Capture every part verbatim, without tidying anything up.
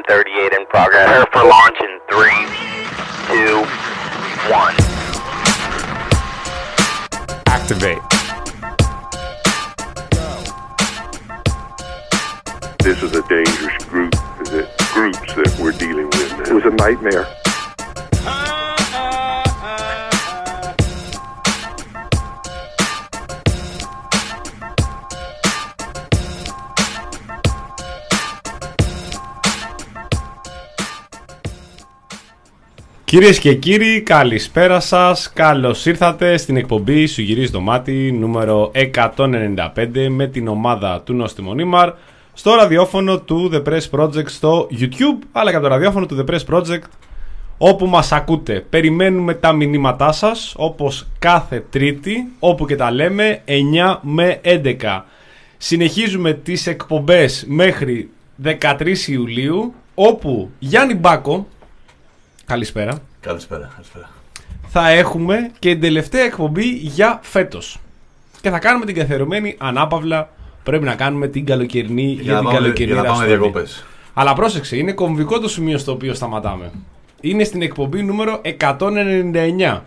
thirty-eight in progress. Prepare for launch in three, two, one. Activate. This is a dangerous group, that groups that we're dealing with. It was a nightmare. Κυρίες και κύριοι, καλησπέρα σας. Καλώς ήρθατε στην εκπομπή Σου γυρίζει το μάτι νούμερο εκατόν ενενήντα πέντε με την ομάδα του Νόστιμο Νίμαρ στο ραδιόφωνο του The Press Project στο YouTube, αλλά και από το ραδιόφωνο του The Press Project όπου μας ακούτε. Περιμένουμε τα μηνύματά σας όπως κάθε Τρίτη, όπου και τα λέμε εννιά με έντεκα. Συνεχίζουμε τις εκπομπές μέχρι δεκατρείς Ιουλίου, όπου Γιάννη Μπάκο, καλησπέρα. Καλησπέρα, καλησπέρα. Θα έχουμε και την τελευταία εκπομπή για φέτος. Και θα κάνουμε την καθιερωμένη ανάπαυλα. Πρέπει να κάνουμε την καλοκαιρινή για, για την καλοκαιρινή για να πάμε διακοπές. Αλλά πρόσεξε, είναι κομβικό το σημείο στο οποίο σταματάμε. Είναι στην εκπομπή νούμερο εκατόν ενενήντα εννιά.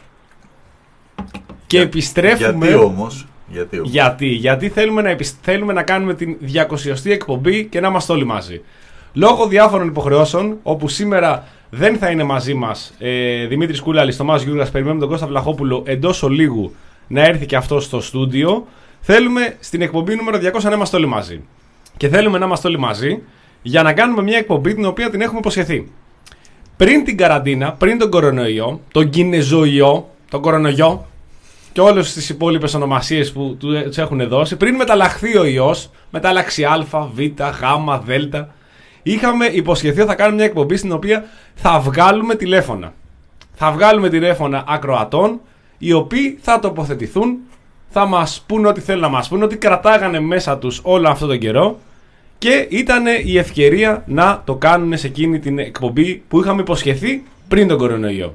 Και για, επιστρέφουμε. Γιατί όμως, γιατί, όμως. γιατί, γιατί θέλουμε, να επισ... θέλουμε να κάνουμε την διακοσιωστή εκπομπή και να είμαστε όλοι μαζί. Λόγω διάφορων υποχρεώσεων, όπου σήμερα δεν θα είναι μαζί μας ε, Δημήτρης Κούλαλης, Θωμάς Γιούργας, περιμένουμε τον Κώστα Βλαχόπουλο εντός ολίγου να έρθει και αυτό στο στούντιο. Θέλουμε στην εκπομπή νούμερο διακόσια να είμαστε όλοι μαζί. Και θέλουμε να είμαστε όλοι μαζί για να κάνουμε μια εκπομπή την οποία την έχουμε υποσχεθεί. Πριν την καραντίνα, πριν τον κορονοϊό, τον κινεζοϊό, τον κορονοϊό και όλες τις υπόλοιπες ονομασίες που τους έχουν δώσει, πριν μεταλλαχθεί ο ιός, μετάλλαξη Α, Β, Γ, Δ, είχαμε υποσχεθεί ότι θα κάνουμε μια εκπομπή στην οποία θα βγάλουμε τηλέφωνα. Θα βγάλουμε τηλέφωνα ακροατών, οι οποίοι θα τοποθετηθούν, θα μας πούν ό,τι θέλουν να μας πούν, ό,τι κρατάγανε μέσα τους όλο αυτόν τον καιρό, και ήταν η ευκαιρία να το κάνουν σε εκείνη την εκπομπή που είχαμε υποσχεθεί πριν τον κορονοϊό.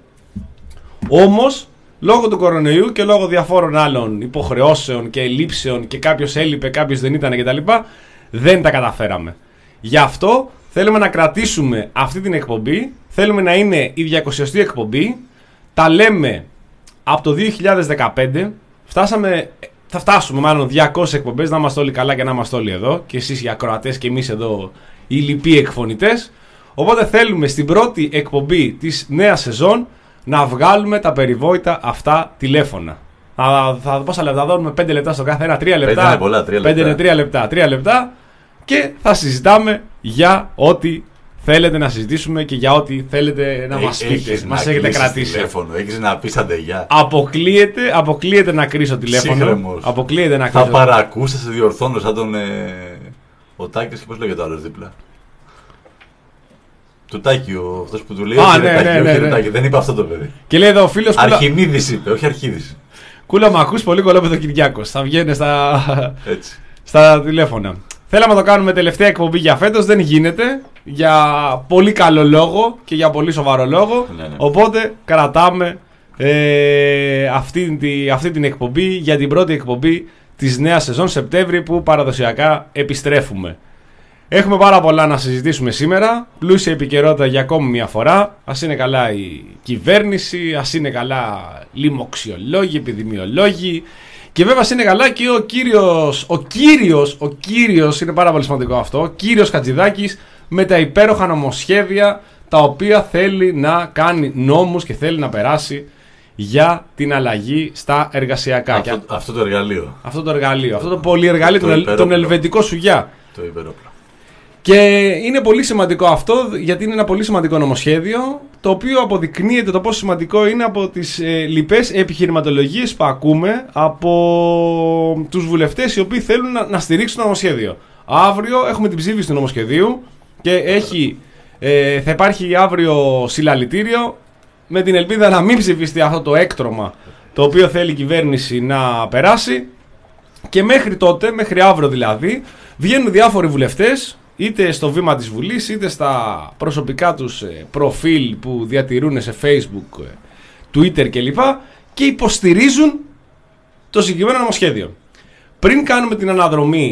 Όμως, λόγω του κορονοϊού και λόγω διαφόρων άλλων υποχρεώσεων και ελλείψεων, και κάποιος έλειπε, κάποιος δεν ήταν κτλ., δεν τα καταφέραμε. Γι' αυτό θέλουμε να κρατήσουμε αυτή την εκπομπή. Θέλουμε να είναι η διακοσιωστή εκπομπή. Τα λέμε από το δύο χιλιάδες δεκαπέντε. Φτάσαμε, θα φτάσουμε μάλλον διακόσιες εκπομπές. Να είμαστε όλοι καλά και να είμαστε όλοι εδώ. Και εσείς οι ακροατές και εμείς εδώ οι λοιποί εκφωνητές. Οπότε θέλουμε στην πρώτη εκπομπή της νέας σεζόν να βγάλουμε τα περιβόητα αυτά τηλέφωνα. Θα, θα, πόσα λεπτά δώνουμε, πέντε λεπτά στο κάθε ένα, τρία λεπτά. πέντε είναι πολλά, τρία λεπτά. πέντε είναι τρία λεπτά, τρία λεπτά. Και θα συζητάμε για ό,τι θέλετε να συζητήσουμε και για ό,τι θέλετε να Έ, μας πείτε. Μας έχετε κρατήσει. Τηλέφωνο, έχεις να πεις αντεγιά. Αποκλείεται, αποκλείεται να κρίσω τηλέφωνο. Σύγχρεμος. Αποκλείεται να κρίσω. Θα παρακούσα, σε διορθώνω σαν τον ε, ο Τάκης, και πώς λέγεται το άλλο δίπλα. Του Τάκη, ο, αυτός που του λέει. Α, ναι, ναι, ναι, ναι. Τάκη, δεν είπε αυτό το παιδί. Και λέει εδώ ο φίλος. Αρχιμίδης είπε, όχι Αρχίδης. Κούλα, μ' ακούς πολύ κολόπεδο Κυριάκος. Θα βγαίνει στα, Έτσι. στα τηλέφωνα. Θέλαμε να το κάνουμε τελευταία εκπομπή για φέτος, δεν γίνεται. Για πολύ καλό λόγο και για πολύ σοβαρό λόγο. Ναι, ναι. Οπότε κρατάμε ε, αυτή, τη, αυτή την εκπομπή για την πρώτη εκπομπή της νέας σεζόν Σεπτέμβρη, που παραδοσιακά επιστρέφουμε. Έχουμε πάρα πολλά να συζητήσουμε σήμερα. Πλούσια επικαιρότητα για ακόμη μια φορά. Ας είναι καλά η κυβέρνηση, ας είναι καλά λοιμοξιολόγοι, επιδημιολόγοι. Και βέβαια είναι καλά και ο κύριος, ο κύριος, ο κύριος, είναι πάρα πολύ σημαντικό αυτό, ο κύριος Χατζηδάκης, με τα υπέροχα νομοσχέδια τα οποία θέλει να κάνει νόμους και θέλει να περάσει για την αλλαγή στα εργασιακά. Αυτό, αυτό το εργαλείο. Αυτό το εργαλείο, αυτό το πολυεργαλείο, τον, τον ελβετικό σουγιά. Το υπερόπλο. Και είναι πολύ σημαντικό αυτό, γιατί είναι ένα πολύ σημαντικό νομοσχέδιο, το οποίο αποδεικνύεται το πόσο σημαντικό είναι από τις ε, λοιπές επιχειρηματολογίες που ακούμε από τους βουλευτές οι οποίοι θέλουν να, να στηρίξουν το νομοσχέδιο. Αύριο έχουμε την ψήφιση του νομοσχεδίου και έχει, ε, θα υπάρχει αύριο συλλαλητήριο, με την ελπίδα να μην ψηφιστεί αυτό το έκτρωμα το οποίο θέλει η κυβέρνηση να περάσει. Και μέχρι τότε, μέχρι αύριο δηλαδή, βγαίνουν διάφοροι βουλευτές, είτε στο βήμα της Βουλής, είτε στα προσωπικά τους προφίλ που διατηρούν σε Facebook, Twitter κλπ, και υποστηρίζουν το συγκεκριμένο νομοσχέδιο. Πριν κάνουμε την αναδρομή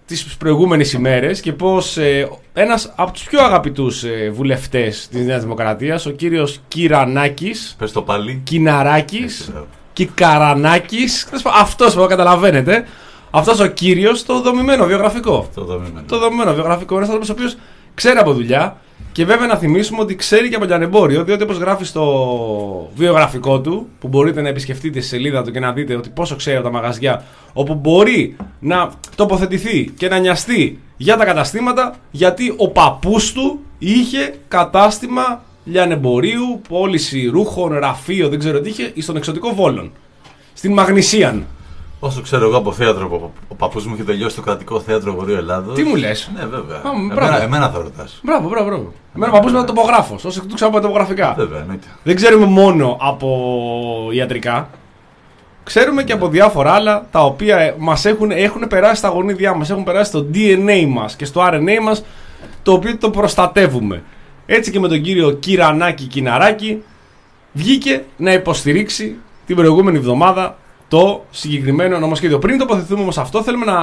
τις προηγούμενες ημέρες και πως ε, ένας από τους πιο αγαπητούς ε, βουλευτές της Νέας Δημοκρατίας, ο κύριος Κυρανάκης, Πες το πάλι. Κιναράκης, Κικαρανάκης, αυτός που καταλαβαίνετε, αυτός ο κύριος, το δομημένο βιογραφικό. Το δομημένο. Το δομημένο βιογραφικό, ένας άνθρωπος ο οποίος ξέρει από δουλειά και βέβαια να θυμίσουμε ότι ξέρει και από λιανεμπόριο, διότι όπως γράφει στο βιογραφικό του, που μπορείτε να επισκεφτείτε στη σελίδα του και να δείτε ότι πόσο ξέρει από τα μαγαζιά, όπου μπορεί να τοποθετηθεί και να νοιαστεί για τα καταστήματα, γιατί ο παππούς του είχε κατάστημα λιανεμπορίου, πώληση ρούχων, ραφείο, δεν ξέρω τι είχε, στον εξωτικό Βόλον. Στην Μαγνησίαν. Όσο ξέρω εγώ από θέατρο, ο παππούς μου είχε τελειώσει το κρατικό θέατρο Βορείου Ελλάδος. Τι μου λες? Ναι, βέβαια. Α, εμένα, εμένα θα ρωτάς. Μπράβο, μπράβο, μπράβο. Εμένα ο παππούς μου ήταν τοπογράφος, όσο εκ τούτου ξέρω από τοπογραφικά. Βέβαια, εννοείται. Δεν ξέρουμε μόνο από ιατρικά. Ξέρουμε και από διάφορα άλλα τα οποία μας έχουν, έχουν περάσει στα γονίδια μας, έχουν περάσει στο ντι εν έι μας και στο αρ εν έι μας, το οποίο το προστατεύουμε. Έτσι και με τον κύριο Κυρανάκη Κιναράκη βγήκε να υποστηρίξει την προηγούμενη εβδομάδα το συγκεκριμένο νομοσχέδιο. Πριν τοποθετηθούμε όμως αυτό, θέλουμε να,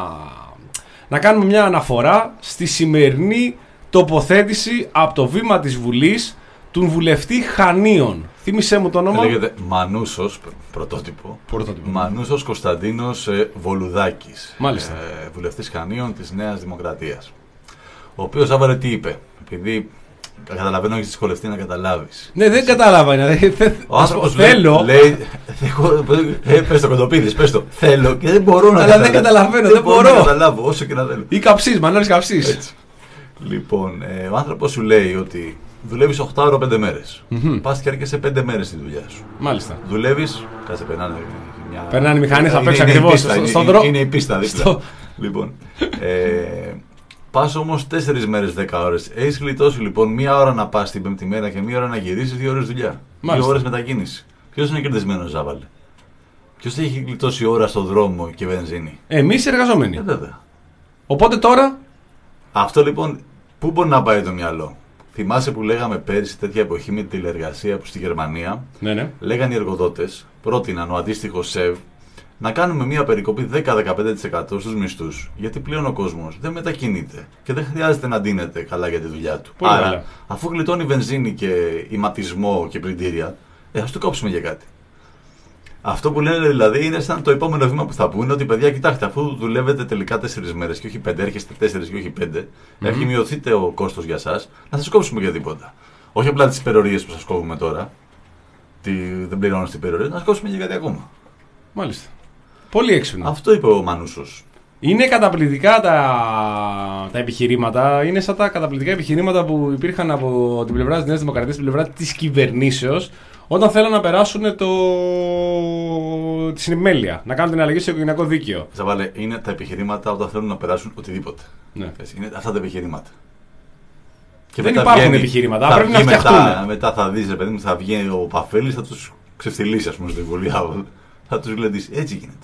να κάνουμε μια αναφορά στη σημερινή τοποθέτηση από το βήμα της Βουλής του βουλευτή Χανίων. Θύμησέ μου το όνομα. Λέγεται Μανούσος, πρωτότυπο. Πρωτότυπο. Μανούσος Κωνσταντίνος ε, Βολουδάκης. Μάλιστα. Ε, βουλευτής Χανίων της Νέας Δημοκρατίας. Ο οποίος άβαλε τι είπε. Επειδή καταλαβαίνω έχεις δυσκολευτεί να καταλάβεις. Ναι, δεν κατάλαβα. Είναι. Ο άνθρωπος θέλω. Λέει. λέει πες το κοντοπίδης, πες το. Θέλω και δεν μπορώ να αλλά δεν καταλαβαίνω, δεν μπορώ. να καταλάβω όσο και να θέλω. Ή καψής, μανάρης καψής. Έτσι. Λοιπόν, ε, ο άνθρωπος σου λέει ότι δουλεύεις οκτώ ώρες πέντε μέρες. Mm-hmm. Πας και έρχεσαι πέντε μέρες στη δουλειά σου. Μάλιστα. Δουλεύεις, κάτσε περνάνε μια... Περνάνε οι μηχανές απ' έξω είναι, ακριβώς. είναι, Στο, είναι, δρο... είναι η πίστα δίπλα. Στο... Λοιπόν, ε, πας όμως τέσσερις μέρες δέκα ώρες. Έχεις γλιτώσει λοιπόν μία ώρα να πας την πέμπτη μέρα και μία ώρα να γυρίσεις, δύο ώρες δουλειά. Μάλιστα. Δύο ώρες μετακίνηση. Ποιος είναι κερδισμένος, Ζάβαλε? Ποιος έχει γλιτώσει ώρα στο δρόμο και βενζίνη? Εμείς οι εργαζόμενοι. Ε, βέβαια. Οπότε τώρα. Αυτό λοιπόν, πού μπορεί να πάει το μυαλό? Θυμάσαι που λέγαμε πέρυσι τέτοια εποχή με τη τηλεεργασία που στη Γερμανία, Ναι, ναι. λέγανε οι εργοδότες, πρότειναν ο αντίστοιχος ΣΕΒ να κάνουμε μια περικοπή δέκα με δεκαπέντε τοις εκατό στους μισθούς. Γιατί πλέον ο κόσμος δεν μετακινείται και δεν χρειάζεται να ντύνεται καλά για τη δουλειά του. Πολύ Άρα, καλά. αφού γλιτώνει βενζίνη και ηματισμό και πλυντήρια, ε, ας το κόψουμε για κάτι. Αυτό που λένε δηλαδή είναι σαν το επόμενο βήμα που θα πούνε ότι παιδιά, κοιτάξτε, αφού δουλεύετε τελικά τέσσερις μέρες και όχι πέντε, έρχεστε τέσσερις και όχι πέντε, mm-hmm. έχει μειωθείτε ο κόστος για εσάς, να σας κόψουμε για τίποτα. Όχι απλά τις υπερορίες που σας κόβουμε τώρα, τι, δεν πληρώνω στην υπερορία, να σας κόψουμε για κάτι ακόμα. Μάλιστα. Πολύ έξυπνο. Αυτό είπε ο Μανούσος. Είναι καταπληκτικά τα, τα επιχειρήματα. Είναι σαν τα καταπληκτικά επιχειρήματα που υπήρχαν από την πλευρά της Νέας Δημοκρατίας, την πλευρά της κυβερνήσεως, όταν θέλουν να περάσουν το... τη συνημέλεια, να κάνουν την αλλαγή στο οικογενειακό δίκαιο. Ζαβάλε, είναι τα επιχειρήματα όταν θέλουν να περάσουν οτιδήποτε. Ναι. Είναι αυτά τα επιχειρήματα. Και δεν υπάρχουν βγαίνει, επιχειρήματα, θα πρέπει να φτιαχτούν. Μετά, μετά θα δεις, παιδί μου, θα βγαίνει ο Παφέλης, θα τους ξεφτυλίσει, ας πούμε, στην Βουλή. Θα τους γλεντήσει. Έτσι γίνεται.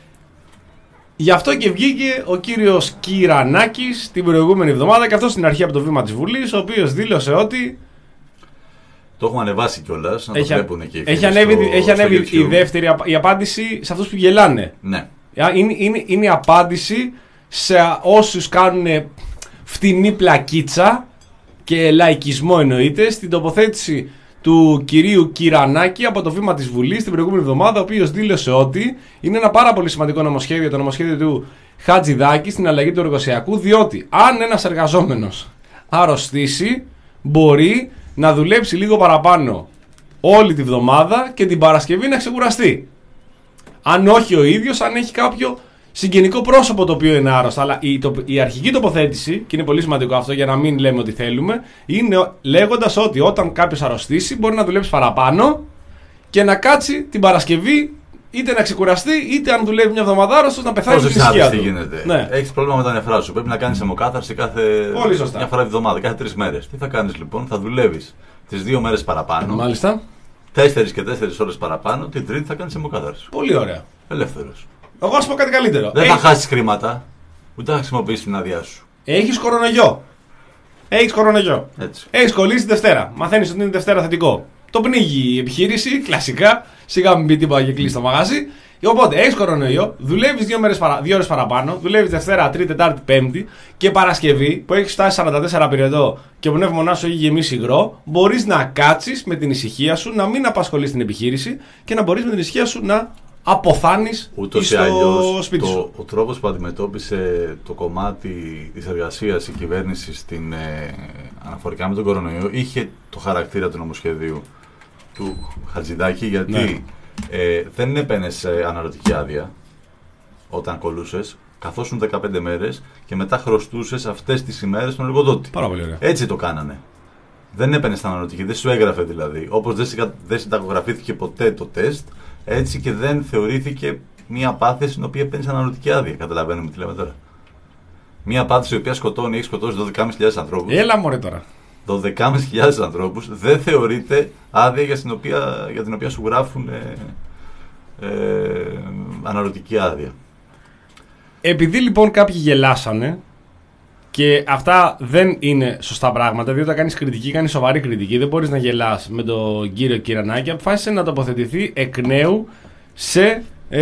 Γι' αυτό και βγήκε ο κύριος Κυρανάκης την προηγούμενη εβδομάδα και αυτό στην αρχή από το βήμα της Βουλής, ο οποίος δήλωσε ότι. Το έχουμε ανεβάσει κιόλας, να έχει, το βλέπουν εκεί. Έχει ανέβει, στο, έχει ανέβει η δεύτερη η απάντηση σε αυτούς που γελάνε. Ναι. Είναι, είναι, είναι η απάντηση σε όσους κάνουν φτηνή πλακίτσα και λαϊκισμό εννοείται στην τοποθέτηση του κυρίου Κυρανάκη από το βήμα της Βουλής την προηγούμενη εβδομάδα, ο οποίος δήλωσε ότι είναι ένα πάρα πολύ σημαντικό νομοσχέδιο, το νομοσχέδιο του Χατζηδάκη στην αλλαγή του εργοσιακού, διότι αν ένας εργαζόμενος αρρωστήσει, μπορεί να δουλέψει λίγο παραπάνω όλη τη βδομάδα και την Παρασκευή να ξεκουραστεί. Αν όχι ο ίδιος, αν έχει κάποιο συγγενικό πρόσωπο το οποίο είναι άρρωστο. Αλλά η, το, η αρχική τοποθέτηση, και είναι πολύ σημαντικό αυτό για να μην λέμε ότι θέλουμε, είναι λέγοντας ότι όταν κάποιος αρρωστήσει μπορεί να δουλέψει παραπάνω και να κάτσει την Παρασκευή είτε να ξεκουραστεί, είτε αν δουλεύει μια εβδομάδα άρρωστος να πεθάνει στην ησυχία του. Τι γίνεται. Ναι. Έχεις πρόβλημα με τα νεφρά σου. Πρέπει να κάνεις αιμοκάθαρση κάθε μια φορά εβδομάδα, κάθε τρεις μέρες. Τι θα κάνεις λοιπόν? Θα δουλεύεις τις δύο μέρες παραπάνω. Μάλιστα. Τέσσερις και τέσσερις ώρες παραπάνω. Την τρίτη θα κάνεις αιμοκάθαρση. Πολύ ωραία. Ελεύθερος. Εγώ θα σου πω κάτι καλύτερο. Δεν Έχεις... θα χάσεις χρήματα, ούτε θα χρησιμοποιήσεις την άδειά σου. Έχεις κορονοϊό. Έχεις κορονοϊό. Έτσι. Έχεις κολλήσει Δευτέρα. Μαθαίνεις ότι είναι Δευτέρα θετικό. Το πνίγει η επιχείρηση, κλασικά. Σιγά μην πει τίποτα και κλείσει το μαγαζί. Οπότε έχει κορονοϊό, δουλεύει δύο, παρα... δύο ώρες παραπάνω, δουλεύει Δευτέρα, Τρίτη, Τετάρτη, Πέμπτη και Παρασκευή που έχει φτάσει σαράντα τέσσερα πυρετό και ο πνεύμονά σου έχει γεμίσει υγρό, μπορεί να κάτσει με την ησυχία σου, να μην απασχολεί την επιχείρηση και να μπορεί με την ησυχία σου να αποθάνεις στο σπίτι το, σου. Ο τρόπος που αντιμετώπισε το κομμάτι της εργασίας η κυβέρνηση στην, ε, αναφορικά με τον κορονοϊό είχε το χαρακτήρα του νομοσχεδίου του Χατζηδάκη, γιατί ναι. ε, δεν έπαινες ε, αναρωτική άδεια όταν κολούσες, καθόσουν δεκαπέντε μέρες και μετά χρωστούσες αυτές τις ημέρες στον εργοδότη. Πάρα πολύ ωραία. Έτσι το κάνανε. Δεν έπαινες την αναρωτική, δεν σου έγραφε δηλαδή. Όπως δεν, δεν συνταγογραφήθηκε ποτέ το τεστ, έτσι και δεν θεωρήθηκε μια πάθηση στην οποία παίρνει αναρωτική άδεια. Καταλαβαίνουμε τι λέμε τώρα. Μια πάθηση η οποία σκοτώνει, έχει σκοτώσει δώδεκα χιλιάδες πεντακόσιους ανθρώπους. Έλα μωρέ τώρα. δώδεκα χιλιάδες ανθρώπους δεν θεωρείται άδεια για την οποία, για την οποία σου γράφουν ε, ε, αναρωτική άδεια. Επειδή λοιπόν κάποιοι γελάσανε και αυτά δεν είναι σωστά πράγματα, διότι όταν κάνεις κριτική, κάνεις σοβαρή κριτική, δεν μπορείς να γελάς με τον κύριο Κυρανάκη, αποφάσισε να τοποθετηθεί εκ νέου σε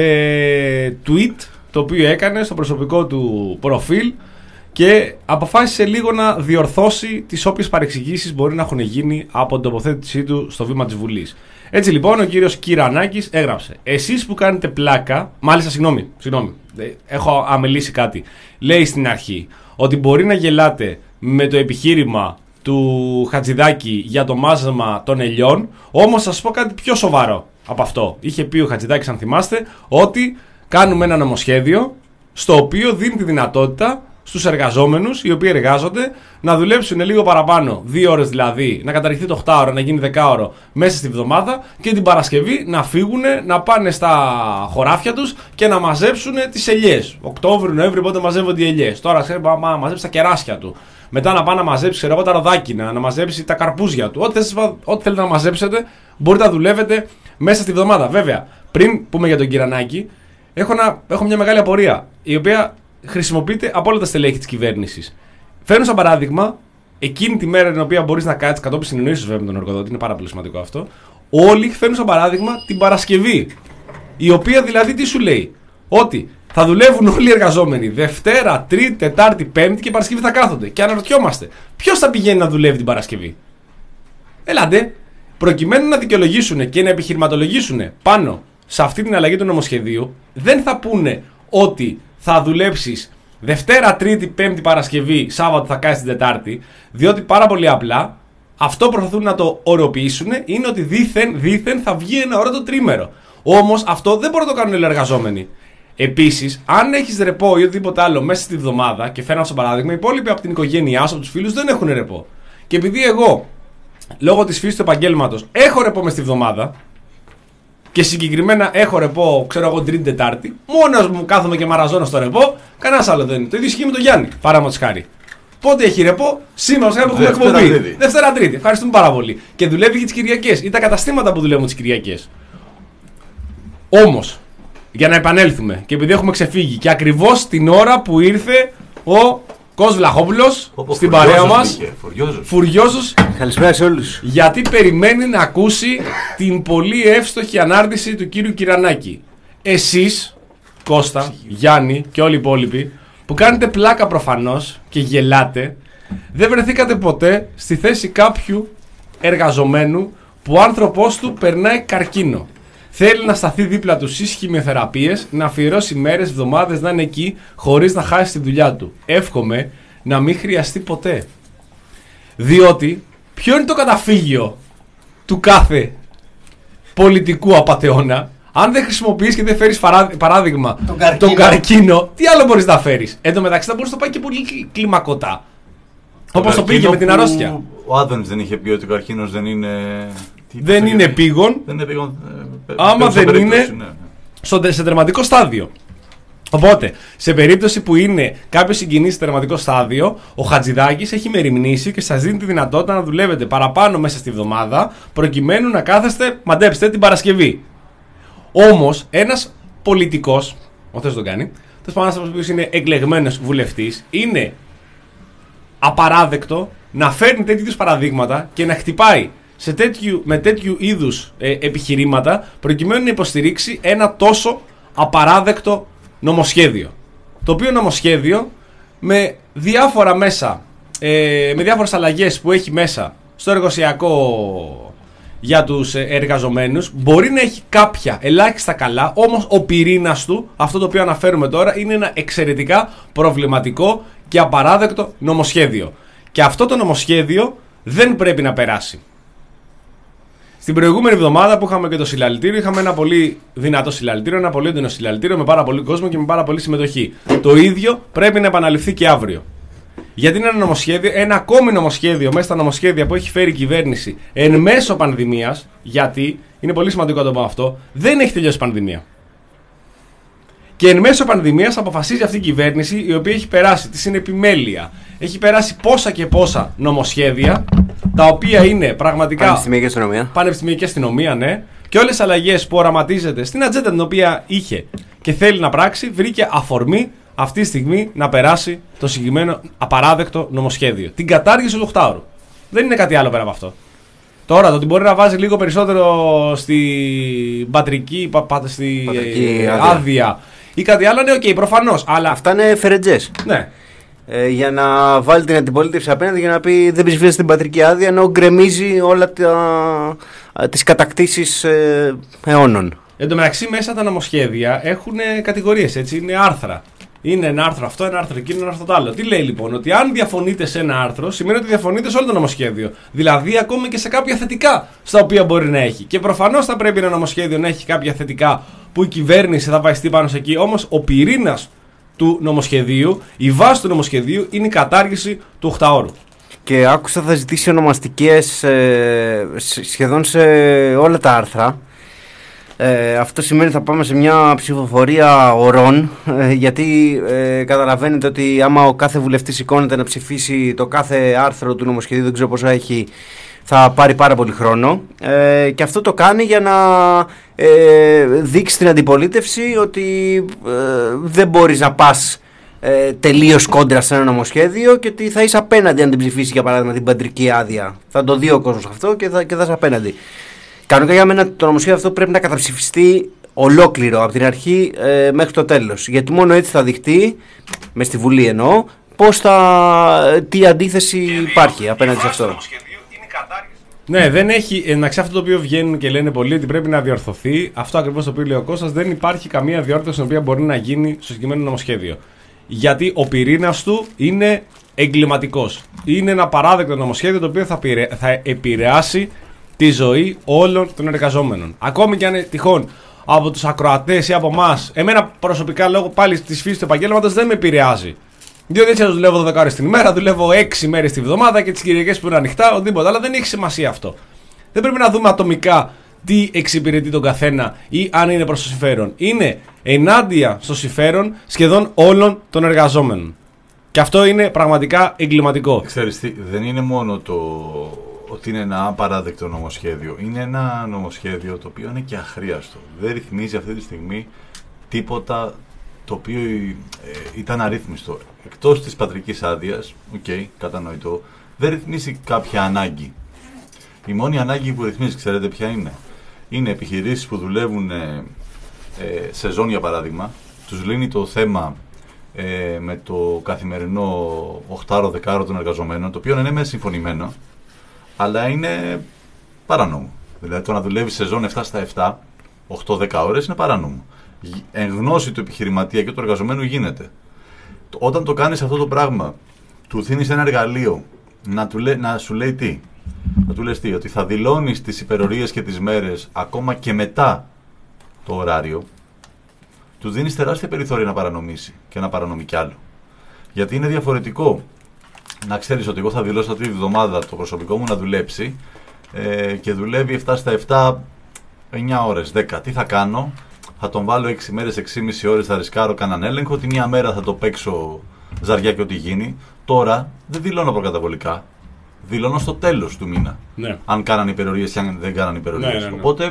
ε, tweet το οποίο έκανε στο προσωπικό του προφίλ και αποφάσισε λίγο να διορθώσει τις όποιες παρεξηγήσεις μπορεί να έχουν γίνει από την τοποθέτησή του στο βήμα της Βουλής. Έτσι λοιπόν ο κύριος Κυρανάκης έγραψε: εσείς που κάνετε πλάκα, μάλιστα συγγνώμη, συγγνώμη, έχω αμελήσει κάτι. Λέει στην αρχή ότι μπορεί να γελάτε με το επιχείρημα του Χατζηδάκη για το μάζεμα των ελιών, όμως θα σας πω κάτι πιο σοβαρό από αυτό. Είχε πει ο Χατζηδάκης, αν θυμάστε, ότι κάνουμε ένα νομοσχέδιο στο οποίο δίνει τη δυνατότητα στους εργαζόμενους οι οποίοι εργάζονται να δουλέψουν λίγο παραπάνω, δύο ώρες δηλαδή, να καταργηθεί το οκτάωρο, να γίνει δεκάωρο μέσα στη βδομάδα και την Παρασκευή να φύγουν, να πάνε στα χωράφια τους και να μαζέψουν τις ελιές. Οκτώβριο, Νοέμβριο, πότε μαζεύονται οι ελιές. Τώρα ξέρει να μαζέψει τα κεράσια του. Μετά να πάει να μαζέψει ξέρω εγώ, τα ροδάκινα, να μαζέψει τα καρπούζια του. Ό,τι, ό,τι θέλετε να μαζέψετε, μπορείτε να δουλεύετε μέσα στη βδομάδα. Βέβαια, πριν πούμε για τον Κυρανάκη, έχω, ένα, έχω μια μεγάλη απορία, η οποία χρησιμοποιείται από όλα τα στελέχη της κυβέρνησης. Φέρνω σαν παράδειγμα, εκείνη τη μέρα την οποία μπορείς να κάτσεις κατόπιν συνεννόησης βέβαια με τον εργοδότη, είναι πάρα πολύ σημαντικό αυτό. Όλοι φέρνουν σαν παράδειγμα την Παρασκευή. Η οποία δηλαδή τι σου λέει? Ότι θα δουλεύουν όλοι οι εργαζόμενοι Δευτέρα, Τρίτη, Τετάρτη, Πέμπτη και Παρασκευή θα κάθονται. Και αναρωτιόμαστε, ποιος θα πηγαίνει να δουλεύει την Παρασκευή? Ελάτε, προκειμένου να δικαιολογήσουν και να επιχειρηματολογήσουν πάνω σε αυτή την αλλαγή του νομοσχεδίου, δεν θα πούνε ότι θα δουλέψεις Δευτέρα, Τρίτη, Πέμπτη, Παρασκευή, Σάββατο θα κάνεις την Τετάρτη, διότι πάρα πολύ απλά αυτό προσπαθούν να το ωρεοποιήσουν είναι ότι δήθεν, δήθεν θα βγει ένα ωραίο το τρίμερο. Όμως αυτό δεν μπορούν να το κάνουν οι εργαζόμενοι. Επίσης, αν έχεις ρεπό ή οτιδήποτε άλλο μέσα στη βδομάδα, και φέρνω σαν παράδειγμα, οι υπόλοιποι από την οικογένειά σου, από τους φίλους δεν έχουν ρεπό. Και επειδή εγώ, λόγω της φύσης του επαγγέλματος, έχω ρεπό μες στη βδομάδα, και συγκεκριμένα έχω ρεπό, ξέρω εγώ, Τρίτη Τετάρτη, μόνος μου κάθομαι και μαραζώνω στο ρεπό, κανένας άλλο δεν είναι. Το ίδιο ισχύει με τον Γιάννη, παράμοτος χάρη. Πότε έχει ρεπό? Σήμερα, σήμερα που έχουμε εκπομπή. Δευτέρα Τρίτη. Ευχαριστούμε πάρα πολύ. Και δουλεύει και τις Κυριακές ή τα καταστήματα που δουλεύουν τις Κυριακές. Όμως, για να επανέλθουμε, και επειδή έχουμε ξεφύγει, και ακριβώς την ώρα που ήρθε ο Κώστας Βλαχόπουλος στην παρέα μας, φουριόζος. Καλησπέρα σε όλους. Γιατί περιμένει να ακούσει την πολύ εύστοχη ανάρτηση του κύριου Κυρανάκη. Εσείς, Κώστα, Γιάννη και όλοι οι υπόλοιποι, που κάνετε πλάκα προφανώς και γελάτε, δεν βρεθήκατε ποτέ στη θέση κάποιου εργαζομένου που ο άνθρωπός του περνάει καρκίνο. Θέλει να σταθεί δίπλα του στις χημειοθεραπείες, να αφιερώσει μέρες, εβδομάδες, να είναι εκεί χωρίς να χάσει τη δουλειά του. Εύχομαι να μην χρειαστεί ποτέ. Διότι ποιο είναι το καταφύγιο του κάθε πολιτικού απατεώνα? Αν δεν χρησιμοποιείς και δεν φέρεις παράδειγμα τον καρκίνο. τον καρκίνο, τι άλλο μπορείς να φέρεις? Εν τω μεταξύ θα μπορείς να το πάει και πολύ κλιμακωτά. Όπως το πήγε με την αρρώστια. Ο Άδωνης δεν είχε πει ότι ο καρκίνος δεν είναι... Δεν είναι πήγον. Δεν είναι πήγον. Άμα δεν είναι ναι. στο, σε τερματικό στάδιο. Οπότε, σε περίπτωση που είναι κάποιο συγγενής σε τερματικό στάδιο, ο Χατζηδάκης έχει μεριμνήσει και σας δίνει τη δυνατότητα να δουλεύετε παραπάνω μέσα στη βδομάδα, προκειμένου να κάθεστε, μαντέψτε, την Παρασκευή. Όμως, ένας πολιτικός, ο Θεός τον κάνει, τέλος πάντων ένας άνθρωπος που είναι εκλεγμένος βουλευτής, είναι απαράδεκτο να φέρνει τέτοιου παραδείγματα και να χτυπάει σε τέτοιου, με τέτοιου είδους ε, επιχειρήματα προκειμένου να υποστηρίξει ένα τόσο απαράδεκτο νομοσχέδιο. Το οποίο νομοσχέδιο με διάφορα μέσα, ε, με διάφορες αλλαγές που έχει μέσα στο εργοσιακό για τους εργαζομένους, μπορεί να έχει κάποια ελάχιστα καλά, όμως ο πυρήνας του, αυτό το οποίο αναφέρουμε τώρα, είναι ένα εξαιρετικά προβληματικό και απαράδεκτο νομοσχέδιο. Και αυτό το νομοσχέδιο δεν πρέπει να περάσει. Στην προηγούμενη εβδομάδα που είχαμε και το συλλαλητήριο, είχαμε ένα πολύ δυνατό συλλαλητήριο, ένα πολύ έντονο συλλαλητήριο με πάρα πολύ κόσμο και με πάρα πολύ συμμετοχή. Το ίδιο πρέπει να επαναληφθεί και αύριο. Γιατί είναι ένα νομοσχέδιο, ένα ακόμη νομοσχέδιο μέσα στα νομοσχέδια που έχει φέρει η κυβέρνηση εν μέσω πανδημίας. Γιατί είναι πολύ σημαντικό να το πω αυτό, δεν έχει τελειώσει η πανδημία. Και εν μέσω πανδημίας αποφασίζει αυτή η κυβέρνηση, η οποία έχει περάσει τη συνεπιμέλεια, έχει περάσει πόσα και πόσα νομοσχέδια, τα οποία είναι πραγματικά. Πανεπιστημιακή αστυνομία. Πανεπιστημιακή αστυνομία, ναι. Και όλες τις αλλαγές που οραματίζεται στην ατζέντα την οποία είχε και θέλει να πράξει, βρήκε αφορμή αυτή τη στιγμή να περάσει το συγκεκριμένο απαράδεκτο νομοσχέδιο. Την κατάργηση του οκτάωρου. Δεν είναι κάτι άλλο πέρα από αυτό. Τώρα το ότι μπορεί να βάζει λίγο περισσότερο στην πατρική, πα, πα, στη πατρική άδεια. άδεια ή κάτι άλλο, ναι, οκ, okay, προφανώς. Αλλά αυτά είναι φερετζές. Ναι. Ε, για να βάλει την αντιπολίτευση απέναντι για να πει δεν ψηφίζεται την πατρική άδεια, ενώ γκρεμίζει όλα τα, τις κατακτήσεις ε, αιώνων. Εν τω μεταξύ, μέσα τα νομοσχέδια έχουν κατηγορίες, έτσι, είναι άρθρα. Είναι ένα άρθρο αυτό, ένα άρθρο εκείνο, ένα άρθρο το άλλο. Τι λέει λοιπόν, ότι αν διαφωνείτε σε ένα άρθρο, σημαίνει ότι διαφωνείτε σε όλο το νομοσχέδιο. Δηλαδή, ακόμη και σε κάποια θετικά στα οποία μπορεί να έχει. Και προφανώς θα πρέπει ένα νομοσχέδιο να έχει κάποια θετικά που η κυβέρνηση θα βαστεί πάνω σε εκεί. Όμως, ο πυρήνας του νομοσχεδίου, η βάση του νομοσχεδίου είναι η κατάργηση του οκτάωρου. Και άκουσα θα ζητήσει ονομαστικές ε, σχεδόν σε όλα τα άρθρα. Ε, αυτό σημαίνει θα πάμε σε μια ψηφοφορία ωρών, ε, γιατί ε, καταλαβαίνετε ότι άμα ο κάθε βουλευτής σηκώνεται να ψηφίσει το κάθε άρθρο του νομοσχεδίου, δεν ξέρω πόσο έχει, θα πάρει πάρα πολύ χρόνο, ε, και αυτό το κάνει για να ε, δείξει την αντιπολίτευση ότι ε, δεν μπορείς να πας ε, τελείως κόντρα σε ένα νομοσχέδιο και ότι θα είσαι απέναντι αν την ψηφίσει, για παράδειγμα, την πατρική άδεια. Θα το δει ο κόσμος αυτό και θα, και θα είσαι απέναντι. Κανονικά για μένα το νομοσχέδιο αυτό πρέπει να καταψηφιστεί ολόκληρο από την αρχή ε, μέχρι το τέλος. Γιατί μόνο έτσι θα δειχτεί, μες στη Βουλή εννοώ, πώς θα, τι αντίθεση υπάρχει απέναντι σε αυτό. Ναι, δεν έχει. Εντάξει, αυτό το οποίο βγαίνουν και λένε πολλοί ότι πρέπει να διορθωθεί, αυτό ακριβώς το οποίο λέει ο Κώστας, δεν υπάρχει καμία διόρθωση στην οποία μπορεί να γίνει στο συγκεκριμένο νομοσχέδιο. Γιατί ο πυρήνας του είναι εγκληματικός. Είναι ένα παράδεκτο νομοσχέδιο το οποίο θα, πειρε... θα επηρεάσει τη ζωή όλων των εργαζόμενων. Ακόμη και αν είναι τυχόν από τους ακροατές ή από εμάς, εμένα προσωπικά λόγω πάλι της φύσης του επαγγέλματος δεν με επηρεάζει. Διότι έτσι δουλεύω δώδεκα ώρες την ημέρα, δουλεύω έξι μέρες τη βδομάδα και τις Κυριακές που είναι ανοιχτά, οτιδήποτε. Αλλά δεν έχει σημασία αυτό. Δεν πρέπει να δούμε ατομικά τι εξυπηρετεί τον καθένα ή αν είναι προς το συμφέρον. Είναι ενάντια στο συμφέρον σχεδόν όλων των εργαζόμενων. Και αυτό είναι πραγματικά εγκληματικό. Ξέρεις τι, δεν είναι μόνο το ότι είναι ένα απαράδεκτο νομοσχέδιο. Είναι ένα νομοσχέδιο το οποίο είναι και αχρίαστο. Δεν ρυθμίζει αυτή τη στιγμή τίποτα το οποίο ε, ήταν αρρύθμιστο. Εκτός της πατρικής άδειας, οκ, okay, κατανοητό, δεν ρυθμίζει κάποια ανάγκη. Η μόνη ανάγκη που ρυθμίζει, ξέρετε ποια είναι? Είναι επιχειρήσεις που δουλεύουν ε, ε, σεζόν, για παράδειγμα, τους λύνει το θέμα ε, με το καθημερινό οχτάωρο δεκάωρο των εργαζομένων, το οποίο είναι μεν συμφωνημένο, αλλά είναι παράνομο. Δηλαδή το να δουλεύει σεζόν επτά στα επτά, οκτώ δέκα ώρες είναι παράνομο. Εν γνώση του επιχειρηματία και του εργαζομένου γίνεται. Όταν το κάνεις αυτό το πράγμα, του δίνεις ένα εργαλείο να, του λέ, να σου λέει τι, να του λες τι, ότι θα δηλώνεις τις υπερορίες και τις μέρες ακόμα και μετά το ωράριο, του δίνεις τεράστια περιθώρια να παρανομήσει και να παρανομεί κι άλλο. Γιατί είναι διαφορετικό να ξέρεις ότι εγώ θα δηλώσω αυτή τη βδομάδα το προσωπικό μου να δουλέψει ε, και δουλεύει επτά στα επτά, εννιά ώρες, δέκα. Τι θα κάνω? Θα τον βάλω έξι μέρες, έξι και μισή ώρες, θα ρισκάρω κανέναν έλεγχο. Τη μία μέρα θα το παίξω ζαριά και ό,τι γίνει. Τώρα δεν δηλώνω προκαταβολικά. Δηλώνω στο τέλος του μήνα. Ναι. Αν κάνανε υπερορίες και αν δεν κάνανε υπερορίες. Ναι, ναι, ναι. Οπότε,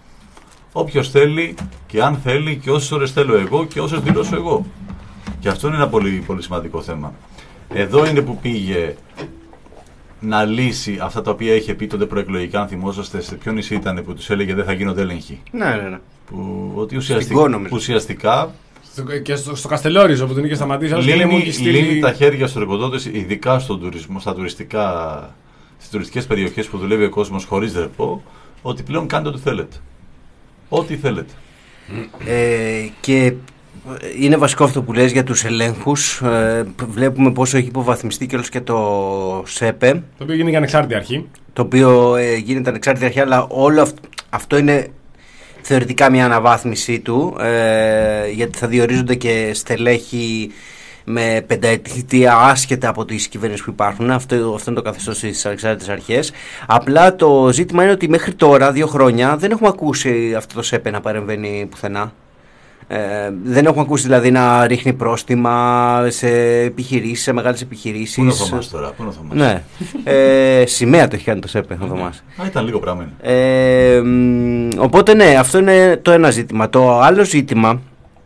όποιος θέλει και αν θέλει και όσες ώρες θέλω εγώ και όσες δηλώσω εγώ. Και αυτό είναι ένα πολύ, πολύ σημαντικό θέμα. Εδώ είναι που πήγε να λύσει αυτά τα οποία είχε πει τότε προεκλογικά, αν θυμόσαστε, σε ποιο νησί ήταν που τους έλεγε δεν θα γίνονται έλεγχοι. Ναι, ναι, ναι. Που, ότι ουσιαστικά, ουσιαστικά και στο, στο Καστελόριζο που την είχε σταματήσει, λύνει, λύνει τα χέρια στους εργοδότες, ειδικά στον τουρισμό, στα τουριστικά, στις τουριστικές περιοχές που δουλεύει ο κόσμος χωρίς ρεπό, ότι πλέον κάντε ό,τι θέλετε. Ό,τι θέλετε. Ε, και είναι βασικό αυτό που λες για τους ελέγχους. Ε, βλέπουμε πόσο έχει υποβαθμιστεί και όλος και το ΣΕΠΕ. Το οποίο γίνεται και ανεξάρτητη αρχή. Το οποίο ε, γίνεται ανεξάρτητη αρχή, αλλά όλο αυτό, αυτό είναι θεωρητικά μια αναβάθμιση του, ε, γιατί θα διορίζονται και στελέχη με πενταετή θητεία άσχετα από τις κυβερνήσεις που υπάρχουν. Αυτό, αυτό είναι το καθεστώς στις ανεξάρτητες αρχές. Απλά το ζήτημα είναι ότι μέχρι τώρα, δύο χρόνια, δεν έχουμε ακούσει αυτό το ΣΕΠΕ να παρεμβαίνει πουθενά. Ε, δεν έχουμε ακούσει δηλαδή να ρίχνει πρόστιμα σε επιχειρήσεις, σε μεγάλες επιχειρήσεις. Πού είναι ο Θωμάς τώρα, πού είναι ο Θωμάς. Ναι. ε, σημαία το έχει κάνει το ΣΕΠΕ ο Θωμάς. Α, ήταν λίγο πράγμα. Ε, οπότε ναι, αυτό είναι το ένα ζήτημα. Το άλλο ζήτημα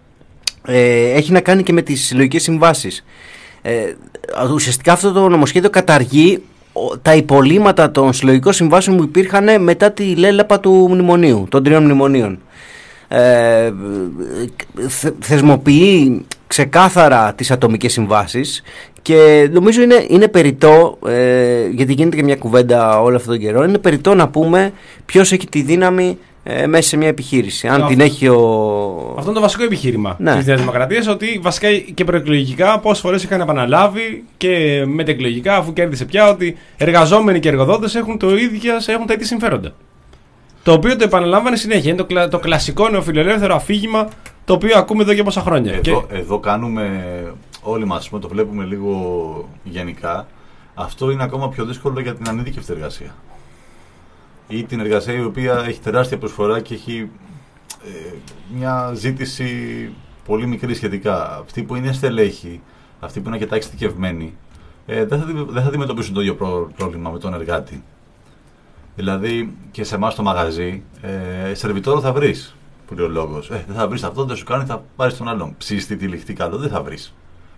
ε, έχει να κάνει και με τις συλλογικές συμβάσεις. Ε, ουσιαστικά αυτό το νομοσχέδιο καταργεί τα υπολείμματα των συλλογικών συμβάσεων που υπήρχαν μετά τη λέλαπα του μνημονίου, των τριών μνημονίων. Ε, θε, θεσμοποιεί ξεκάθαρα τις ατομικές συμβάσεις και νομίζω είναι, είναι περιττό, ε, γιατί γίνεται και μια κουβέντα όλο αυτόν τον καιρό, είναι περιττό να πούμε ποιος έχει τη δύναμη ε, μέσα σε μια επιχείρηση. Αν αυτό, την έχει ο... Αυτό είναι το βασικό επιχείρημα ναι. της Νέας Δημοκρατίας, ότι βασικά και προεκλογικά πόσες φορές είχαν επαναλάβει και μετεκλογικά, αφού κέρδισε πια, ότι εργαζόμενοι και εργοδότες έχουν, το ίδια, έχουν τα ίδια συμφέροντα. Το οποίο το επαναλάμβανε συνέχεια. Είναι το, κλα, το κλασικό νεοφιλελεύθερο αφήγημα το οποίο ακούμε εδώ και πόσα χρόνια. Εδώ, και... εδώ κάνουμε όλοι μας, το βλέπουμε λίγο γενικά. Αυτό είναι ακόμα πιο δύσκολο για την ανειδίκευτη εργασία. Ή την εργασία η οποία έχει τεράστια προσφορά και έχει ε, μια ζήτηση πολύ μικρή σχετικά. Αυτοί που είναι στελέχοι, αυτοί που είναι αρκετά εξειδικευμένοι, ε, δεν, θα, δεν θα αντιμετωπίσουν το ίδιο πρό, πρόβλημα με τον εργάτη. Δηλαδή και σε εμάς το μαγαζί, ε, σερβιτόρο θα βρεις, που λέει ο λόγος. Ε, δεν θα βρεις αυτό, δεν σου κάνει, θα πάρεις τον άλλον. Ψήστη, τυλιχτή, καλό, δεν θα βρεις.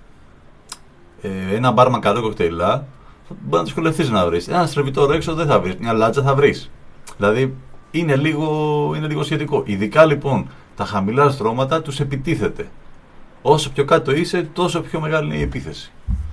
Ε, ένα μπάρμα καλό κοκτέιλα, μπορεί να δυσκολευτείς να βρεις. Ένα σερβιτόρο έξω δεν θα βρεις, μια λάτζα θα βρεις. Δηλαδή είναι λίγο, είναι λίγο σχετικό. Ειδικά λοιπόν τα χαμηλά στρώματα τους επιτίθεται. Όσο πιο κάτω είσαι, τόσο πιο μεγάλη είναι η επίθεση.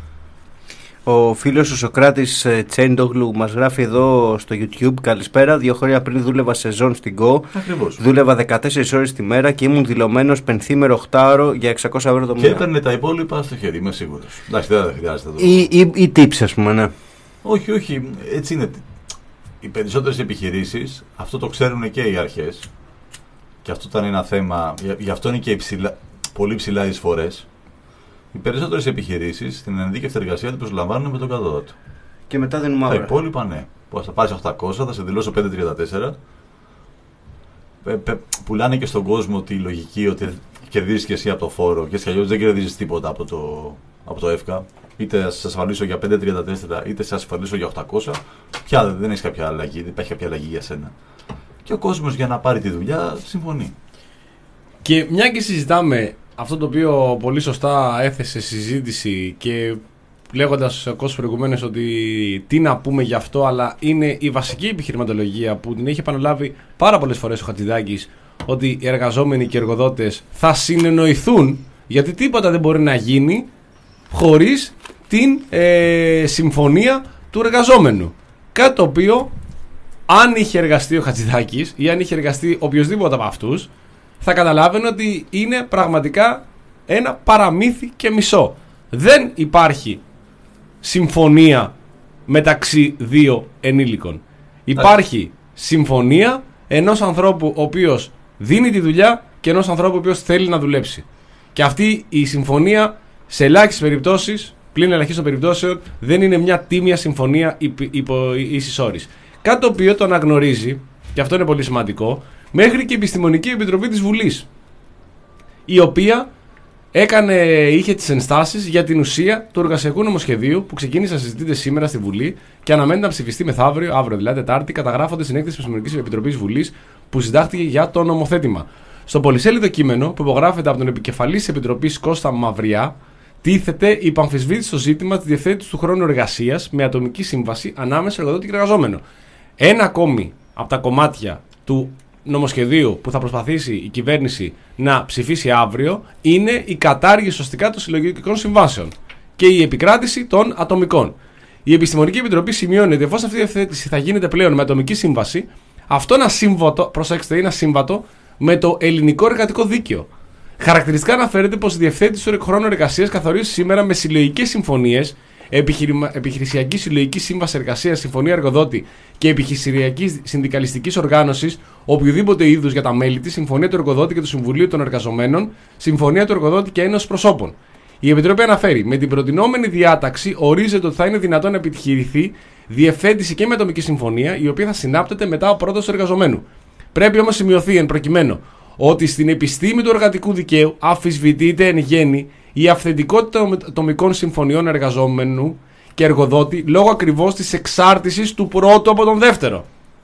Ο φίλος ο Σοκράτης Τσέντογλου μας γράφει εδώ στο YouTube: καλησπέρα. Δύο χρόνια πριν δούλευα σεζόν στην Go. Ακριβώς. Δούλευα δεκατέσσερις ώρες τη μέρα και ήμουν δηλωμένος πενθήμερο οχτάώρο για εξακόσια ευρώ το μήνα. Και έπαιρνε τα υπόλοιπα στο χέρι, είμαι σίγουρος. Εντάξει, δεν χρειάζεται εδώ. Ή, ή, ή tips, ας πούμε, ναι. Όχι, όχι. Έτσι είναι. Οι περισσότερες επιχειρήσεις, αυτό το ξέρουν και οι αρχές. Και αυτό ήταν ένα θέμα. Γι' αυτό είναι και υψηλά, πολύ ψηλά οι εισφορές. Οι περισσότερες επιχειρήσεις στην ενδίκευτη εργασία την προσλαμβάνουν με τον κατώτατο. Και μετά δίνουμε Τα αύριο. υπόλοιπα ναι. Πώς θα πάρεις οχτακόσια, θα σε δηλώσω πεντακόσια τριάντα τέσσερα. Πε, πε, πουλάνε και στον κόσμο τη λογική ότι κερδίζεις και εσύ από το φόρο και έτσι αλλιώς δεν κερδίζεις τίποτα από το, από το ΕΦΚΑ. Είτε θα σε ασφαλίσω για πεντακόσια τριάντα τέσσερα, είτε σε ασφαλίσω για οχτακόσια. Πια δεν έχει κάποια αλλαγή, δεν υπάρχει κάποια αλλαγή για σένα. Και ο κόσμος για να πάρει τη δουλειά συμφωνεί. Και μια και συζητάμε αυτό το οποίο πολύ σωστά έθεσε συζήτηση και λέγοντας ο κόσμος προηγουμένως ότι τι να πούμε γι' αυτό, αλλά είναι η βασική επιχειρηματολογία που την έχει επαναλάβει πάρα πολλές φορές ο Χατζηδάκης, ότι οι εργαζόμενοι και οι εργοδότες θα συνεννοηθούν, γιατί τίποτα δεν μπορεί να γίνει χωρίς την ε, συμφωνία του εργαζόμενου. Κάτι το οποίο, αν είχε εργαστεί ο Χατζηδάκης ή αν είχε εργαστεί οποιοδήποτε από αυτούς, θα καταλάβαινε ότι είναι πραγματικά ένα παραμύθι και μισό. Δεν υπάρχει συμφωνία μεταξύ δύο ενήλικων. Υπάρχει συμφωνία ενός ανθρώπου ο οποίος δίνει τη δουλειά και ενός ανθρώπου ο οποίος θέλει να δουλέψει. Και αυτή η συμφωνία σε ελάχιστες περιπτώσεις, πλην ελαχίστων περιπτώσεων, δεν είναι μια τίμια συμφωνία υπό ίσης όρης. Κάτι το οποίο το αναγνωρίζει, και αυτό είναι πολύ σημαντικό, μέχρι και η Επιστημονική Επιτροπή της Βουλής, η οποία έκανε, είχε τις ενστάσεις για την ουσία του εργασιακού νομοσχεδίου που ξεκίνησε να συζητείται σήμερα στη Βουλή και αναμένεται να ψηφιστεί μεθαύριο, αύριο δηλαδή Τετάρτη, καταγράφονται στην έκθεση της Επιστημονικής Επιτροπής Βουλής που συντάχθηκε για το νομοθέτημα. Στο πολυσέλιδο κείμενο που υπογράφεται από τον επικεφαλής της Επιτροπής Κώστα Μαυριά, τίθεται υπ' αμφισβήτηση το ζήτημα της διευθέτησης του χρόνου εργασίας με ατομική σύμβαση ανάμεσα σε εργοδότη και εργαζόμενο. Ένα ακόμη από τα κομμάτια του νομοσχεδίου που θα προσπαθήσει η κυβέρνηση να ψηφίσει αύριο είναι η κατάργηση ουσιαστικά των συλλογικών συμβάσεων και η επικράτηση των ατομικών. Η Επιστημονική Επιτροπή σημειώνει ότι εφόσον αυτή η διευθέτηση θα γίνεται πλέον με ατομική σύμβαση, αυτό είναι ασύμβατο, προσέξτε, είναι ασύμβατο με το ελληνικό εργατικό δίκαιο. Χαρακτηριστικά αναφέρεται πως η διευθέτηση του χρόνου εργασίας καθορίζει σήμερα με συλλογικές συμφωνίες, επιχειρησιακή συλλογική σύμβαση εργασίας, συμφωνία εργοδότη και επιχειρησιακή συνδικαλιστική οργάνωση οποιοδήποτε είδους για τα μέλη της, συμφωνία του εργοδότη και του Συμβουλίου των Εργαζομένων, συμφωνία του εργοδότη και ένωση προσώπων. Η Επιτροπή αναφέρει: με την προτινόμενη διάταξη ορίζεται ότι θα είναι δυνατόν να επιχειρηθεί διευθέτηση και με ατομική συμφωνία, η οποία θα συνάπτεται μετά από πρόταση του εργαζομένου. Πρέπει όμως σημειωθεί εν προκειμένου ότι στην επιστήμη του εργατικού δικαίου αμφισβητείται εν γέννη η αυθεντικότητα των ατομικών συμφωνιών εργαζόμενου και εργοδότη λόγω ακριβώς της εξάρτησης του πρώτου από τον δεύτερο.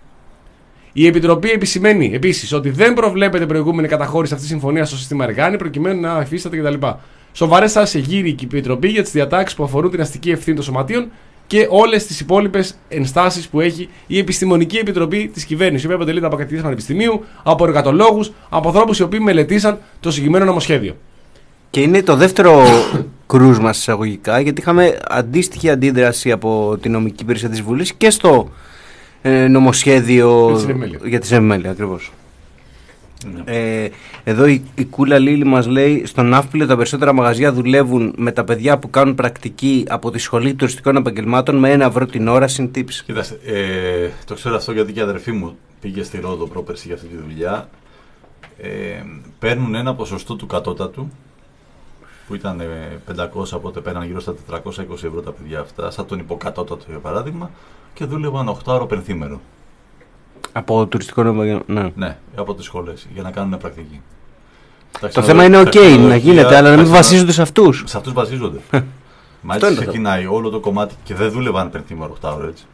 Η Επιτροπή επισημαίνει επίσης ότι δεν προβλέπεται προηγούμενη καταχώρηση αυτής της συμφωνίας στο σύστημα Εργάνη προκειμένου να υφίσταται κτλ. Σοβαρές τάσεις εγείρει η Επιτροπή για τις διατάξεις που αφορούν την αστική ευθύνη των σωματείων και όλες τις υπόλοιπες ενστάσεις που έχει η Επιστημονική Επιτροπή της Κυβέρνησης, η οποία αποτελείται από καθηγητές πανεπιστημίου, από εργατολόγους, από ανθρώπους οι οποίοι μελετήσαν το συγκεκριμένο νομοσχέδιο. Και είναι το δεύτερο κρούσμα εισαγωγικά, γιατί είχαμε αντίστοιχη αντίδραση από την νομική υπηρεσία της Βουλής και στο ε, νομοσχέδιο για τις ΕΜΕΛ, ακριβώς. Mm. Ε, εδώ η, η Κούλα Λίλη μας λέει: στον Ναύπλιο τα περισσότερα μαγαζιά δουλεύουν με τα παιδιά που κάνουν πρακτική από τη Σχολή Τουριστικών Επαγγελμάτων με ένα ευρώ την ώρα συν tips. Κοίταξε, ε, το ξέρω αυτό γιατί και η αδερφή μου πήγε στη Ρόδο πρόπερση για αυτή τη δουλειά. Ε, παίρνουν ένα ποσοστό του κατώτατου που ήταν πεντακόσια, οπότε πέραν γύρω στα τετρακόσια είκοσι ευρώ τα παιδιά αυτά, σαν τον υποκατώτατο για παράδειγμα, και δούλευαν οκτώ ώρο πενθήμερο. Από τουριστικό επαγγελματικό. Ναι. ναι, από τις σχολές για να κάνουν πρακτική. Το θέμα είναι οκ, okay, να γίνεται, αλλά να μην βασίζονται σε αυτούς. Σε αυτούς βασίζονται. Μα έτσι ξεκινάει όλο το κομμάτι και δεν δούλευαν πενθήμερο οκτώ ώρο έτσι.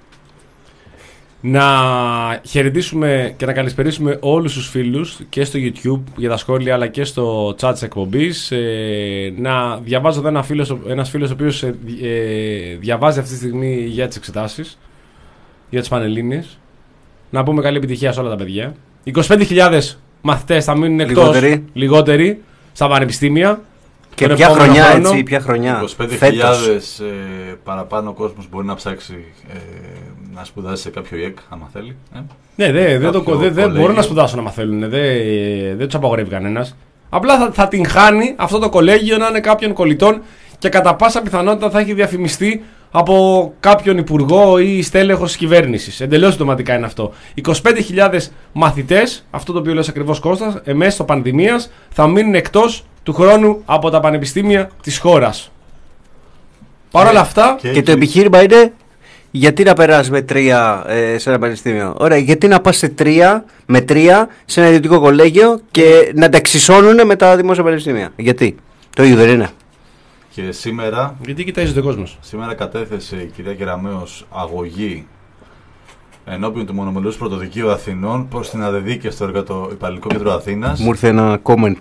Να χαιρετήσουμε και να καλησπερίσουμε όλους τους φίλους και στο YouTube για τα σχόλια αλλά και στο chat της εκπομπής. Ε, να διαβάζω εδώ ένα φίλος, ένας φίλος ο οποίος ε, ε, διαβάζει αυτή τη στιγμή για τις εξετάσεις, για τις Πανελλήνιες. Να πούμε καλή επιτυχία σε όλα τα παιδιά. είκοσι πέντε χιλιάδες μαθητές θα μείνουν εκτός, λιγότεροι, λιγότεροι στα πανεπιστήμια. Και ποια χρονιά, χρόνο. έτσι, ποια χρονιά. είκοσι πέντε χιλιάδες ε, παραπάνω ο κόσμος μπορεί να ψάξει ε, να σπουδάσει σε κάποιο ΙΕΚ, άμα θέλει. Ε. Ναι, δεν δε, δε, δε, μπορούν να σπουδάσουν άμα θέλουν. Δεν δε τους απαγορεύει κανένας. Απλά θα, θα την χάνει αυτό το κολέγιο να είναι κάποιων κολλητών και κατά πάσα πιθανότητα θα έχει διαφημιστεί από κάποιον υπουργό ή στέλεχος της κυβέρνησης. Εντελώς αυτοματικά είναι αυτό. είκοσι πέντε χιλιάδες μαθητές, αυτό το οποίο λες ακριβώς Κώστας, εμέσω στο πανδημίας, θα μείνουν εκτός του χρόνου από τα πανεπιστήμια της χώρας. Παρ' όλα αυτά. Και, και το επιχείρημα είναι γιατί να περάσει με τρία ε, σε ένα πανεπιστήμιο. Ωραία, γιατί να πας σε τρία, με τρία σε ένα ιδιωτικό κολέγιο και να τα εξισώνουν με τα δημόσια πανεπιστήμια. Γιατί? Το ίδιο δεν είναι. Και σήμερα. Γιατί κοιτάζει τον κόσμο. Σήμερα κατέθεσε η κυρία Κεραμέως αγωγή ενώπιον του Μονομελούς Πρωτοδικείου Αθηνών προς την ΑΔΕΔΗ και στο Εργατοϊπαλληλικό Κέντρο Αθήνας. Μου ήρθε ένα comment.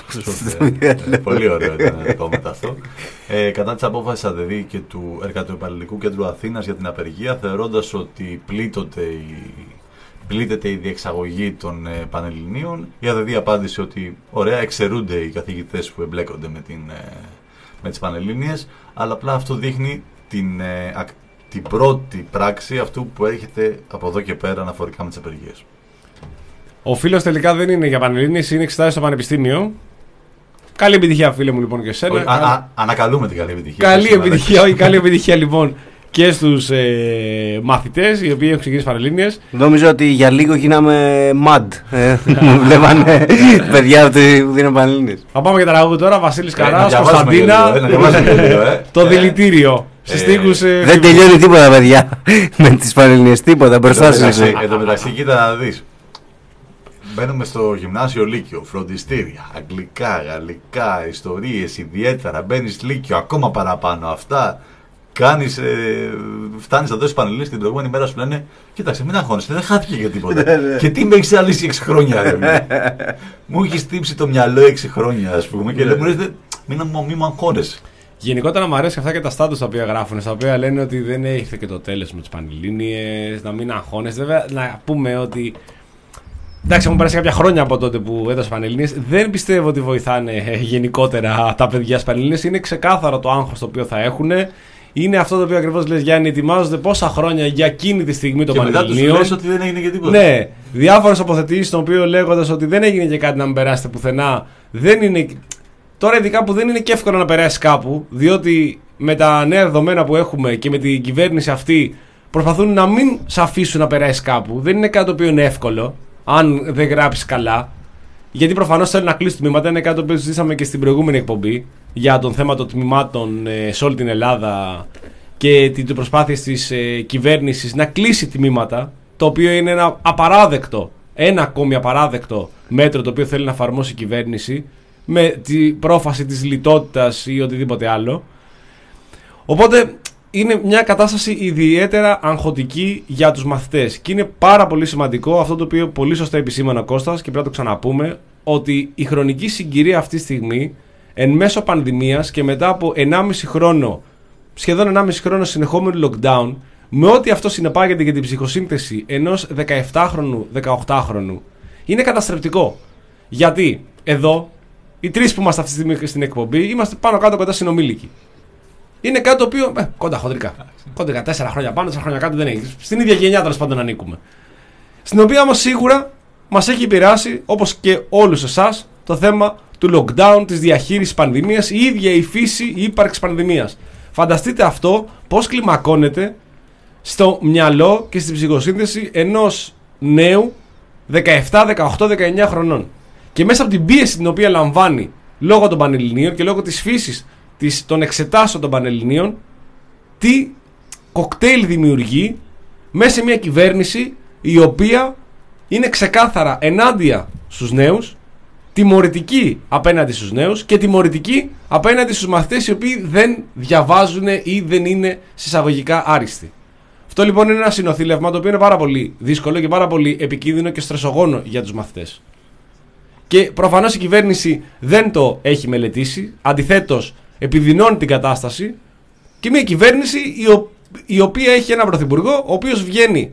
ε, πολύ ωραίο ήταν το comment αυτό. Ε, κατά της απόφασης ΑΔΕΔΗ και του Εργατοϊπαλληλικού Κέντρου Αθήνας για την απεργία, θεωρώντας ότι πλήττονται η, πλήττεται η διεξαγωγή των ε, Πανελληνίων, η ΑΔΕΔΗ απάντησε ότι ωραία, εξαιρούνται οι καθηγητές που εμπλέκονται με, την, ε, με τις Πανελλήνιες, αλλά απλά αυτό δείχνει την ε, την πρώτη πράξη αυτού που έρχεται από εδώ και πέρα αναφορικά με τις απεργίες. Ο φίλος τελικά δεν είναι για Πανελλήνιες, είναι εξετάσεις στο Πανεπιστήμιο. Καλή επιτυχία, φίλε μου, λοιπόν, και εσένα. Α, α, ανακαλούμε την καλή επιτυχία. Καλή επιτυχία, όχι, καλή επιτυχία, λοιπόν, και στους ε, μαθητές οι οποίοι έχουν ξεκινήσει Πανελλήνιες. Νόμιζα ότι για λίγο γίναμε mad. Ε, μου βλέπανε παιδιά που δίνουν Πανελλήνιες. Θα πάμε για τα τραγούδια τώρα. Βασίλης Καράς, ε, Κωνσταντίνα. Ε, το δηλητήριο. Ε, δεν τελειώνει τίποτα, παιδιά, με τις Πανελλήνιες. Τίποτα μπροστά σας. Εν τω μεταξύ, κοίτα να δεις. Μπαίνουμε στο γυμνάσιο Λύκειο, φροντιστήρια, αγγλικά, γαλλικά, ιστορίες, ιδιαίτερα. Μπαίνεις Λύκειο, ακόμα παραπάνω. Αυτά κάνεις, ε, φτάνεις να δώσεις Πανελλήνιες την προηγούμενη μέρα, σου λένε: κοίταξε, μην αγχώνεσαι, δεν χάθηκε για τίποτα. Και τι με έχεις ζαλίσει έξι χρόνια, ρε. Μου έχεις τύψει το μυαλό έξι χρόνια, ας πούμε, και μου λες: μην μου αγχώνεσαι. Γενικότερα μου αρέσει αυτά και τα στάτους τα οποία γράφουν, στα οποία λένε ότι δεν ήρθε και το τέλος με τις Πανελλήνιες, να μην αγχώνεσαι. Βέβαια, να πούμε ότι. Εντάξει, έχουν περάσει κάποια χρόνια από τότε που έδωσε Πανελλήνιες. Δεν πιστεύω ότι βοηθάνε γενικότερα τα παιδιά στις Πανελλήνιες. Είναι ξεκάθαρο το άγχος το οποίο θα έχουν. Είναι αυτό το οποίο ακριβώς λες, Γιάννη, ετοιμάζονται πόσα χρόνια για εκείνη τη στιγμή των Πανελληνίων. Και μετά τους λες ότι δεν έγινε και τίποτα. Ναι, διάφορες αποθετήσεις των οποίων λέγοντας ότι δεν έγινε και κάτι να μην περάσετε πουθενά. Δεν είναι. Τώρα, ειδικά που δεν είναι και εύκολο να περάσει κάπου, διότι με τα νέα δεδομένα που έχουμε και με την κυβέρνηση αυτή προσπαθούν να μην σε αφήσουν να περάσει κάπου. Δεν είναι κάτι το οποίο είναι εύκολο, αν δεν γράψει καλά. Γιατί προφανώς θέλουν να κλείσουν τμήματα. Είναι κάτι το οποίο συζήτησαμε και στην προηγούμενη εκπομπή για τον θέμα των τμήματων ε, σε όλη την Ελλάδα και την προσπάθεια της ε, κυβέρνησης να κλείσει τμήματα. Το οποίο είναι ένα απαράδεκτο, ένα ακόμη απαράδεκτο μέτρο το οποίο θέλει να εφαρμόσει η κυβέρνηση με την πρόφαση της λιτότητας ή οτιδήποτε άλλο. Οπότε είναι μια κατάσταση ιδιαίτερα αγχωτική για τους μαθητές. Και είναι πάρα πολύ σημαντικό αυτό το οποίο πολύ σωστά επισήμανε ο Κώστας και πρέπει να το ξαναπούμε, ότι η χρονική συγκυρία αυτή τη στιγμή, εν μέσω πανδημίας και μετά από ενάμιση χρόνο, σχεδόν ενάμιση χρόνο συνεχόμενου lockdown, με ό,τι αυτό συνεπάγεται για την ψυχοσύνθεση ενός δεκαεπτάχρονου, δεκαοκτάχρονου, είναι καταστρεπτικό. Γιατί εδώ, οι τρεις που είμαστε αυτή τη στιγμή στην εκπομπή, είμαστε πάνω κάτω κοντά συνομήλικοι. Είναι κάτι το οποίο. Ε, κοντά χοντρικά. Κοντρικά, τέσσερα χρόνια πάνω, τέσσερα χρόνια κάτω δεν έχει. Στην ίδια γενιά τέλος πάντων ανήκουμε. Στην οποία όμως σίγουρα μας έχει επηρεάσει, όπως και όλους εσάς, το θέμα του lockdown, της διαχείρισης πανδημίας, η ίδια η φύση, η ύπαρξη πανδημίας. Φανταστείτε αυτό πώς κλιμακώνεται στο μυαλό και στην ψυχοσύνθεση ενός νέου δεκαεπτά, δεκαοκτώ, δεκαεννιά χρονών. Και μέσα από την πίεση την οποία λαμβάνει λόγω των Πανελληνίων και λόγω της φύσης των εξετάσεων των Πανελληνίων, τι κοκτέιλ δημιουργεί μέσα σε μια κυβέρνηση η οποία είναι ξεκάθαρα ενάντια στους νέους, τιμωρητική απέναντι στους νέους και τιμωρητική απέναντι στους μαθητές οι οποίοι δεν διαβάζουν ή δεν είναι συσσαγωγικά άριστοι. Αυτό λοιπόν είναι ένα συνοθήλευμα το οποίο είναι πάρα πολύ δύσκολο και πάρα πολύ επικίνδυνο και στρεσογόνο για τους μαθητές. Και προφανώς η κυβέρνηση δεν το έχει μελετήσει, αντιθέτως επιδεινώνει την κατάσταση, και μια κυβέρνηση η, ο, η οποία έχει έναν πρωθυπουργό ο οποίος βγαίνει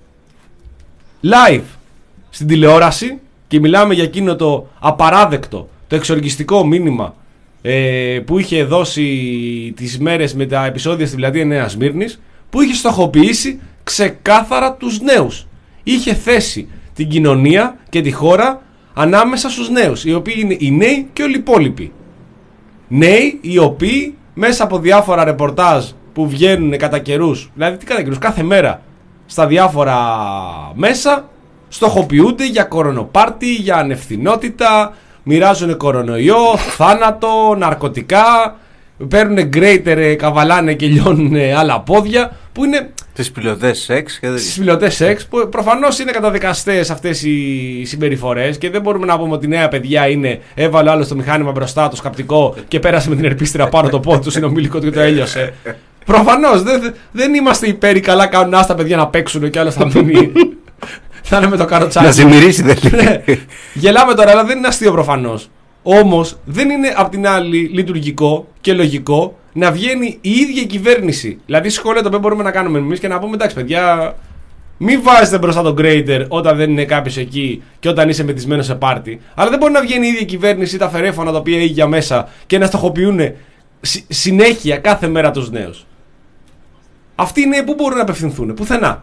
live στην τηλεόραση και μιλάμε για εκείνο το απαράδεκτο, το εξοργιστικό μήνυμα ε, που είχε δώσει τις μέρες με τα επεισόδια στη πλατεία Νέας Σμύρνης, που είχε στοχοποιήσει ξεκάθαρα τους νέους. Είχε θέσει την κοινωνία και τη χώρα ανάμεσα στους νέους, οι οποίοι είναι οι νέοι και όλοι οι υπόλοιποι. Νέοι οι οποίοι μέσα από διάφορα ρεπορτάζ που βγαίνουν κατά καιρούς, δηλαδή τι κατά καιρούς, κάθε μέρα στα διάφορα μέσα, στοχοποιούνται για κορονοπάρτι, για ανευθυνότητα, μοιράζουν κορονοϊό, θάνατο, ναρκωτικά, παίρνουν γκρέιτερ, καβαλάνε και λιώνουν άλλα πόδια, που είναι στις πιλωτές σεξ. Στις πιλωτές σεξ, που προφανώς είναι καταδικαστές αυτές οι συμπεριφορές και δεν μπορούμε να πούμε ότι νέα παιδιά είναι, έβαλε άλλο στο μηχάνημα μπροστά το σκαπτικό και πέρασε με την ερπίστρια πάνω το πόδι του συνομιλικό του και το έλειωσε. Προφανώς δεν, δεν είμαστε υπέροι, καλά κάνουν άστα παιδιά να παίξουν και άλλο θα μείνει. Θα είναι με το καροτσάκι. Να ζημιρίσει δεν ναι. Γελάμε τώρα, αλλά δεν είναι αστείο προφανώς. Όμως δεν είναι απ' την άλλη λειτουργικό και λογικό να βγαίνει η ίδια η κυβέρνηση. Δηλαδή σχόλια τα οποία μπορούμε να κάνουμε εμείς και να πούμε εντάξει παιδιά, μην βάζετε μπροστά τον grader όταν δεν είναι κάποιος εκεί και όταν είσαι μεθυσμένος σε πάρτι. Αλλά δεν μπορεί να βγαίνει η ίδια η κυβέρνηση ή τα φερέφωνα τα οποία έχει για μέσα και να στοχοποιούν συ- συνέχεια κάθε μέρα τους νέους. Αυτοί οι νέοι πού μπορούν να απευθυνθούν, πουθενά.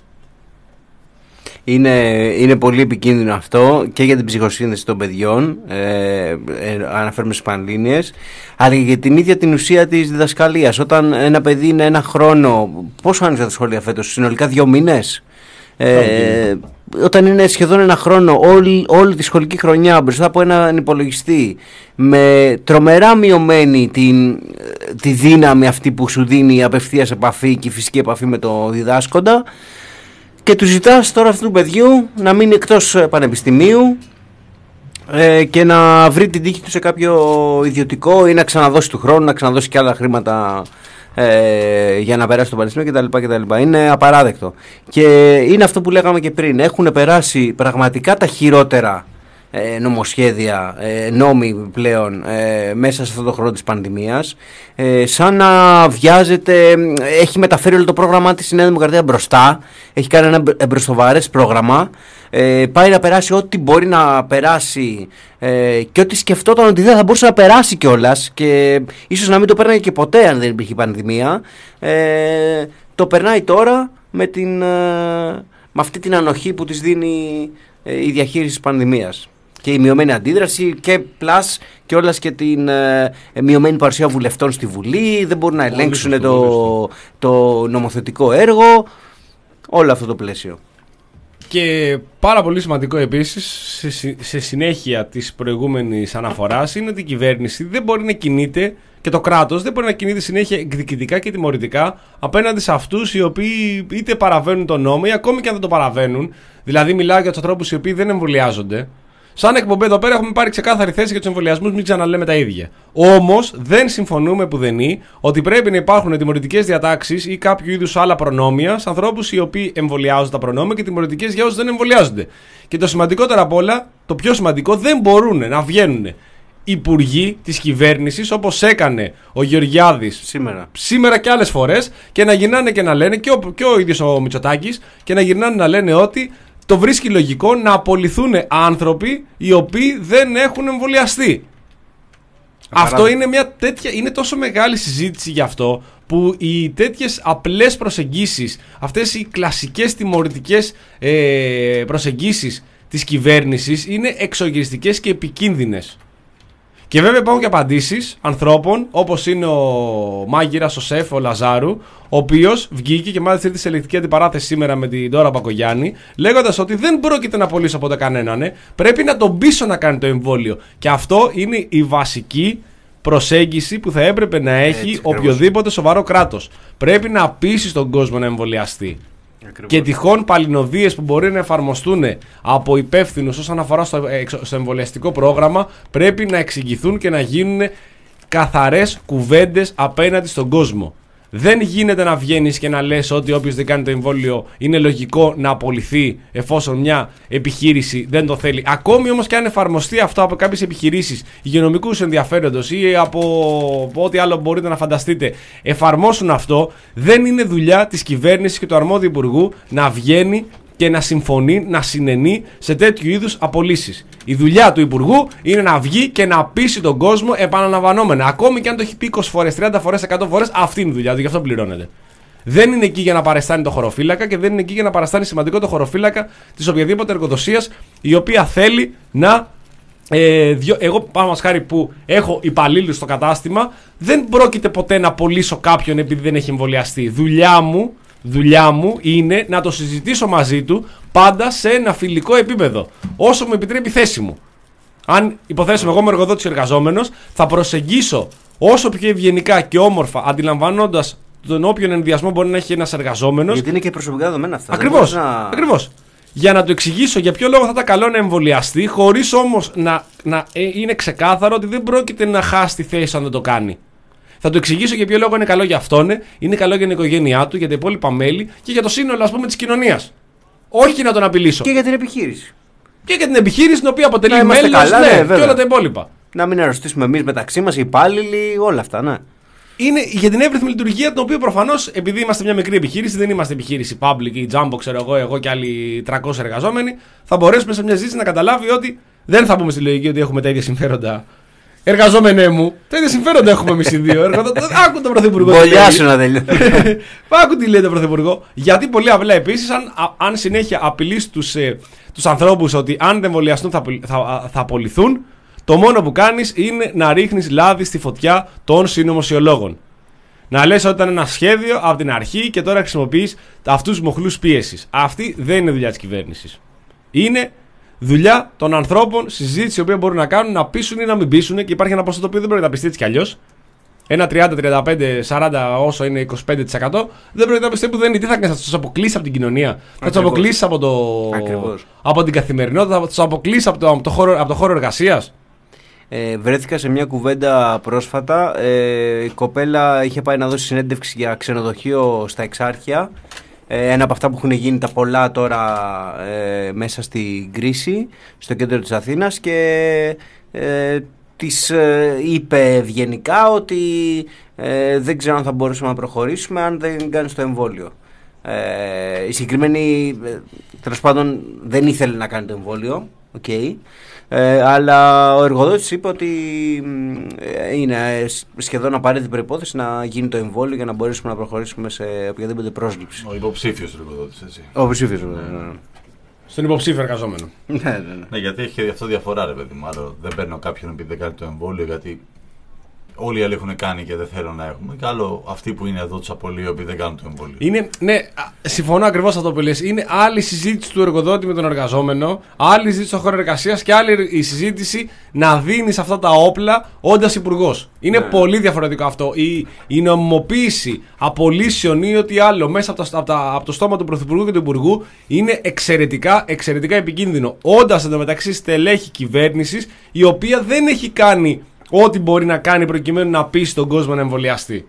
Είναι, είναι πολύ επικίνδυνο αυτό και για την ψυχοσύνθεση των παιδιών, ε, ε, αναφέρουμε στις Πανελλήνιες, αλλά και για την ίδια την ουσία της διδασκαλίας. Όταν ένα παιδί είναι ένα χρόνο, πόσο άνοιξαν τα σχολεία φέτος, συνολικά δύο μήνες, ε, όταν είναι σχεδόν ένα χρόνο όλη, όλη τη σχολική χρονιά μπροστά από έναν υπολογιστή, με τρομερά μειωμένη την, τη δύναμη αυτή που σου δίνει η απευθείας επαφή και η φυσική επαφή με το διδάσκοντα, και του ζητάς τώρα αυτού του παιδιού να μείνει εκτός πανεπιστημίου ε, και να βρει την τύχη του σε κάποιο ιδιωτικό ή να ξαναδώσει του χρόνου, να ξαναδώσει και άλλα χρήματα ε, για να περάσει το πανεπιστήμιο κτλ, κτλ. Είναι απαράδεκτο. Και είναι αυτό που λέγαμε και πριν. Έχουν περάσει πραγματικά τα χειρότερα ε, νομοσχέδια, ε, νόμοι πλέον ε, μέσα σε αυτό το χρόνο της πανδημίας, ε, σαν να βιάζεται, έχει μεταφέρει όλο το πρόγραμμά της η Νέα Δημοκρατία μπροστά, έχει κάνει ένα εμπροστοβαρές πρόγραμμα, ε, πάει να περάσει ό,τι μπορεί να περάσει ε, και ό,τι σκεφτόταν ότι δεν θα μπορούσε να περάσει κιόλας και ίσως να μην το πέρναγε και ποτέ αν δεν υπήρχε πανδημία, ε, το περνάει τώρα με, την, ε, με αυτή την ανοχή που της δίνει ε, η διαχείριση της πανδημίας. Και η μειωμένη αντίδραση και πλάς και όλας και την ε, μειωμένη παρουσία βουλευτών στη Βουλή, δεν μπορούν να ελέγξουν το, το νομοθετικό έργο, όλο αυτό το πλαίσιο. Και πάρα πολύ σημαντικό επίσης, σε, σε συνέχεια της προηγούμενης αναφοράς, είναι ότι η κυβέρνηση δεν μπορεί να κινείται και το κράτος δεν μπορεί να κινείται συνέχεια εκδικητικά και τιμωρητικά απέναντι σε αυτούς οι οποίοι είτε παραβαίνουν τον νόμο ή ακόμη και αν δεν το παραβαίνουν. Δηλαδή, μιλάω για τους ανθρώπους οι οποίοι δεν εμβολιάζονται. Σαν εκπομπή εδώ πέρα έχουμε πάρει ξεκάθαρη θέση για τους εμβολιασμούς, μην ξαναλέμε τα ίδια. Όμως δεν συμφωνούμε πουδενή ότι πρέπει να υπάρχουν τιμωρητικές διατάξεις ή κάποιο είδους άλλα προνόμια σε ανθρώπους οι οποίοι εμβολιάζουν τα προνόμια και τιμωρητικές για όσους δεν εμβολιάζονται. Και το σημαντικότερο απ' όλα, το πιο σημαντικό, δεν μπορούν να βγαίνουν υπουργοί της κυβέρνησης όπως έκανε ο Γεωργιάδης σήμερα, σήμερα και άλλες φορές και να γυρνάνε και να λένε, και ο, και ο ίδιος ο Μητσοτάκης, και να γυρνάνε να λένε ότι το βρίσκει λογικό να απολυθούν άνθρωποι οι οποίοι δεν έχουν εμβολιαστεί. Αυτό είναι μια τέτοια, είναι τόσο μεγάλη συζήτηση γι' αυτό που οι τέτοιες απλές προσεγγίσεις, αυτές οι κλασικές τιμωρητικές ε, προσεγγίσεις της κυβέρνησης είναι εξοργιστικές και επικίνδυνες. Και βέβαια υπάρχουν και απαντήσεις ανθρώπων όπως είναι ο μάγειρας, ο σεφ, ο Λαζάρου, ο οποίος βγήκε και μάλιστα ήρθε σε ελεκτική αντιπαράθεση σήμερα με την Ντόρα Μπακογιάννη, λέγοντας ότι δεν πρόκειται να απολύσω από κανέναν, ε. πρέπει να τον πείσω να κάνει το εμβόλιο. Και αυτό είναι η βασική προσέγγιση που θα έπρεπε να έχει έτσι, οποιοδήποτε σοβαρό κράτος. Πρέπει να πείσει τον κόσμο να εμβολιαστεί. Ακριβώς. Και τυχόν παλινοδίες που μπορεί να εφαρμοστούν από υπεύθυνους όσον αφορά στο, στο εμβολιαστικό πρόγραμμα πρέπει να εξηγηθούν και να γίνουν καθαρές κουβέντες απέναντι στον κόσμο. Δεν γίνεται να βγαίνεις και να λες ότι όποιος δεν κάνει το εμβόλιο είναι λογικό να απολυθεί εφόσον μια επιχείρηση δεν το θέλει. Ακόμη όμως και αν εφαρμοστεί αυτό από κάποιες επιχειρήσεις υγειονομικούς ενδιαφέροντος ή από, από ό,τι άλλο μπορείτε να φανταστείτε, εφαρμόσουν αυτό, δεν είναι δουλειά της κυβέρνησης και του αρμόδιου υπουργού να βγαίνει και να συμφωνεί, να συνενεί σε τέτοιου είδους απολύσεις. Η δουλειά του υπουργού είναι να βγει και να πείσει τον κόσμο επαναλαμβανόμενα. Ακόμη και αν το έχει πει είκοσι φορές, τριάντα φορές, εκατό φορές, αυτή είναι η δουλειά του, γι' αυτό πληρώνεται. Δεν είναι εκεί για να παραιστάνει το χωροφύλακα και δεν είναι εκεί για να παραιστάνει σημαντικό το χωροφύλακα της οποιαδήποτε εργοδοσίας η οποία θέλει να. Ε, δυο, εγώ, πάνω μας χάρη που έχω υπαλλήλους στο κατάστημα, δεν πρόκειται ποτέ να απολύσω κάποιον επειδή δεν έχει εμβολιαστεί. Δουλειά μου. Δουλειά μου είναι να το συζητήσω μαζί του πάντα σε ένα φιλικό επίπεδο, όσο μου επιτρέπει η θέση μου. Αν υποθέσουμε εγώ είμαι εργοδότης εργαζόμενος, θα προσεγγίσω όσο πιο ευγενικά και όμορφα, αντιλαμβάνοντας τον όποιον ενδιασμό μπορεί να έχει ένας εργαζόμενος. Γιατί είναι και προσωπικά δεδομένα αυτά. Ακριβώς. Να... Ακριβώς. Για να του εξηγήσω για ποιο λόγο θα ήταν καλό να εμβολιαστεί, χωρίς όμως να, να ε, είναι ξεκάθαρο ότι δεν πρόκειται να χάσει τη θέση αν δεν το κάνει. Θα του εξηγήσω για ποιο λόγο είναι καλό για αυτόν, είναι καλό για την οικογένειά του, για τα υπόλοιπα μέλη και για το σύνολο, ας πούμε, της κοινωνίας. Όχι να τον απειλήσω. Και για την επιχείρηση. Και για την επιχείρηση την οποία αποτελεί να μέλος, καλά, ναι, ναι, και όλα τα υπόλοιπα. Να μην αρρωστήσουμε εμείς μεταξύ μας, οι υπάλληλοι, όλα αυτά, ναι. Είναι για την εύρυθμη λειτουργία, την οποία προφανώς επειδή είμαστε μια μικρή επιχείρηση, δεν είμαστε επιχείρηση public ή jumbo, ξέρω εγώ, εγώ και άλλοι τριακόσιοι εργαζόμενοι, θα μπορέσουμε σε μια συζήτηση να καταλάβει ότι δεν θα πούμε στη λογική ότι έχουμε τα ίδια συμφέροντα. Εργαζόμενέ μου, τα ίδια συμφέροντα έχουμε εμείς οι δύο. Άκου τον Πρωθυπουργό. Μπολιάσου να τελειώσει. Άκου τι λέει τον Πρωθυπουργό. Γιατί πολύ απλά επίσης, αν, αν συνέχεια απειλείς τους, ε, τους ανθρώπους ότι αν δεν εμβολιαστούν θα, θα, θα απολυθούν, το μόνο που κάνεις είναι να ρίχνεις λάδι στη φωτιά των συνωμοσιολόγων. Να λες ότι ήταν ένα σχέδιο από την αρχή και τώρα χρησιμοποιείς αυτούς τους μοχλούς πίεσης. Αυτή δεν είναι δουλειά της κυβέρνησης. Είναι δουλειά των ανθρώπων, συζήτηση η οποία μπορούν να κάνουν, να πείσουν ή να μην πείσουν, και υπάρχει ένα ποσό το οποίο δεν πρέπει να πιστεί έτσι κι αλλιώς. Ένα τριάντα, τριάντα πέντε, σαράντα όσο είναι είκοσι πέντε τοις εκατό δεν πρέπει να πιστεί που δεν είναι. Τι θα κάνεις, θα τους αποκλείσεις από την κοινωνία, θα τους αποκλείσεις από, το... από την καθημερινότητα, θα τους αποκλείσεις από το, από το χώρο, από το χώρο εργασίας. Ε, βρέθηκα σε μια κουβέντα πρόσφατα. Ε, η κοπέλα είχε πάει να δώσει συνέντευξη για ξενοδοχείο στα Εξάρχεια Ε, ένα από αυτά που έχουν γίνει τα πολλά τώρα ε, μέσα στην κρίση, στο κέντρο της Αθήνας, και ε, της ε, είπε ευγενικά ότι ε, δεν ξέρω αν θα μπορούσαμε να προχωρήσουμε αν δεν κάνει το εμβόλιο. Ε, η συγκεκριμένη, ε, τέλος πάντων, δεν ήθελε να κάνει το εμβόλιο, okay. ε, αλλά ο εργοδότης είπε ότι ε, είναι σχεδόν απαραίτητη προϋπόθεση να γίνει το εμβόλιο για να μπορέσουμε να προχωρήσουμε σε οποιαδήποτε πρόσληψη. Ο υποψήφιος εργοδότης, έτσι. Ο υποψήφιος, ναι, ναι. Στον υποψήφιο εργαζόμενο. ναι, ναι, ναι. Ναι, γιατί έχει αυτό διαφορά, ρε παιδί μου. Άλλο δεν παίρνω κάποιον επειδή δεν κάνει το εμβόλιο, γιατί όλοι οι άλλοι έχουν κάνει και δεν θέλουν να έχουμε. Και άλλο αυτοί που είναι εδώ του απολύω επειδή δεν κάνουν το εμβόλιο. Είναι, ναι, συμφωνώ ακριβώς αυτό που λες. Είναι άλλη συζήτηση του εργοδότη με τον εργαζόμενο, άλλη συζήτηση στον χώρο εργασίας και άλλη η συζήτηση να δίνεις αυτά τα όπλα όντας υπουργός. Είναι ναι. πολύ διαφορετικό αυτό. Η, η νομιμοποίηση απολύσεων ή ό,τι άλλο μέσα από, τα, από, τα, από το στόμα του Πρωθυπουργού και του Υπουργού είναι εξαιρετικά, εξαιρετικά επικίνδυνο. Όντας εντωμεταξύ στελέχη κυβέρνησης η οποία δεν έχει κάνει ό,τι μπορεί να κάνει προκειμένου να πείσει τον κόσμο να εμβολιαστεί.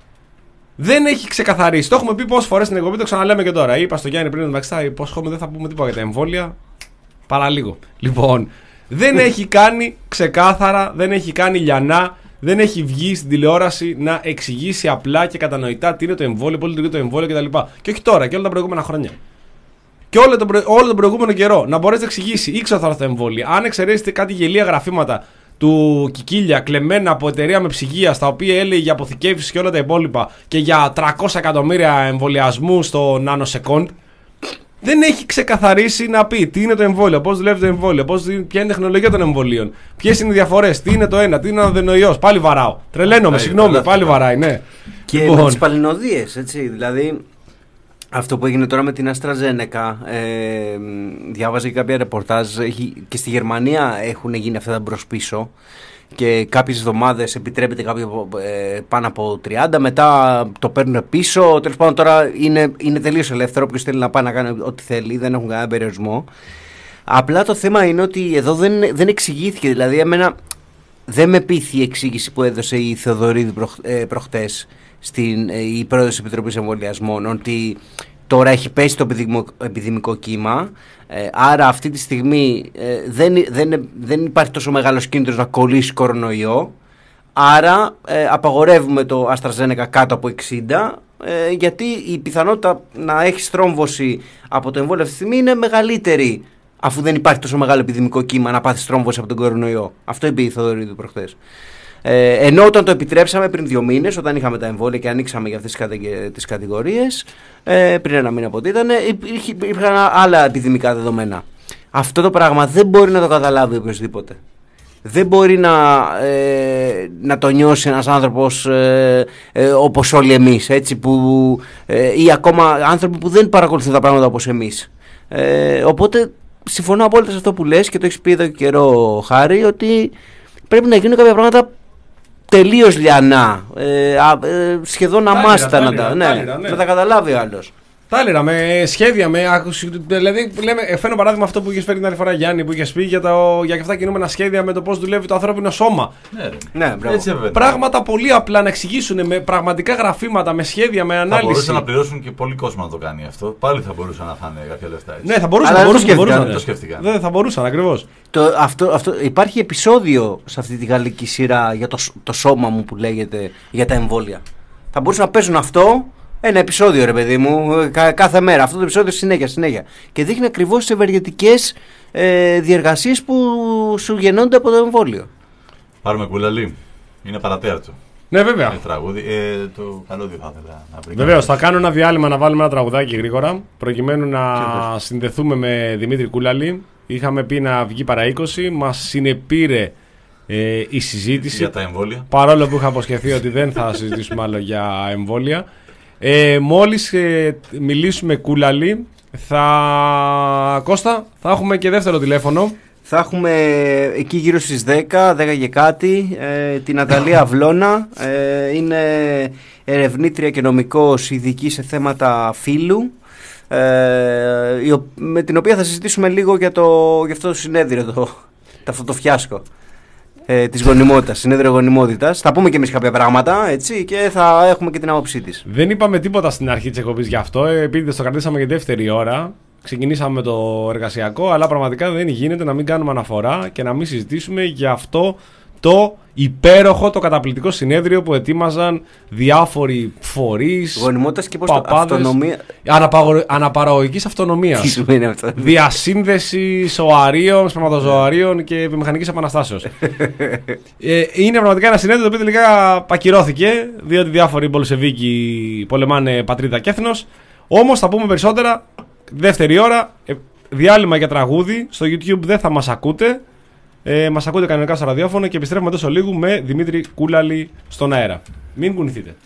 Δεν έχει ξεκαθαρίσει. Το έχουμε πει πόσες φορές στην εκπομπή, το ξαναλέμε και τώρα. Είπα στο Γιάννη πριν, εντάξει, θα υπόσχομαι, δεν θα πούμε τίποτα για τα εμβόλια. Παραλίγο. Λοιπόν, δεν έχει κάνει ξεκάθαρα, δεν έχει κάνει λιανά, δεν έχει βγει στην τηλεόραση να εξηγήσει απλά και κατανοητά τι είναι το εμβόλιο, πώς λειτουργεί το εμβόλιο κτλ. Και όχι τώρα, και όλα τα προηγούμενα χρόνια. Και όλο τον, προ... όλο τον προηγούμενο καιρό να μπορέσει να εξηγήσει, ήξερα θα έρθει τα εμβόλια. Αν εξαιρέσετε κάτι γελία γραφήματα του Κικίλια κλεμμένα από εταιρεία με ψυγεία, στα οποία έλεγε για αποθηκεύσεις και όλα τα υπόλοιπα και για τριακόσια εκατομμύρια εμβολιασμού στο nanosecond, δεν έχει ξεκαθαρίσει να πει τι είναι το εμβόλιο, πώς δουλεύει το εμβόλιο, πώς, ποια είναι η τεχνολογία των εμβολίων, ποιες είναι οι διαφορές, τι είναι το ένα, τι είναι ο αδενοϊός. Πάλι βαράω. Τρελαίνομαι, συγγνώμη, πάλι βαράει, ναι. Και λοιπόν, με τις παλινοδίες, έτσι, δηλαδή. Αυτό που έγινε τώρα με την AstraZeneca, ε, διάβαζα και κάποια ρεπορτάζ, έχει, και στη Γερμανία έχουν γίνει αυτά τα μπρος-πίσω και κάποιες εβδομάδες επιτρέπεται κάποιο ε, πάνω από τριάντα, μετά το παίρνουν πίσω, τέλος πάντων τώρα είναι, είναι τελείως ελεύθερο, όποιος θέλει να πάει να κάνει ό,τι θέλει, δεν έχουν κανένα περιορισμό. Απλά το θέμα είναι ότι εδώ δεν, δεν εξηγήθηκε, δηλαδή εμένα δεν με πείθει η εξήγηση που έδωσε η Θεοδωρίδη προχ, ε, προχτές, στην, η πρόεδρος της Επιτροπής Εμβολιασμών, ότι τώρα έχει πέσει το επιδημικό, επιδημικό κύμα, ε, άρα αυτή τη στιγμή ε, δεν, δεν, δεν υπάρχει τόσο μεγάλος κίνδυνος να κολλήσει κορονοϊό, άρα ε, απαγορεύουμε το AstraZeneca κάτω από εξήντα, ε, γιατί η πιθανότητα να έχει θρόμβωση από το εμβόλιο αυτή τη στιγμή είναι μεγαλύτερη, αφού δεν υπάρχει τόσο μεγάλο επιδημικό κύμα, να πάθει θρόμβωση από τον κορονοϊό. Αυτό είπε η Θεοδωρίδη προχθές. Ε, ενώ όταν το επιτρέψαμε πριν δύο μήνες, όταν είχαμε τα εμβόλια και ανοίξαμε για αυτές τις κατηγορίες, ε, πριν ένα μήνα από ό,τι ήταν, υπήρχαν άλλα επιδημικά δεδομένα. Αυτό το πράγμα δεν μπορεί να το καταλάβει οποιοσδήποτε. Δεν μπορεί να, ε, να το νιώσει ένας άνθρωπος ε, ε, όπως όλοι εμείς, έτσι, που, ε, ή ακόμα άνθρωποι που δεν παρακολουθούν τα πράγματα όπως εμείς. Ε, οπότε συμφωνώ απόλυτα σε αυτό που λες και το έχεις πει εδώ και καιρό, Χάρη, ότι πρέπει να γίνουν κάποια πράγματα τελείως λιανά, ε, α, ε, σχεδόν αμάστα να τα, ναι, ναι. να τα καταλάβει ο άλλος. Τα έλεγα με σχέδια, με άκουση. Δηλαδή, λέμε, φέρνω παράδειγμα αυτό που είχε φέρει την άλλη φορά, Γιάννη, που είχε πει για, το, για αυτά κινούμενα σχέδια με το πώς δουλεύει το ανθρώπινο σώμα. Ναι, ναι, έτσι, πράγματα πολύ απλά να εξηγήσουν με πραγματικά γραφήματα, με σχέδια, με ανάλυση. Θα μπορούσαν να πληρώσουν και πολύ κόσμο να το κάνει αυτό. Πάλι θα μπορούσαν να φάνε κάποια λεφτά. Έτσι. Ναι, θα μπορούσαν. Αλλά θα μπορούσαν, δεν μπορούσαν, μπορούσαν, το σκέφτηκαν. Δεν θα μπορούσαν ακριβώς. Το, αυτό, αυτό, υπάρχει επεισόδιο σε αυτή τη γαλλική σειρά για το, το σώμα μου που λέγεται για τα εμβόλια. Θα μπορούσαν να παίζουν αυτό. Ένα επεισόδιο, ρε παιδί μου, κα, κάθε μέρα. Αυτό το επεισόδιο συνέχεια, συνέχεια. Και δείχνει ακριβώς τις ευεργετικές ε, διεργασίες που σου γεννώνται από το εμβόλιο. Πάρουμε κουλαλί. Είναι παρατέαρτο. Ναι, βέβαια. Είναι τραγούδι. Ε, το καλώδιο θα ήθελα να βρει. Βεβαίως, θα κάνω ένα διάλειμμα να βάλουμε ένα τραγουδάκι γρήγορα, προκειμένου να συνδεθούμε με Δημήτρη Κούλαλη. Είχαμε πει να βγει παρά είκοσι, μας συνεπήρε ε, η συζήτηση. Για τα εμβόλια. Παρόλο που είχα αποσχεθεί ότι δεν θα συζητήσουμε άλλο για εμβόλια. Ε, μόλις ε, μιλήσουμε Κούλαλη, θα... Κώστα, θα έχουμε και δεύτερο τηλέφωνο. Θα έχουμε εκεί γύρω στις δέκα, δέκα και κάτι, ε, την Ναταλία Αυλώνα, ε, είναι ερευνήτρια και νομικός ειδική σε θέματα φύλου, ε, με την οποία θα συζητήσουμε λίγο για, το, για αυτό το συνέδριο, το, αυτό το φιάσκο. ε, της γονιμότητας, συνέδριο γονιμότητας. Θα πούμε και εμείς κάποια πράγματα, έτσι, και θα έχουμε και την άποψή της. Δεν είπαμε τίποτα στην αρχή της εκπομπής γι' αυτό, επειδή το κρατήσαμε για δεύτερη ώρα. Ξεκινήσαμε με το εργασιακό, αλλά πραγματικά δεν γίνεται να μην κάνουμε αναφορά και να μην συζητήσουμε για αυτό το υπέροχο, το καταπληκτικό συνέδριο που ετοίμαζαν διάφοροι φορείς, Γονιμότητας και πώς το αυτονομία. Αναπαγω... Αναπαραγωγικής αυτονομίας. Τι σημαίνει αυτό? Διασύνδεση ζωαρίων, σπερματοζωαρίων και βιομηχανικής επαναστάσεως. ε, είναι πραγματικά ένα συνέδριο το οποίο τελικά ακυρώθηκε, διότι διάφοροι Μπολσεβίκοι πολεμάνε πατρίδα και έθνος. Όμως θα πούμε περισσότερα δεύτερη ώρα. Ε, διάλειμμα για τραγούδι. Στο YouTube δεν θα μας ακούτε. Ε, μας ακούτε κανονικά στο ραδιόφωνο και επιστρέφουμε τόσο λίγο με Δημήτρη Κούλαλη στον αέρα. Μην κουνηθείτε.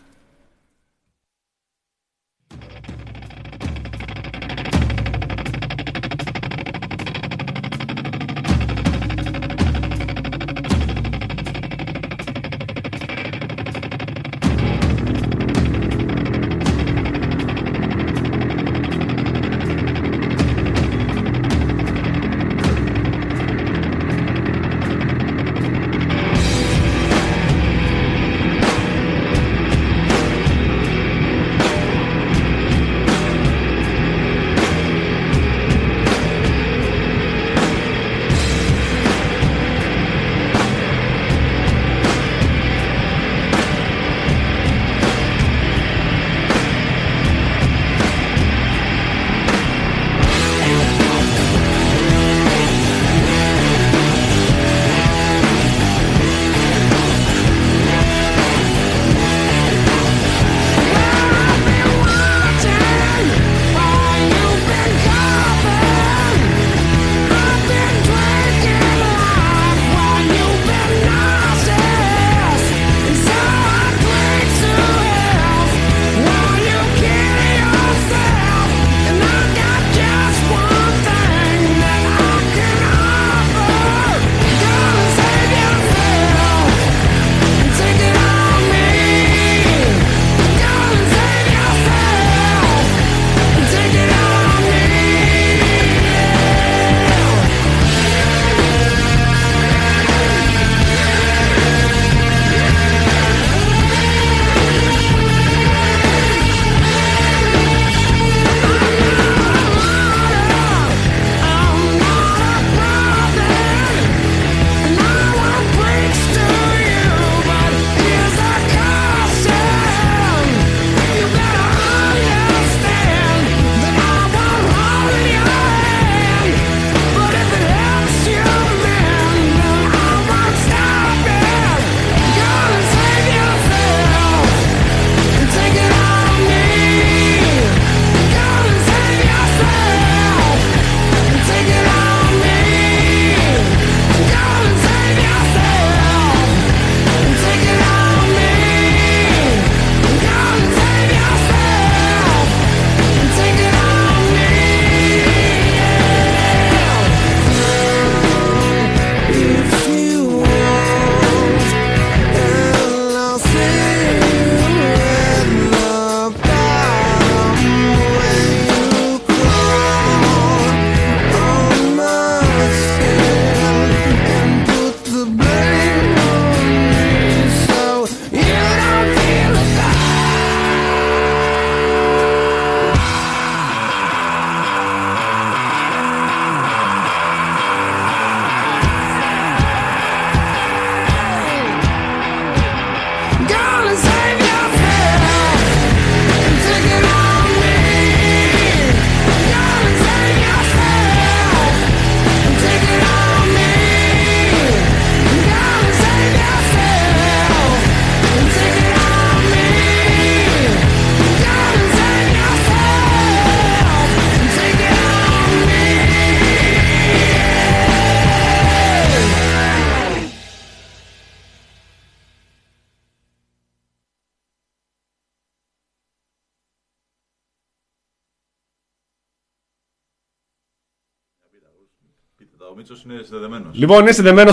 Ο Μίτσος είναι συνδεδεμένος. Λοιπόν, είναι συνδεδεμένος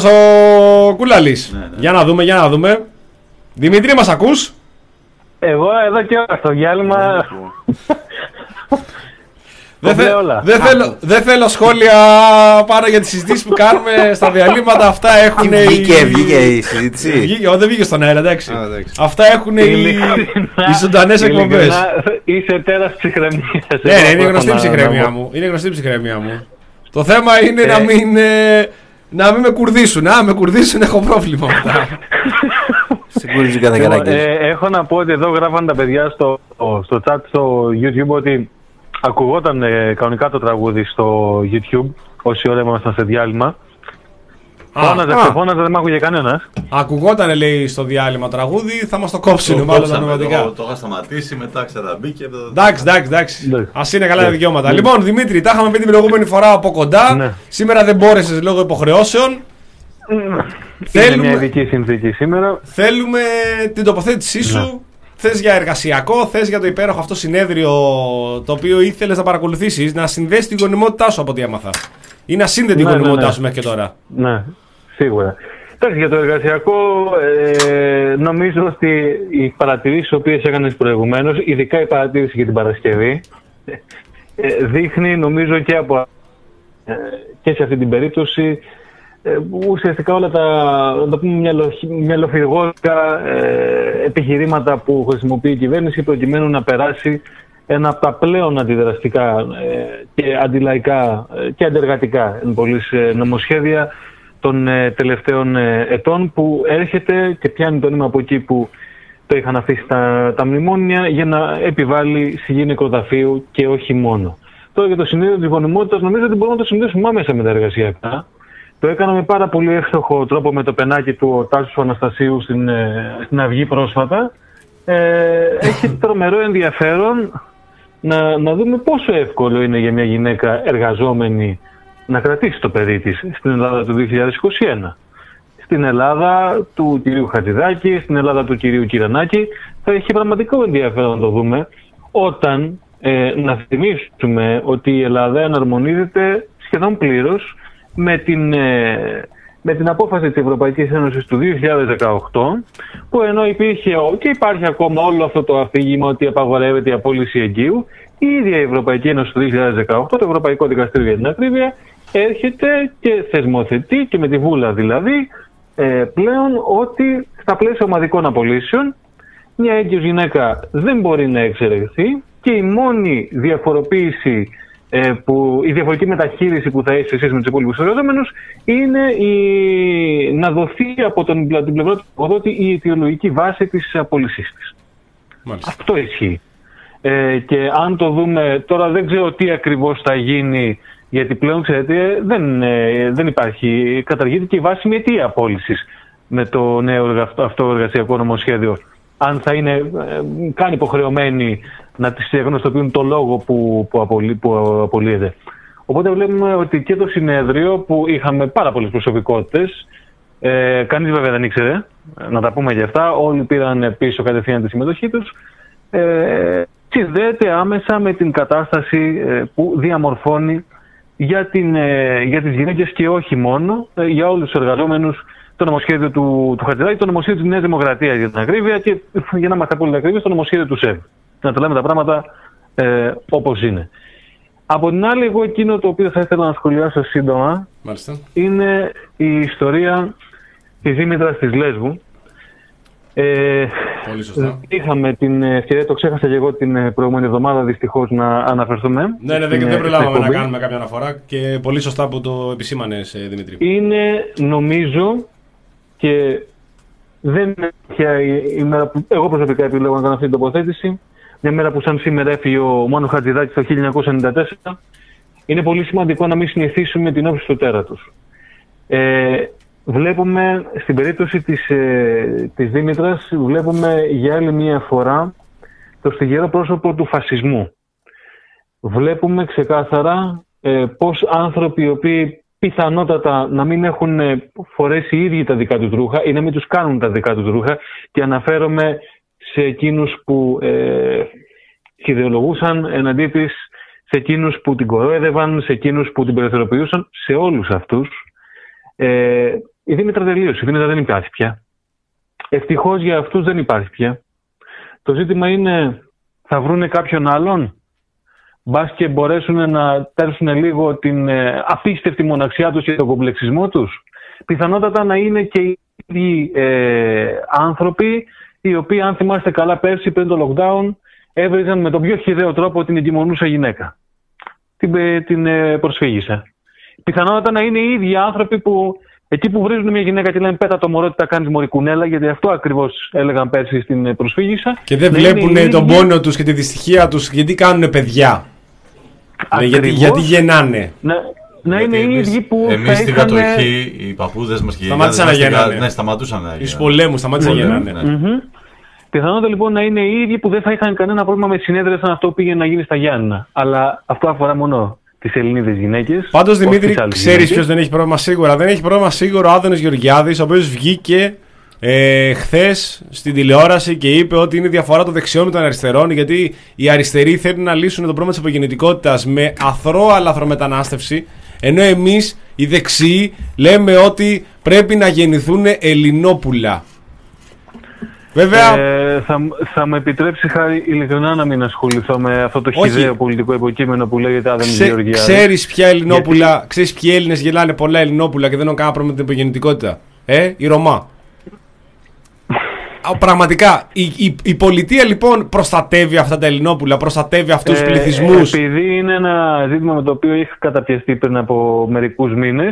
ο Κούλαλης. Ναι, ναι. Για να δούμε, για να δούμε. Δημήτρη, μας ακούς? Εγώ εδώ και ώρα στο διάλειμμα. Δεν θε, δε θέλω, δε θέλω σχόλια πάνω για τις συζητήσεις που κάνουμε στα διαλύματα. Αυτά έχουν. Βγήκε, οι... βγήκε η συζήτηση. Βγήκε, δεν βγήκε στον αέρα, εντάξει. Α, εντάξει. Αυτά έχουν οι, οι ζωντανές εκπομπές. Είσαι τέρας ψυχραιμίας. Ναι, είναι γνωστή η ψυχραιμία μου. Είναι γνωστή η ψυχραιμία μου. Το θέμα είναι να μην. Να μην με κουρδίσουν. Α, με κουρδίσουν, έχω πρόβλημα μετά. ε, έχω να πω ότι εδώ γράφαν τα παιδιά στο, στο chat στο YouTube ότι ακουγόταν ε, κανονικά το τραγούδι στο YouTube όση ώρα ήμασταν σε διάλειμμα. Φώναζε, φώναζε, δεν μ' άκουγε κανένας. Ακουγόταν, λέει, στο διάλειμμα τραγούδι, θα μας το κόψουν μάλλον τα πνευματικά. Το, το είχα σταματήσει, μετά ξαναμπήκε. Εντάξει, εντάξει, εντάξει. Ας είναι καλά τα δικαιώματα. Λοιπόν, Δημήτρη, τα είχαμε πει την προηγούμενη φορά από κοντά. Ναι. Σήμερα δεν μπόρεσες λόγω υποχρεώσεων. Είναι θέλουμε... μια ειδική συνθήκη σήμερα. Θέλουμε την τοποθέτησή σου. Ναι. Θες για εργασιακό, θες για το υπέροχο αυτό συνέδριο το οποίο ήθελες να παρακολουθήσεις, να συνδέσεις την γονιμότητά σου από ό,τι έμαθα. Ή να σύνδεται την ναι, γονιμότητά ναι, ναι. σου μέχρι και τώρα. Ναι, σίγουρα. Εντάξει, για το εργασιακό, ε, νομίζω ότι οι παρατηρήσεις οι οποίες έκανες προηγουμένως, ειδικά η παρατήρηση για την Παρασκευή, ε, δείχνει νομίζω και, από, ε, και σε αυτή την περίπτωση ε, ουσιαστικά όλα τα, να το πούμε, μυαλοφυγόρικα ε, επιχειρήματα που χρησιμοποιεί η κυβέρνηση προκειμένου να περάσει ένα από τα πλέον αντιδραστικά ε, και αντιλαϊκά ε, και αντεργατικά εν πολλής, ε, νομοσχέδια των ε, τελευταίων ε, ετών, που έρχεται και πιάνει το νήμα από εκεί που το είχαν αφήσει τα, τα μνημόνια για να επιβάλλει σιγή νεκροταφείου και όχι μόνο. Τώρα για το συνέδριο της γονιμότητας νομίζω ότι μπορούμε να το συνδέσουμε άμεσα με τα εργασιακά. Το έκανα με πάρα πολύ εύστοχο τρόπο με το πενάκι του ο Τάσος Αναστασίου στην, ε, στην Αυγή πρόσφατα. Ε, έχει τρομερό ενδιαφέρον να, να δούμε πόσο εύκολο είναι για μια γυναίκα εργαζόμενη να κρατήσει το παιδί της στην Ελλάδα του δύο χιλιάδες είκοσι ένα. Στην Ελλάδα του κυρίου Χατζηδάκη, στην Ελλάδα του κυρίου Κυρανάκη, θα έχει πραγματικό ενδιαφέρον να το δούμε, όταν ε, να θυμίσουμε ότι η Ελλάδα εναρμονίζεται σχεδόν πλήρως με την, ε, με την απόφαση της Ευρωπαϊκής Ένωσης του δύο χιλιάδες δεκαοκτώ, που ενώ υπήρχε και υπάρχει ακόμα όλο αυτό το αφήγημα ότι απαγορεύεται η απόλυση εγκύου, η ίδια η Ευρωπαϊκή Ένωση του δύο χιλιάδες δεκαοκτώ, το Ευρωπαϊκό Δικαστήριο για την ακρίβεια, έρχεται και θεσμοθετεί, και με τη βούλα δηλαδή, ε, πλέον ότι στα πλαίσια ομαδικών απολύσεων μια έγκυος γυναίκα δεν μπορεί να εξαιρεθεί και η μόνη διαφοροποίηση, ε, που, η διαφορετική μεταχείριση που θα έχει σε σχέση με τους υπόλοιπους εργαζόμενους είναι η, να δοθεί από τον, την πλευρά του εργοδότη η αιτιολογική βάση της απόλυσής της. Μάλιστα. Αυτό ισχύει. Ε, και αν το δούμε, τώρα δεν ξέρω τι ακριβώς θα γίνει, γιατί πλέον, ξέρετε, δεν, ε, δεν υπάρχει, καταργείται και η βάσιμη αιτία απόλυσης με το νέο αυτό εργασιακό νομοσχέδιο. Αν θα είναι ε, καν υποχρεωμένοι να τις γνωστοποιούν το λόγο που, που, απολύ, που απολύεται. Οπότε βλέπουμε ότι και το συνέδριο, που είχαμε πάρα πολλές προσωπικότητες, ε, κανείς βέβαια δεν ήξερε, να τα πούμε για αυτά, όλοι πήραν πίσω κατευθείαν τη συμμετοχή τους, ε, συνδέεται άμεσα με την κατάσταση ε, που διαμορφώνει για, την, ε, για τις γυναίκες και όχι μόνο, ε, για όλους τους εργαζόμενους, το νομοσχέδιο του, του Χατζηδάκη, το νομοσχέδιο της Νέας Δημοκρατίας για την ακρίβεια και για να είμαστε απόλυτα ακρίβειες, το νομοσχέδιο του ΣΕΒ. Να τα λέμε τα πράγματα ε, όπως είναι. Από την άλλη, εγώ εκείνο το οποίο θα ήθελα να σχολιάσω σύντομα, μάλιστα, είναι η ιστορία της Δήμητρας της Λέσβου. Ε, Πολύ σωστά. Είχαμε την ευκαιρία, το ξέχασα και εγώ την προηγούμενη εβδομάδα δυστυχώς να αναφερθούμε. Ναι, ναι, δεν, δεν προλάβαμε να κάνουμε κάποια αναφορά και πολύ σωστά που το επισήμανες, Δημήτρη. Είναι, νομίζω, και δεν είναι πια η μέρα που εγώ προσωπικά επιλέγω να κάνω αυτή την τοποθέτηση, μια μέρα που σαν σήμερα έφυγε ο Μάνο Χατζηδάκης το χίλια εννιακόσια ενενήντα τέσσερα, είναι πολύ σημαντικό να μην συνηθίσουμε την όψη του τέρατος. Ε, Βλέπουμε στην περίπτωση της, ε, της Δήμητρας, βλέπουμε για άλλη μία φορά το στιγερό πρόσωπο του φασισμού. Βλέπουμε ξεκάθαρα ε, πώς άνθρωποι οι οποίοι πιθανότατα να μην έχουν φορέσει οι ίδιοι τα δικά τους ρούχα ή να μην τους κάνουν τα δικά τους ρούχα, και αναφέρομαι σε εκείνους που ε, ιδεολογούσαν εναντί της, σε εκείνους που την κορόιδευαν, σε εκείνους που την περιθωριοποιούσαν, σε όλους αυτούς. Ε, η Δήμητρα τελείωσε, η Δήμητρα δεν υπάρχει πια. Ευτυχώς για αυτούς δεν υπάρχει πια. Το ζήτημα είναι, θα βρούνε κάποιον άλλον, μπας και μπορέσουν να τέρσουν λίγο την ε, απίστευτη μοναξιά τους και τον κομπλεξισμό τους. Πιθανότατα να είναι και οι ίδιοι ε, άνθρωποι οι οποίοι, αν θυμάστε καλά, πέρσι πριν το lockdown έβριζαν με τον πιο χυδαίο τρόπο την εγκυμονούσα γυναίκα. Την, την ε, προσφύγησα. Πιθανότατα να είναι οι ίδιοι άνθρωποι που εκεί που βρίζουν μια γυναίκα και λένε πέτα το μωρό ότι τα κάνεις μωρικουνέλα, γιατί αυτό ακριβώς έλεγαν πέρσι στην προσφύγησα. Και δεν βλέπουν τον πόνο τους και τη δυστυχία τους, γιατί κάνουν παιδιά. γιατί, γιατί γεννάνε. Να, να είναι οι ίδιοι που. Εμείς στην είχαν... κατοχή, οι παππούδες μας και οι σταματήσαν να γεννάνε. Ναι, σταματούσαν να γεννάνε. Εις πολέμους σταματήσαν να γεννάνε. Mm-hmm. Πιθανότατα λοιπόν να είναι οι ίδιοι που δεν θα είχαν κανένα πρόβλημα με συνέδρια σαν αυτό που πήγε να γίνει στα Γιάννηνα. Αλλά αυτό αφορά μόνο τις Ελληνίδες γυναίκες. Πάντως Δημήτρη, ξέρεις ποιος δεν έχει πρόβλημα σίγουρα? Δεν έχει πρόβλημα σίγουρα ο Άδωνης Γεωργιάδης, ο οποίος βγήκε ε, χθες στην τηλεόραση και είπε ότι είναι διαφορά των δεξιών με των αριστερών, γιατί οι αριστεροί θέλουν να λύσουν το πρόβλημα της απογεννητικότητας με αθρώα λαθρομετανάστευση, ενώ εμείς οι δεξιοί λέμε ότι πρέπει να γεννηθούν Ελληνόπουλα. Βέβαια, ε, θα, θα με επιτρέψει, Χάρη, ειλικρινά να μην ασχοληθώ με αυτό το όχι, χυδαίο πολιτικό υποκείμενο που λέγεται Άδωνης Ξέ, Γεωργιάδης. Ξέρεις ποια Ελληνόπουλα, γιατί... ξέρεις ποιοι Έλληνες γελάνε πολλά Ελληνόπουλα και δεν έχουν κανένα πρόβλημα με την υπογεννητικότητα? Ε, η Ρωμά. Πραγματικά, η, η, η πολιτεία λοιπόν προστατεύει αυτά τα Ελληνόπουλα, προστατεύει αυτούς τους ε, πληθυσμούς. Επειδή είναι ένα ζήτημα με το οποίο έχει καταπιαστεί πριν από μερικούς μήνες,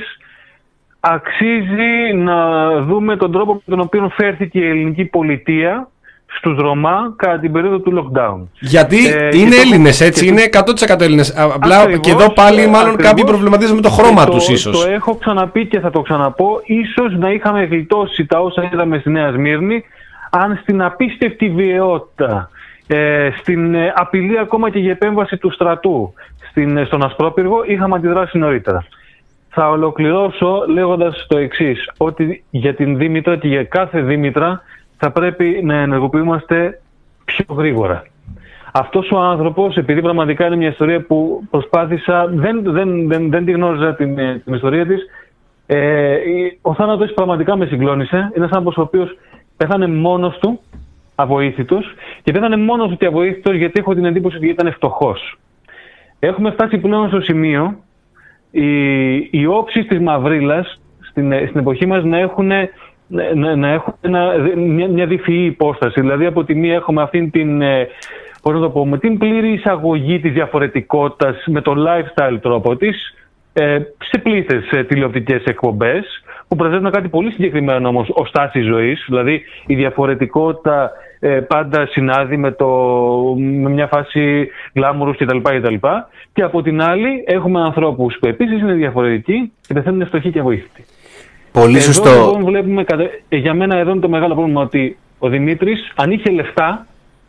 αξίζει να δούμε τον τρόπο με τον οποίο φέρθηκε η ελληνική πολιτεία στους Ρωμά κατά την περίοδο του lockdown. Γιατί ε, είναι Έλληνες, το... έτσι, είναι εκατό τοις εκατό Έλληνες. Απλά ακριβώς, και εδώ πάλι μάλλον ακριβώς, κάποιοι προβληματίζουν με το χρώμα τους ίσως. Το έχω ξαναπεί και θα το ξαναπώ. Ίσως να είχαμε γλιτώσει τα όσα είδαμε στη Νέα Σμύρνη, αν στην απίστευτη βιαιότητα, ε, στην ε, απειλή ακόμα και για επέμβαση του στρατού στην, στον Ασπρόπυργο, είχαμε αντιδράσει νωρίτερα. Θα ολοκληρώσω λέγοντας το εξής, ότι για την Δήμητρα και για κάθε Δήμητρα θα πρέπει να ενεργοποιούμαστε πιο γρήγορα. Αυτός ο άνθρωπος, επειδή πραγματικά είναι μια ιστορία που προσπάθησα, δεν, δεν, δεν, δεν τη γνώριζα την, την ιστορία της, ε, ο θάνατος πραγματικά με συγκλώνησε. Είναι ένας άνθρωπος ο οποίος πέθανε μόνος του, αβοήθητος, και πέθανε μόνος του και αβοήθητος γιατί έχω την εντύπωση ότι ήταν φτωχός. Έχουμε φτάσει πλέον στο σημείο οι, οι όψεις της μαυρίλας στην, στην εποχή μας να έχουν, να, να έχουν ένα, μια, μια διφυή υπόσταση. Δηλαδή από τη μία έχουμε αυτήν την, πώς να το πω, με την πλήρη εισαγωγή της διαφορετικότητας με το lifestyle τρόπο της ε, σε πλήθες ε, τηλεοπτικές εκπομπές που προσθέτουν κάτι πολύ συγκεκριμένο όμως ως στάση ζωής. Δηλαδή η διαφορετικότητα ε, πάντα συνάδει με, το, με μια φάση γκλάμουρους κτλ. κτλ. Και από την άλλη έχουμε ανθρώπους που επίσης είναι διαφορετικοί και πεθαίνουν φτωχοί και αβοήθητοι. Πολύ εδώ, σωστό. Λοιπόν, βλέπουμε, για μένα εδώ είναι το μεγάλο πρόβλημα, ότι ο Δημήτρης αν είχε λεφτά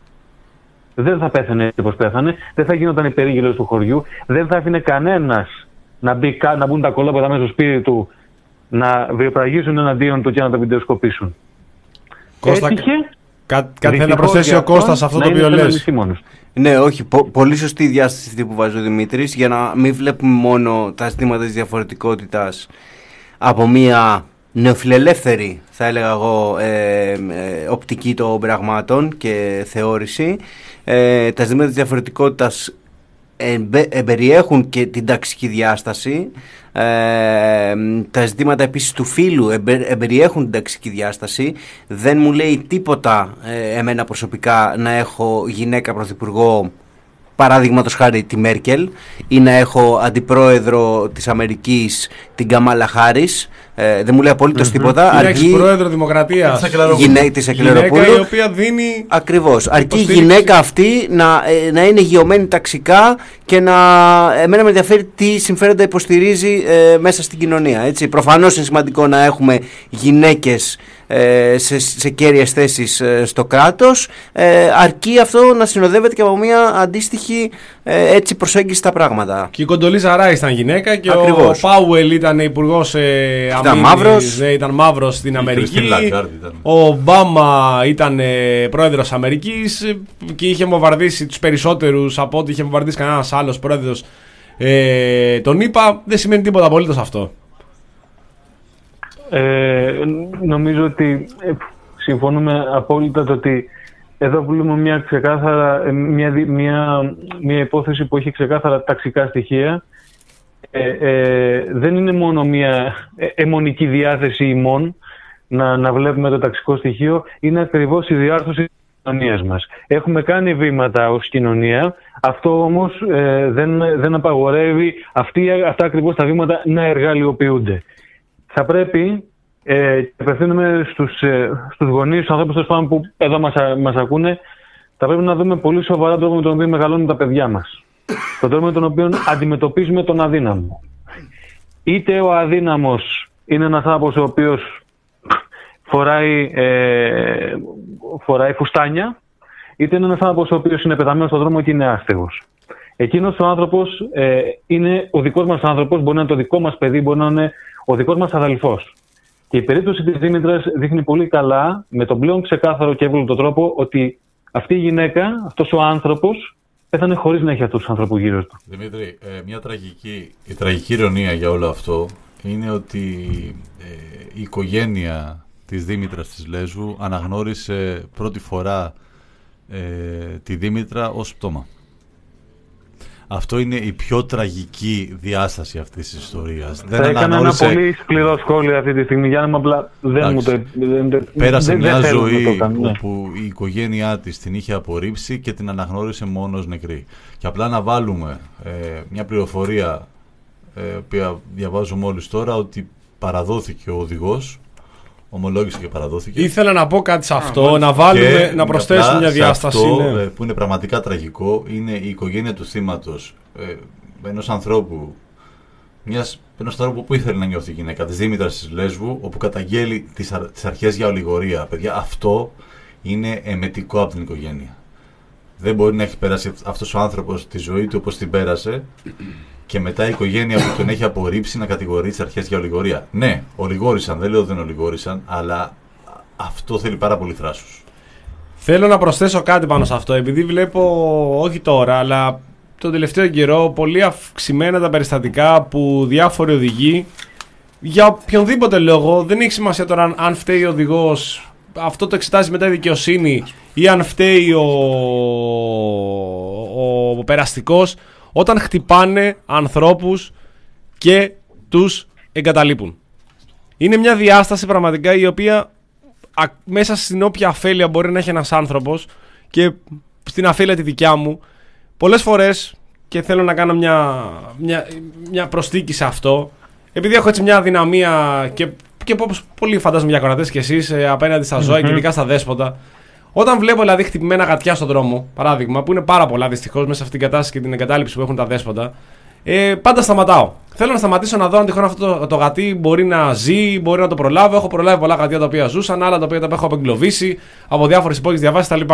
δεν θα πέθανε έτσι όπως πέθανε, δεν θα γινόταν υπερήγυρος του χωριού, δεν θα άφηνε κανένας να, μπει, να μπουν τα κολόπεδα μέσα στο σπίτι του, να βιοπραγήσουν εναντίον του και να το βιντεοσκοπήσουν. Κώστα, έτυχε, κά, κάτι θέλει να προσθέσει ο Κώστας αυτό το οποίο λες. Ναι, όχι, πο, πολύ σωστή η διάσταση αυτή που βάζει ο Δημήτρης, για να μην βλέπουμε μόνο τα ζητήματα της διαφορετικότητας από μια νεοφιλελεύθερη, θα έλεγα εγώ, ε, ε, οπτική των πραγμάτων και θεώρηση. Ε, τα ζητήματα της διαφορετικότητας εμπεριέχουν και την ταξική διάσταση. Ε, τα ζητήματα επίσης του φύλου εμπεριέχουν την ταξική διάσταση. Δεν μου λέει τίποτα ε, εμένα προσωπικά να έχω γυναίκα πρωθυπουργό, παράδειγματος χάρη τη Μέρκελ, ή να έχω αντιπρόεδρο της Αμερικής την Καμάλα Χάρις. Ε, δεν μου λέει απολύτως mm-hmm. τίποτα. Είναι εξπρόεδρο Δημοκρατίας. Γυναίκα της Εκκλεροπούλου. Γυναίκα η οποία δίνει. Ακριβώς. Αρκεί η γυναίκα αυτή να, ε, να είναι γεωμένη ταξικά και να. Εμένα με ενδιαφέρει τι συμφέροντα υποστηρίζει ε, μέσα στην κοινωνία. Έτσι. Προφανώς είναι σημαντικό να έχουμε γυναίκες ε, σε, σε κέρυες θέσεις ε, στο κράτος. Ε, αρκεί αυτό να συνοδεύεται και από μια αντίστοιχη ε, έτσι προσέγγιση στα πράγματα. Και η Κοντολίζα Ράις ήταν γυναίκα και ακριβώς. Ο Πάουελ ήταν υπουργός ε, ήταν μαύρος. Ναι, ήταν μαύρος στην Αμερική. Ο Ομπάμα ήταν ε, πρόεδρος Αμερικής και είχε βομβαρδίσει τους περισσότερους από ό,τι είχε βομβαρδίσει κανένας άλλος πρόεδρος ε, τον ΗΠΑ. Δεν σημαίνει τίποτα απολύτως αυτό. Ε, νομίζω ότι ε, συμφωνούμε απόλυτα το ότι εδώ βλέπουμε μια, ξεκάθαρα, μια, μια, μια υπόθεση που έχει ξεκάθαρα ταξικά στοιχεία. Ε, ε, δεν είναι μόνο μια αιμονική διάθεση ημών να, να βλέπουμε το ταξικό στοιχείο, είναι ακριβώς η διάρθρωση της κοινωνίας μας. Έχουμε κάνει βήματα ως κοινωνία, αυτό όμως ε, δεν, δεν απαγορεύει αυτοί, αυτά ακριβώς τα βήματα να εργαλειοποιούνται. Θα πρέπει, ε, απευθύνομαι στους, ε, στους γονείς, στους ανθρώπους που εδώ μας, μας ακούνε, θα πρέπει να δούμε πολύ σοβαρά τον τρόπο με τον οποίο μεγαλώνουν τα παιδιά μας. Τον τρόπο με τον οποίο αντιμετωπίζουμε τον αδύναμο. Είτε ο αδύναμος είναι ένας άνθρωπος ο οποίος φοράει, ε, φοράει φουστάνια, είτε είναι ένας άνθρωπος ο οποίος είναι πεθαμένος στον δρόμο και είναι άστεγος. Εκείνος ο άνθρωπος ε, είναι ο δικός μας άνθρωπος, μπορεί να είναι το δικό μας παιδί, μπορεί να είναι ο δικός μας αδελφός. Και η περίπτωση της Δήμητρας δείχνει πολύ καλά, με τον πλέον ξεκάθαρο και εύκολο τρόπο, ότι αυτή η γυναίκα, αυτός ο άνθρωπος, πέθανε χωρίς να έχει αυτούς τους άνθρωπους γύρω του. Δημήτρη, ε, μια τραγική, η τραγική ηρωνία για όλο αυτό είναι ότι ε, η οικογένεια της Δήμητρας της Λέσβου αναγνώρισε πρώτη φορά ε, τη Δήμητρα ως πτώμα. Αυτό είναι η πιο τραγική διάσταση αυτής της ιστορίας. Θα έκανα αναγνώρισε... ένα πολύ σκληρό σχόλιο αυτή τη στιγμή, για να απλά δεν μου το... Δεν, Πέρασε δεν, μια δεν ζωή το κάνω, ναι. όπου η οικογένειά της την είχε απορρίψει και την αναγνώρισε μόνος νεκρή. Και απλά να βάλουμε ε, μια πληροφορία, ε, που διαβάζουμε όλοι τώρα, ότι παραδόθηκε ο οδηγός, ομολόγησε και παραδόθηκε. Ήθελα να πω κάτι σε αυτό, Α, να βάλουμε, να προσθέσουμε μια διάσταση. Αυτό, ναι. που είναι πραγματικά τραγικό, είναι η οικογένεια του θύματος, ε, ενός ανθρώπου, μιας, ενός ανθρώπου που ήθελε να νιώθει η γυναίκα, της Δήμητρας της Λέσβου, όπου καταγγέλει τις, αρ, τις αρχές για ολιγορία. Παιδιά, αυτό είναι εμετικό από την οικογένεια. Δεν μπορεί να έχει περάσει αυτός ο άνθρωπος τη ζωή του όπως την πέρασε, και μετά η οικογένεια που τον έχει απορρίψει να κατηγορεί τις αρχές για ολιγορία. Ναι, ολιγόρησαν, δεν λέω δεν ολιγόρησαν, αλλά αυτό θέλει πάρα πολύ θράσος. Θέλω να προσθέσω κάτι πάνω σε αυτό, επειδή βλέπω, όχι τώρα, αλλά τον τελευταίο καιρό, πολύ αυξημένα τα περιστατικά που διάφοροι οδηγοί, για οποιονδήποτε λόγο, δεν έχει σημασία τώρα αν, αν φταίει ο οδηγός, αυτό το εξετάζει μετά η δικαιοσύνη, ή αν φταίει ο, ο, ο περαστικός, όταν χτυπάνε ανθρώπους και τους εγκαταλείπουν. Είναι μια διάσταση πραγματικά η οποία α, μέσα στην όποια αφέλεια μπορεί να έχει ένας άνθρωπος, και στην αφέλεια τη δικιά μου, πολλές φορές, και θέλω να κάνω μια, μια, μια προσθήκη σε αυτό, επειδή έχω έτσι μια αδυναμία και, και όπως πολύ φαντάζομαι για ακροατές και εσείς, ε, απέναντι στα ζώα, mm-hmm. και ειδικά στα δέσποτα. Όταν βλέπω δηλαδή χτυπημένα γατιά στον δρόμο, παράδειγμα, που είναι πάρα πολλά δυστυχώς μέσα σε αυτήν την κατάσταση και την εγκατάλειψη που έχουν τα δέσποτα, ε, πάντα σταματάω. Θέλω να σταματήσω να δω αν τυχόν αυτό το, το γατί μπορεί να ζει, μπορεί να το προλάβω. Έχω προλάβει πολλά γατιά τα οποία ζούσαν, άλλα τα οποία τα έχω απεγκλωβίσει από διάφορες υπόγειες διαβάσεις κτλ.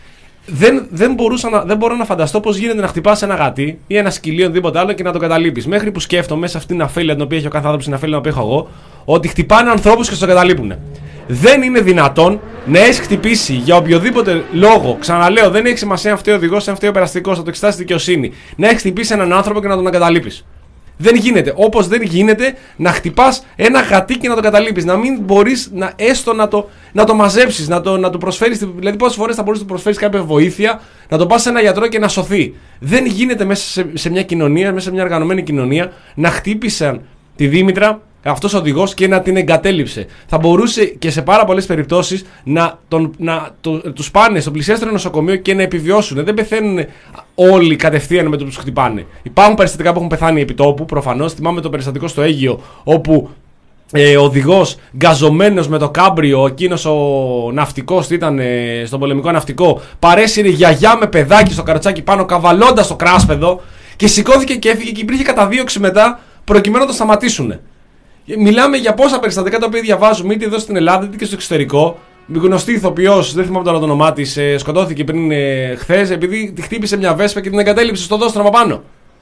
Δεν, δεν, να, δεν μπορώ να φανταστώ πώς γίνεται να χτυπάς ένα γατί ή ένα σκυλί ή οτιδήποτε άλλο και να το καταλείπεις. Μέχρι που σκέφτομαι σε αυτήν την αφέλεια την οποία έχει ο κάθε άνθρωπος, την αφέλεια την οποία έχω εγώ, ότι χτυπάνε ανθρώπους και στο καταλείπουν. Δεν είναι δυνατόν να έχει χτυπήσει για οποιοδήποτε λόγο, ξαναλέω, δεν έχει σημασία αν φταίει ο οδηγός, αν φταίει ο περαστικός, θα το εξετάσει η δικαιοσύνη, να έχει χτυπήσει έναν άνθρωπο και να τον εγκαταλείπεις. Δεν γίνεται. Όπως δεν γίνεται να χτυπάς ένα γατί και να το καταλείπεις. Να μην μπορείς να, έστω να το, να το μαζέψεις, να το, να το προσφέρεις. Δηλαδή, πόσες φορές θα μπορείς να του προσφέρεις κάποια βοήθεια, να το πας σε ένα γιατρό και να σωθεί. Δεν γίνεται μέσα σε, σε μια κοινωνία, μέσα σε μια οργανωμένη κοινωνία, να χτύπησαν τη Δήμητρα αυτός ο οδηγός και να την εγκατέλειψε. Θα μπορούσε και σε πάρα πολλές περιπτώσεις να, τον, να το, τους πάνε στο πλησιέστερο νοσοκομείο και να επιβιώσουν. Δεν πεθαίνουν όλοι κατευθείαν με το που τους χτυπάνε. Υπάρχουν περιστατικά που έχουν πεθάνει επί τόπου, προφανώς. Θυμάμαι το περιστατικό στο Αίγυο, όπου ε, ο οδηγός γκαζωμένος με το κάμπριο, εκείνος ο ναυτικός που ήταν ε, στον πολεμικό ναυτικό, παρέσυρε γιαγιά με παιδάκι στο καροτσάκι πάνω, καβαλώντας το κράσπεδο, και σηκώθηκε και έφυγε και υπήρχε καταδίωξη μετά προκειμένου να το σταματήσουν. Μιλάμε για πόσα περιστατικά τα οποία διαβάζουμε είτε εδώ στην Ελλάδα είτε και στο εξωτερικό. Γνωστή ηθοποιός, δεν θυμάμαι τώρα το όνομά της, ε, σκοτώθηκε πριν ε, χθες επειδή τη χτύπησε μια βέσπα και την εγκατέλειψε στο δόστρωμα πάνω.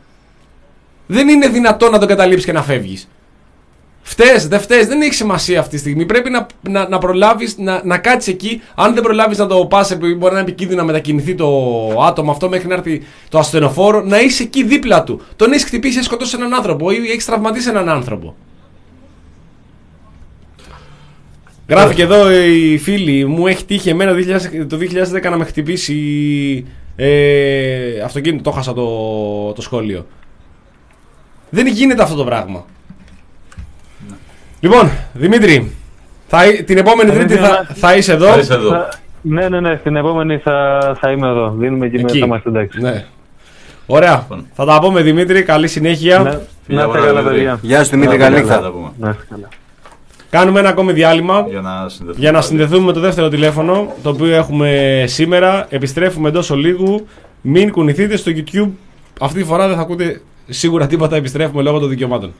Δεν είναι δυνατόν να τον καταλήψεις και να φεύγεις. Φταίς, δεν φταίς, δεν έχει σημασία αυτή τη στιγμή. Πρέπει να, να, να προλάβεις να, να κάτσεις εκεί. Αν δεν προλάβεις να το πας, επειδή μπορεί να είναι επικίνδυνο να μετακινηθεί το άτομο αυτό μέχρι να έρθει το ασθενοφόρο, να είσαι εκεί δίπλα του. Τον έχεις χτυπήσει, έχεις σκοτώσει έναν άνθρωπο ή έχεις τραυματίσει έναν άνθρωπο. Γράφει και εδώ η φίλη μου, έχει τύχει εμένα το δύο χιλιάδες δέκα να με χτυπήσει ε, αυτοκίνητο. Το χάσα το, το σχόλιο. Δεν γίνεται αυτό το πράγμα. Ναι. Λοιπόν, Δημήτρη, θα, την επόμενη Τρίτη θα, θα είσαι εδώ. Θα είσαι εδώ. Θα, ναι, ναι, ναι, στην επόμενη θα, θα είμαι εδώ. Δίνουμε και με, θα είμαστε εντάξει. Ναι. Ωραία. Λοιπόν. Θα τα πούμε, Δημήτρη. Καλή συνέχεια. Ναι, να είστε καλά, παιδιά. Γεια σου, Δημήτρη. Καλή νύχτα. Κάνουμε ένα ακόμη διάλειμμα για να συνδεθούμε, για να συνδεθούμε με το δεύτερο τηλέφωνο, το οποίο έχουμε σήμερα. Επιστρέφουμε εντός ολίγου. Μην κουνηθείτε στο YouTube. Αυτή τη φορά δεν θα ακούτε σίγουρα τίποτα. Επιστρέφουμε λόγω των δικαιωμάτων.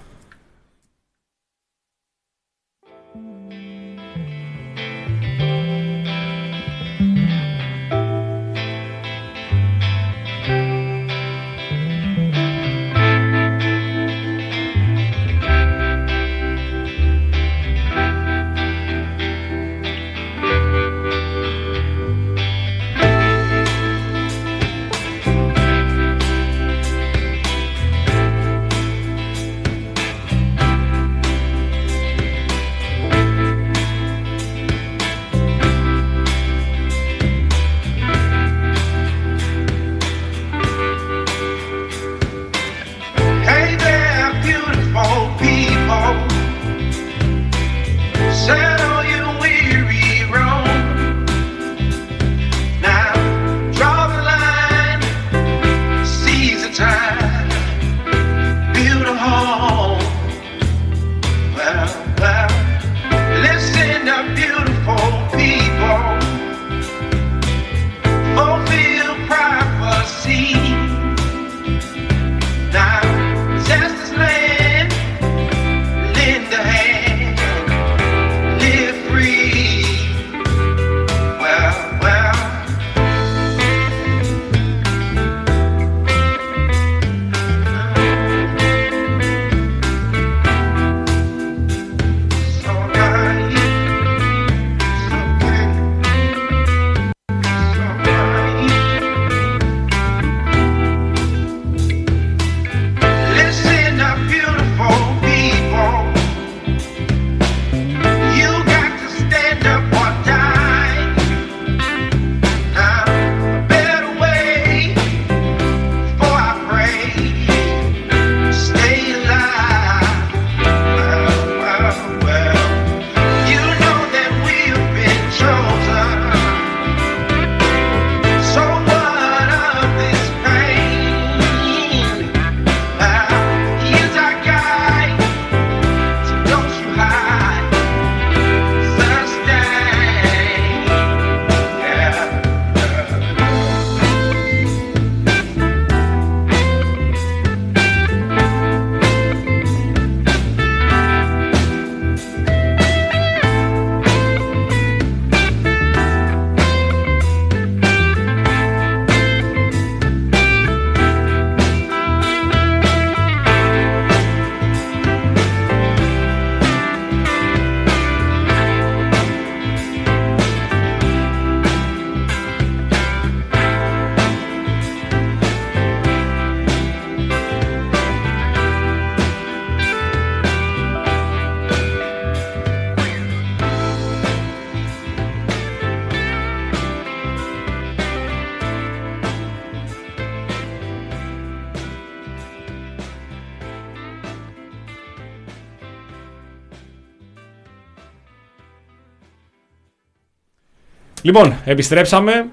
Λοιπόν, επιστρέψαμε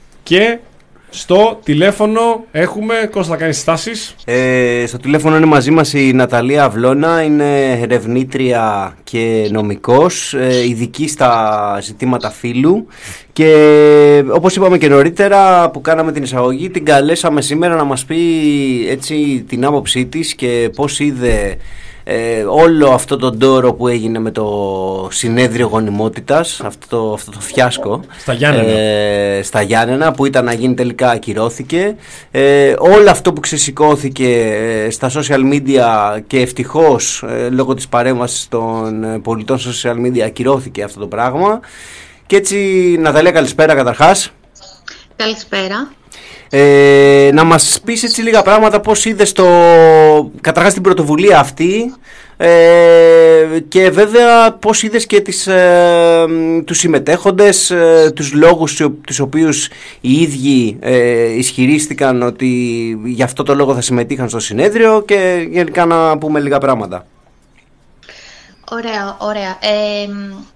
και στο τηλέφωνο έχουμε... Κώστα, θα κάνεις στάσεις. Ε, στο τηλέφωνο είναι μαζί μας η Ναταλία Αυλώνα, είναι ερευνήτρια και νομικός, ε, ειδική στα ζητήματα φύλου, και όπως είπαμε και νωρίτερα που κάναμε την εισαγωγή, την καλέσαμε σήμερα να μας πει έτσι την άποψή της και πώς είδε Ε, όλο αυτό το ντόρο που έγινε με το συνέδριο γονιμότητας, αυτό το, αυτό το φιάσκο στα Γιάννενα. Ε, στα Γιάννενα, που ήταν να γίνει τελικά ακυρώθηκε, ε, όλο αυτό που ξεσηκώθηκε ε, στα social media, και ευτυχώς ε, λόγω της παρέμβασης των ε, πολιτών στα social media ακυρώθηκε αυτό το πράγμα. Και έτσι, Ναταλία, καλησπέρα καταρχάς. Καλησπέρα. Ε, να μας πεις έτσι λίγα πράγματα, πώς είδες το, καταρχάς την πρωτοβουλία αυτή ε, και βέβαια πώς είδες και τις, ε, τους συμμετέχοντες, ε, τους λόγους τους οποίους οι ίδιοι ε, ισχυρίστηκαν ότι γι' αυτό το λόγο θα συμμετείχαν στο συνέδριο και γενικά να πούμε λίγα πράγματα. Ωραία, ωραία. Ε,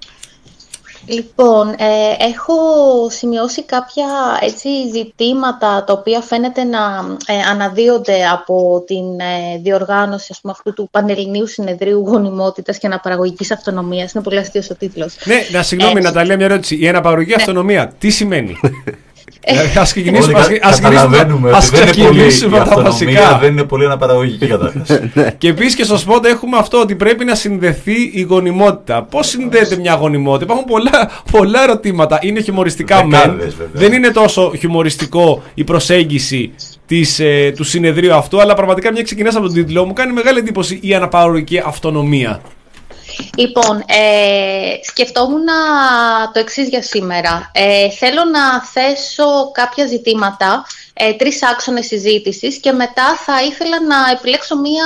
Λοιπόν, ε, έχω σημειώσει κάποια έτσι, ζητήματα τα οποία φαίνεται να ε, αναδύονται από την ε, διοργάνωση ας πούμε, αυτού του Πανελληνίου Συνεδρίου Γονιμότητας και Αναπαραγωγικής Αυτονομίας. Είναι πολύ αστείος ο τίτλος. Ναι, να συγγνώμη, ε, Ναταλία, μια ερώτηση. Η αναπαραγωγική ναι. αυτονομία, τι σημαίνει? Ας ξεκινήσουμε, ας, ας καταλαβαίνουμε ας ότι δεν είναι πολύ, η βασικά. δεν είναι πολύ αναπαραγωγική κατάσταση. Και επίσης και στο σποτ έχουμε αυτό ότι πρέπει να συνδεθεί η γονιμότητα. Πώς συνδέεται μια γονιμότητα? Υπάρχουν πολλά, πολλά ερωτήματα. Είναι χιουμοριστικά μεν. Δεν είναι τόσο χιουμοριστικό η προσέγγιση της, ε, του συνεδρίου αυτού, αλλά πραγματικά μια ξεκινάς από τον τίτλο μου κάνει μεγάλη εντύπωση η αναπαραγωγική αυτονομία. Λοιπόν, ε, σκεφτόμουν το εξής για σήμερα. Ε, θέλω να θέσω κάποια ζητήματα, ε, τρεις άξονες συζήτησης και μετά θα ήθελα να επιλέξω μία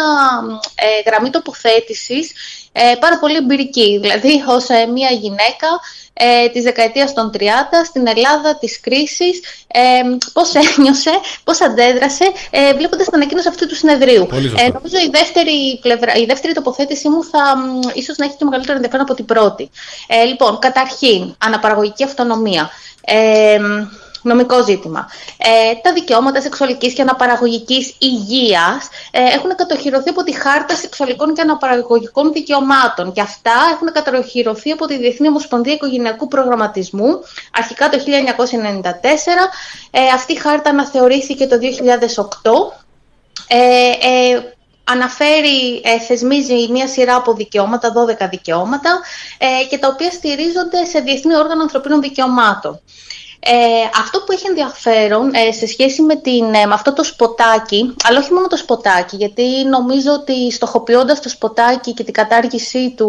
ε, γραμμή τοποθέτησης ε, πάρα πολύ εμπειρική. Δηλαδή, ως ε, μία γυναίκα ε, της δεκαετίας των τριάντα στην Ελλάδα της κρίσης, ε, πώς ένιωσε, πώς αντέδρασε ε, βλέποντας την ανακοίνωση αυτού του συνεδρίου. Ε, νομίζω η δεύτερη, πλευρά, η δεύτερη τοποθέτησή μου θα ίσως να έχει και μεγαλύτερο ενδιαφέρον από την πρώτη. Ε, λοιπόν, καταρχήν, αναπαραγωγική αυτονομία. Ε, Νομικό ζήτημα. Ε, τα δικαιώματα σεξουαλικής και αναπαραγωγικής υγείας ε, έχουν κατοχυρωθεί από τη Χάρτα Σεξουαλικών και Αναπαραγωγικών Δικαιωμάτων και αυτά έχουν κατοχυρωθεί από τη Διεθνή Ομοσπονδία Οικογενειακού Προγραμματισμού αρχικά το χίλια εννιακόσια ενενήντα τέσσερα. Ε, αυτή η χάρτα αναθεωρήθηκε το δύο χιλιάδες οκτώ. Ε, ε, Αναφέρει, ε, θεσμίζει μία σειρά από δικαιώματα, δώδεκα δικαιώματα, ε, και τα οποία στηρίζονται σε Διεθνή Όργανο Ανθρωπίνων Δικαιωμάτων. Ε, αυτό που έχει ενδιαφέρον ε, σε σχέση με, την, ε, με αυτό το σποτάκι, αλλά όχι μόνο το σποτάκι, γιατί νομίζω ότι στοχοποιώντας το σποτάκι και την κατάργησή του,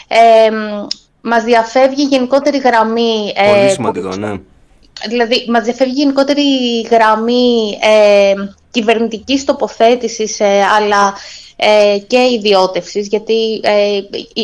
ε, μας διαφεύγει γενικότερη γραμμή... Ε, Πολύ σημαντικό, ναι. Δηλαδή, μας διαφεύγει γενικότερη γραμμή ε, κυβερνητικής τοποθέτησης, ε, αλλά ε, και ιδιώτευσης, γιατί ε,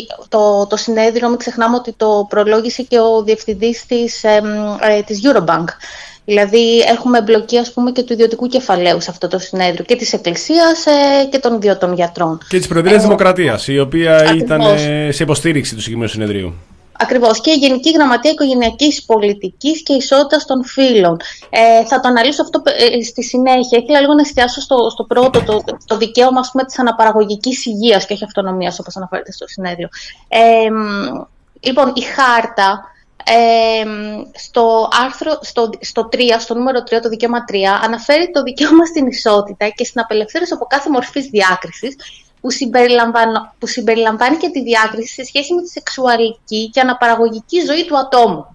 το, το συνέδριο, μην ξεχνάμε ότι το προλόγησε και ο διευθυντής της, ε, ε, της Eurobank. Δηλαδή, έχουμε εμπλοκή, ας πούμε, και του ιδιωτικού κεφαλαίου σε αυτό το συνέδριο, και της Εκκλησίας ε, και των ιδιωτών γιατρών. Και της Προεδρίας ε, Δημοκρατίας, η οποία ακριβώς ήταν ε, σε υποστήριξη του συγκεκριμένου συνεδρίου. Ακριβώς, και η Γενική Γραμματεία Οικογενειακής Πολιτικής και Ισότητας των Φύλων. Ε, θα το αναλύσω αυτό ε, στη συνέχεια. Ήθελα λίγο να εστιάσω στο, στο πρώτο, το, το δικαίωμα, ας πούμε, της αναπαραγωγικής υγείας και όχι αυτονομίας, όπως αναφέρεται στο συνέδριο. Ε, λοιπόν, η χάρτα ε, στο άρθρο, στο, στο, τρία, στο νούμερο τρία, το δικαίωμα τρία, αναφέρει το δικαίωμα στην ισότητα και στην απελευθέρωση από κάθε μορφής διάκρισης, που, που συμπεριλαμβάνει και τη διάκριση σε σχέση με τη σεξουαλική και αναπαραγωγική ζωή του ατόμου.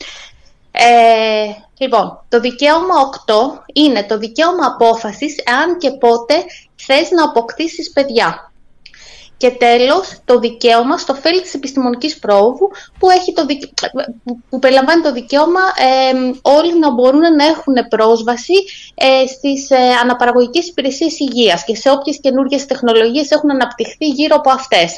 Ε, λοιπόν, το δικαίωμα οκτώ είναι το δικαίωμα απόφασης εάν και πότε θες να αποκτήσεις παιδιά. Και τέλος, το δικαίωμα στο ωφέλη της επιστημονικής πρόοδου, που, έχει το δικαι... που περιλαμβάνει το δικαίωμα ε, όλοι να μπορούν να έχουν πρόσβαση ε, στις ε, αναπαραγωγικές υπηρεσίες υγείας και σε όποιες καινούργιες τεχνολογίες έχουν αναπτυχθεί γύρω από αυτές.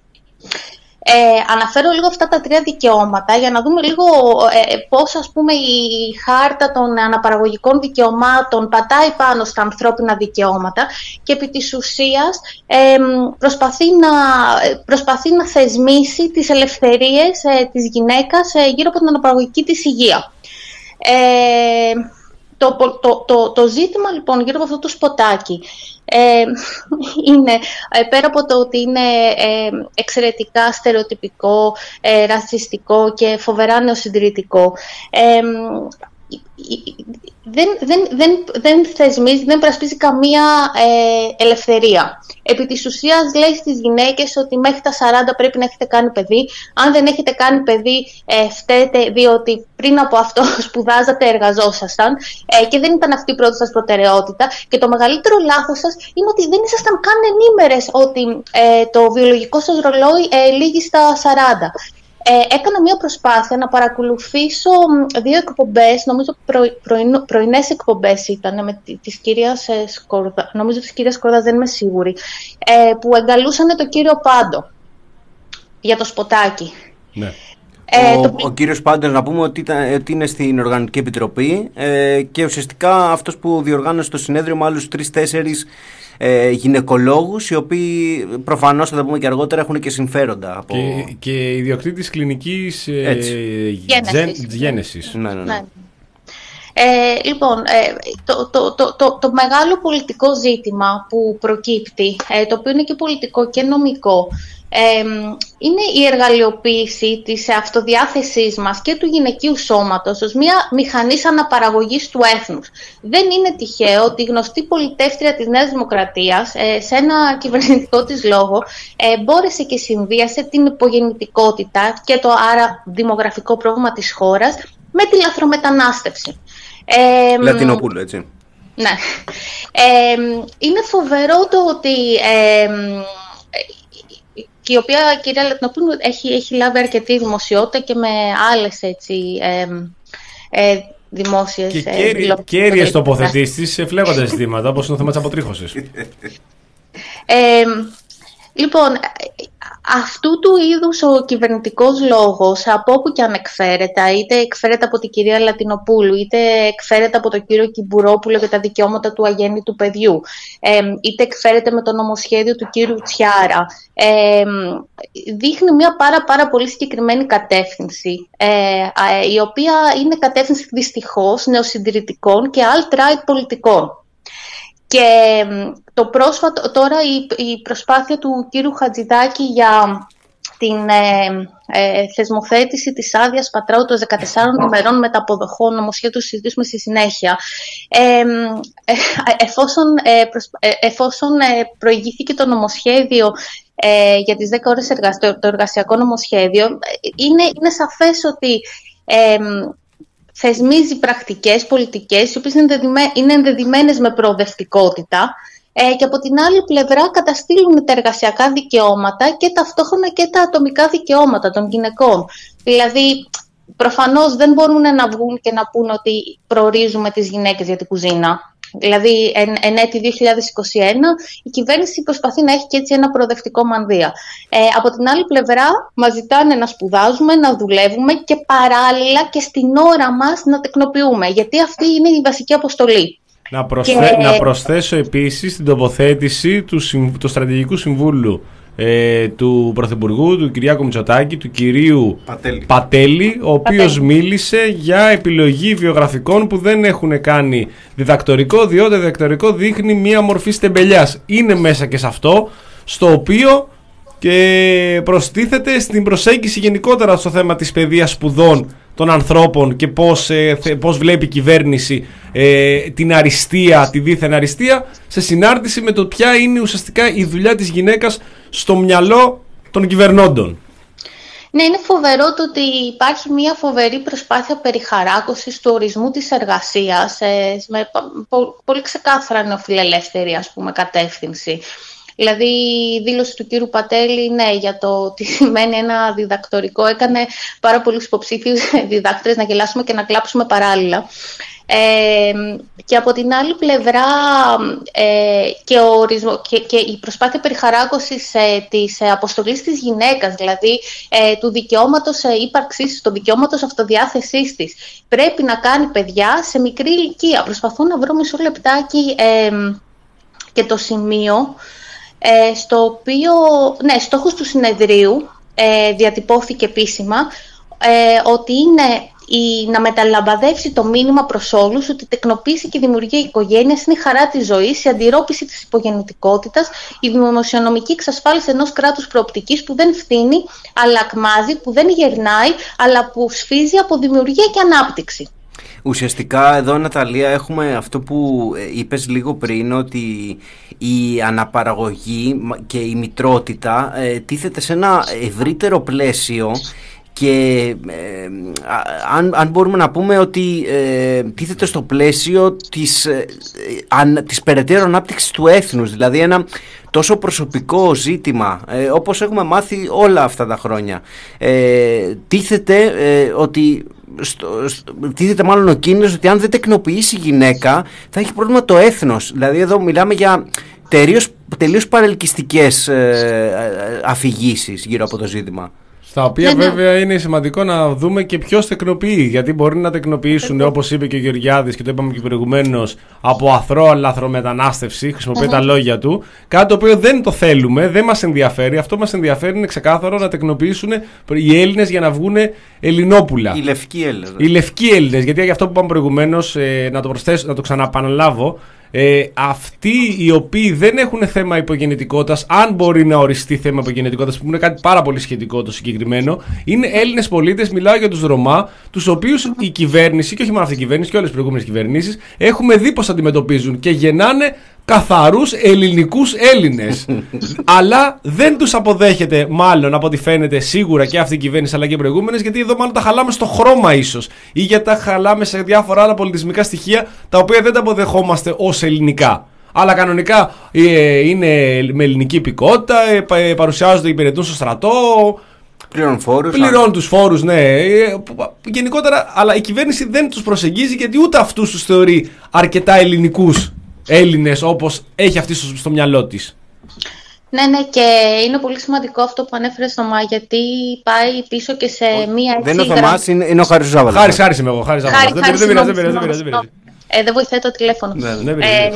Ε, αναφέρω λίγο αυτά τα τρία δικαιώματα για να δούμε λίγο ε, πώς, ας πούμε, η χάρτα των αναπαραγωγικών δικαιωμάτων πατάει πάνω στα ανθρώπινα δικαιώματα και επί της ουσίας ε, προσπαθεί, να, προσπαθεί να θεσμίσει τις ελευθερίες ε, της γυναίκας ε, γύρω από την αναπαραγωγική της υγεία. Ε, Το, το, το, το ζήτημα λοιπόν γύρω από αυτό το σποτάκι ε, είναι, ε, πέρα από το ότι είναι ε, εξαιρετικά στερεοτυπικό, ε, ρατσιστικό και φοβερά νεοσυντηρητικό, ε, δεν, δεν, δεν, δεν θεσμίζει, δεν πρασπίζει καμία ε, ελευθερία. Επί της ουσίας λέει στις γυναίκες ότι μέχρι τα σαράντα πρέπει να έχετε κάνει παιδί. Αν δεν έχετε κάνει παιδί, ε, φταίτε διότι πριν από αυτό σπουδάζατε, εργαζόσασταν ε, και δεν ήταν αυτή η πρώτη σας προτεραιότητα. Και το μεγαλύτερο λάθος σας είναι ότι δεν ήσασταν καν ενήμερες ότι ε, το βιολογικό σας ρολόι ε, λήγει στα σαράντα. Ε, έκανα μια προσπάθεια να παρακολουθήσω δύο εκπομπές, νομίζω πρωι, πρωινο, πρωινές εκπομπές ήταν, με της κυρίας ε, Σκορδά, νομίζω της κυρίας Σκορδά, δεν είμαι σίγουρη, ε, που εγκαλούσαν το κύριο Πάντο για το σποτάκι. Ναι. Ε, ο, το... ο κύριος Πάντος, να πούμε ότι, ήταν, ότι είναι στην Οργανωτική Επιτροπή ε, και ουσιαστικά αυτός που διοργάνωσε το συνέδριο με άλλους τρεις-τέσσερις ε, γυναικολόγους, οι οποίοι προφανώς, θα τα πούμε και αργότερα, έχουν και συμφέροντα. Από... Και, και ιδιοκτήτης κλινικής ε, γένεσης. γένεσης. Ναι, ναι, ναι. ναι. Ε, λοιπόν, ε, το, το, το, το, το μεγάλο πολιτικό ζήτημα που προκύπτει, ε, το οποίο είναι και πολιτικό και νομικό, ε, είναι η εργαλειοποίηση της αυτοδιάθεσής μας και του γυναικείου σώματος ως μια μηχανής αναπαραγωγής του έθνους. Δεν είναι τυχαίο ότι η γνωστή πολιτεύτρια της Νέας Δημοκρατίας, ε, σε ένα κυβερνητικό της λόγο, ε, μπόρεσε και συνδύασε την υπογεννητικότητα και το άρα δημογραφικό πρόβλημα της χώρας με τη λαθρομετανάστευση. Ε, Λατινοπούλου, έτσι. Ναι. Ε, είναι φοβερό το ότι ε, και η οποία κυρία Λατινοπούλου έχει, έχει λάβει αρκετή δημοσιότητα και με άλλες έτσι, ε, ε, δημόσιες... Και ε, κέρυες τοποθετήσεις σε φλέγοντα ζητήματα, όπως είναι το θέμα της αποτρίχωσης. Ε, λοιπόν, αυτού του είδους ο κυβερνητικός λόγος, από όπου και αν εκφέρεται, είτε εκφέρεται από την κυρία Λατινοπούλου, είτε εκφέρεται από τον κύριο Κυμπουρόπουλο για τα δικαιώματα του αγέννητου παιδιού, ε, είτε εκφέρεται με το νομοσχέδιο του κύριου Τσιάρα, ε, δείχνει μια πάρα πάρα πολύ συγκεκριμένη κατεύθυνση, ε, ε, η οποία είναι κατεύθυνση δυστυχώς νεοσυντηρητικών και alt-right πολιτικών. Και το πρόσφατο, τώρα η, η προσπάθεια του κύριου Χατζηδάκη για την ε, ε, θεσμοθέτηση της άδειας πατράου των δεκατεσσάρων ημερών μεταποδοχών, νομοσχέδιο του συζητήσουμε στη συνέχεια, ε, ε, εφόσον, ε, προσ, ε, εφόσον ε, προηγήθηκε το νομοσχέδιο ε, για τις δέκα ώρες εργασίας, το εργασιακό νομοσχέδιο, είναι, είναι σαφές ότι ε, θεσμίζει πρακτικές, πολιτικές, οι οποίες είναι ενδεδειμένες με προοδευτικότητα ε, και από την άλλη πλευρά καταστήλουν τα εργασιακά δικαιώματα και ταυτόχρονα και τα ατομικά δικαιώματα των γυναικών. Δηλαδή, προφανώς δεν μπορούν να βγουν και να πούν ότι προορίζουμε τις γυναίκες για την κουζίνα. Δηλαδή, εν, εν έτη δύο χιλιάδες είκοσι ένα, η κυβέρνηση προσπαθεί να έχει και έτσι ένα προοδευτικό μανδύα. Ε, από την άλλη πλευρά, μας ζητάνε να σπουδάζουμε, να δουλεύουμε και παράλληλα και στην ώρα μας να τεκνοποιούμε. Γιατί αυτή είναι η βασική αποστολή. Να, προσθέ, και... να προσθέσω επίσης την τοποθέτηση του, του Στρατηγικού Συμβούλου ε, του Πρωθυπουργού, του Κυριάκου Μητσοτάκη, του κυρίου Πατέλη, Πατέλη ο οποίος Πατέλη. μίλησε για επιλογή βιογραφικών που δεν έχουν κάνει διδακτορικό, διότι διδακτορικό δείχνει μία μορφή στεμπελιάς. Είναι μέσα και σε αυτό, στο οποίο και προστίθεται στην προσέγγιση γενικότερα στο θέμα της παιδείας σπουδών των ανθρώπων και πώς, ε, πώς βλέπει η κυβέρνηση ε, την αριστεία, τη δίθεν αριστεία, σε συνάρτηση με το ποια είναι ουσιαστικά η δουλειά της γυναίκας στο μυαλό των κυβερνώντων. Ναι, είναι φοβερό το ότι υπάρχει μια φοβερή προσπάθεια περιχαράκωσης του ορισμού της εργασίας ε, με πο, πολύ ξεκάθαρα νεοφιλελεύθερη, ας πούμε, κατεύθυνση. Δηλαδή η δήλωση του κύριου Πατέλη, ναι, για το τι σημαίνει ένα διδακτορικό, έκανε πάρα πολλούς υποψήφιους διδάκτρες να γελάσουμε και να κλάψουμε παράλληλα. Ε, και από την άλλη πλευρά ε, και, ο ορισμο, και, και η προσπάθεια περιχαράκωσης ε, της ε, αποστολής της γυναίκας, δηλαδή ε, του δικαιώματος ε, ύπαρξής, του δικαιώματος αυτοδιάθεσής της, πρέπει να κάνει παιδιά σε μικρή ηλικία. Προσπαθώ να βρω μισό λεπτάκι ε, και το σημείο ε, στο οποίο, ναι, στόχος του συνεδρίου ε, διατυπώθηκε επίσημα ε, ότι είναι η, να μεταλαμπαδεύσει το μήνυμα προς όλους ότι η τεκνοποίηση και η δημιουργία οικογένειας είναι η χαρά της ζωής, η αντιρρόπηση της υπογεννητικότητας, η δημοσιονομική εξασφάλιση ενός κράτους προοπτικής που δεν φθήνει, αλλά ακμάζει, που δεν γερνάει, αλλά που σφίζει από δημιουργία και ανάπτυξη. Ουσιαστικά εδώ, Ναταλία, έχουμε αυτό που είπες λίγο πριν, ότι η αναπαραγωγή και η μητρότητα ε, τίθεται σε ένα ευρύτερο πλαίσιο και ε, αν, αν μπορούμε να πούμε ότι ε, τίθεται στο πλαίσιο της, ε, αν, της περαιτέρω ανάπτυξης του έθνους, δηλαδή ένα, τόσο προσωπικό ζήτημα, ε, όπως έχουμε μάθει όλα αυτά τα χρόνια, ε, τίθεται ε, ότι στο, στο, τίθεται μάλλον ο κίνδυνος ότι αν δεν τεκνοποιήσει η γυναίκα θα έχει πρόβλημα το έθνος. Δηλαδή εδώ μιλάμε για τελείως, τελείως παρελκυστικές ε, αφηγήσεις γύρω από το ζήτημα. Στα οποία ναι, βέβαια είναι σημαντικό να δούμε και ποιος τεκνοποιεί. Γιατί μπορεί να τεκνοποιήσουν, όπως είπε και ο Γεωργιάδης και το είπαμε και προηγουμένως, από αθρώα λαθρομετανάστευση, χρησιμοποιεί τα λόγια του. Κάτι το οποίο δεν το θέλουμε, δεν μας ενδιαφέρει. Αυτό μας ενδιαφέρει είναι ξεκάθαρο να τεκνοποιήσουν οι Έλληνες για να βγουν Ελληνόπουλα. Οι λευκοί Έλληνες. Οι λευκοί Έλληνες. Γιατί για αυτό που είπαμε προηγουμένως, ε, να το προσθέσω, να το ξαναπαναλάβω. Ε, αυτοί οι οποίοι δεν έχουν θέμα υπογεννητικότητας, αν μπορεί να οριστεί θέμα υπογεννητικότητας, που είναι κάτι πάρα πολύ σχετικό το συγκεκριμένο, είναι Έλληνες πολίτες. Μιλάω για τους Ρωμά, τους οποίους η κυβέρνηση, και όχι μόνο αυτή η κυβέρνηση, και όλες οι προηγούμενες κυβερνήσεις, έχουμε δει πως αντιμετωπίζουν και γεννάνε καθαρούς ελληνικούς Έλληνες. Αλλά δεν τους αποδέχεται, μάλλον από ό,τι φαίνεται, σίγουρα και αυτή η κυβέρνηση αλλά και οι προηγούμενες, γιατί εδώ μάλλον τα χαλάμε στο χρώμα ίσως, ή γιατί τα χαλάμε σε διάφορα άλλα πολιτισμικά στοιχεία τα οποία δεν τα αποδεχόμαστε ως ελληνικά. Αλλά κανονικά ε, είναι με ελληνική υπηκότητα, ε, παρουσιάζονται, υπηρετούν στο στρατό. Πληρώνουν φόρους. Πληρώνουν τους φόρους, ναι. Ε, γενικότερα, αλλά η κυβέρνηση δεν τους προσεγγίζει, γιατί ούτε αυτούς τους θεωρεί αρκετά ελληνικούς Έλληνες όπως έχει αυτή στο, στο μυαλό της. Ναι, ναι, και είναι πολύ σημαντικό αυτό που ανέφερε στο Θωμά, γιατί πάει πίσω και σε μία έτσι. Δεν είναι ο Θωμάς, είναι, είναι ο Χάρης Ζάβαλας. Χάρης, Χάρης είμαι εγώ. Χάρης Ζάβαλας. Δεν πειράζει. Δεν βοηθάει το τηλέφωνο. Ναι, δεν πειράζει.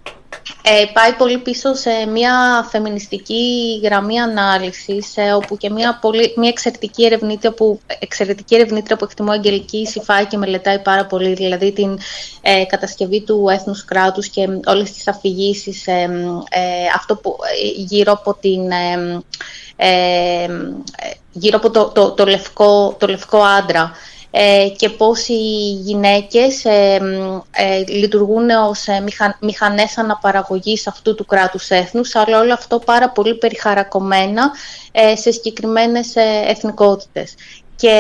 Ε, πάει πολύ πίσω σε μια φεμινιστική γραμμή ανάλυσης, ε, όπου και μια, πολύ, μια εξαιρετική, ερευνήτρια που, εξαιρετική ερευνήτρια που εκτιμώ, Αγγελική Σιφάη, και μελετάει πάρα πολύ, δηλαδή την ε, κατασκευή του έθνους κράτους και όλες τις αφηγήσεις, ε, ε, αυτό που γύρω από την... Ε, ε, γύρω από το, το, το, λευκό, το λευκό άντρα. Ε, και πώς οι γυναίκες ε, ε, λειτουργούν ως ε, μηχα, μηχανές αναπαραγωγής αυτού του κράτους έθνους, αλλά όλο αυτό πάρα πολύ περιχαρακωμένα ε, σε συγκεκριμένες ε, εθνικότητες. Και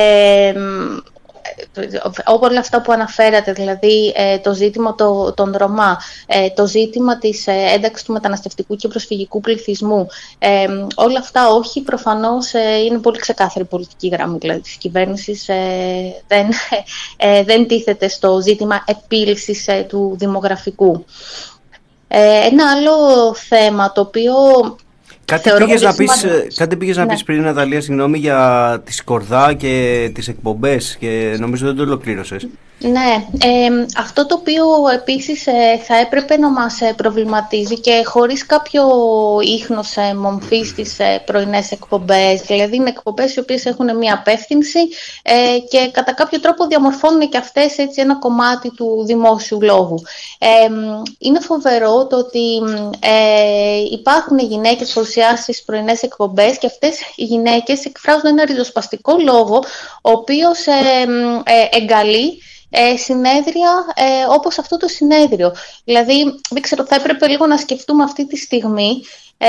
όλα αυτά που αναφέρατε, δηλαδή ε, το ζήτημα το, των Ρωμά, ε, το ζήτημα της ε, ένταξης του μεταναστευτικού και προσφυγικού πληθυσμού, ε, όλα αυτά όχι, προφανώς ε, είναι πολύ ξεκάθαρη πολιτική γραμμή δηλαδή, της κυβέρνησης, ε, δεν, ε, δεν τίθεται στο ζήτημα επίλυσης ε, του δημογραφικού. Ε, ένα άλλο θέμα το οποίο... Κάτι πήγες, να πεις, κάτι πήγες ναι. να πεις πριν, Ναταλία, συγγνώμη, για τη Σκορδά και τις εκπομπές, και νομίζω δεν το ολοκλήρωσες. Ναι, ε, αυτό το οποίο επίσης ε, θα έπρεπε να μας ε, προβληματίζει, και χωρίς κάποιο ίχνος ε, μομφή στις ε, πρωινές εκπομπές, δηλαδή είναι εκπομπές οι οποίες έχουν μία απεύθυνση ε, και κατά κάποιο τρόπο διαμορφώνουν και αυτές έτσι ένα κομμάτι του δημόσιου λόγου. Ε, είναι φοβερό το ότι ε, υπάρχουν γυναίκες που παρουσιάζουν στις πρωινές εκπομπές, και αυτές οι γυναίκες εκφράζουν ένα ριζοσπαστικό λόγο, ο οποίος ε, ε, εγκαλεί Ε, συνέδρια ε, όπως αυτό το συνέδριο. Δηλαδή, δεν ξέρω, θα έπρεπε λίγο να σκεφτούμε αυτή τη στιγμή, ε,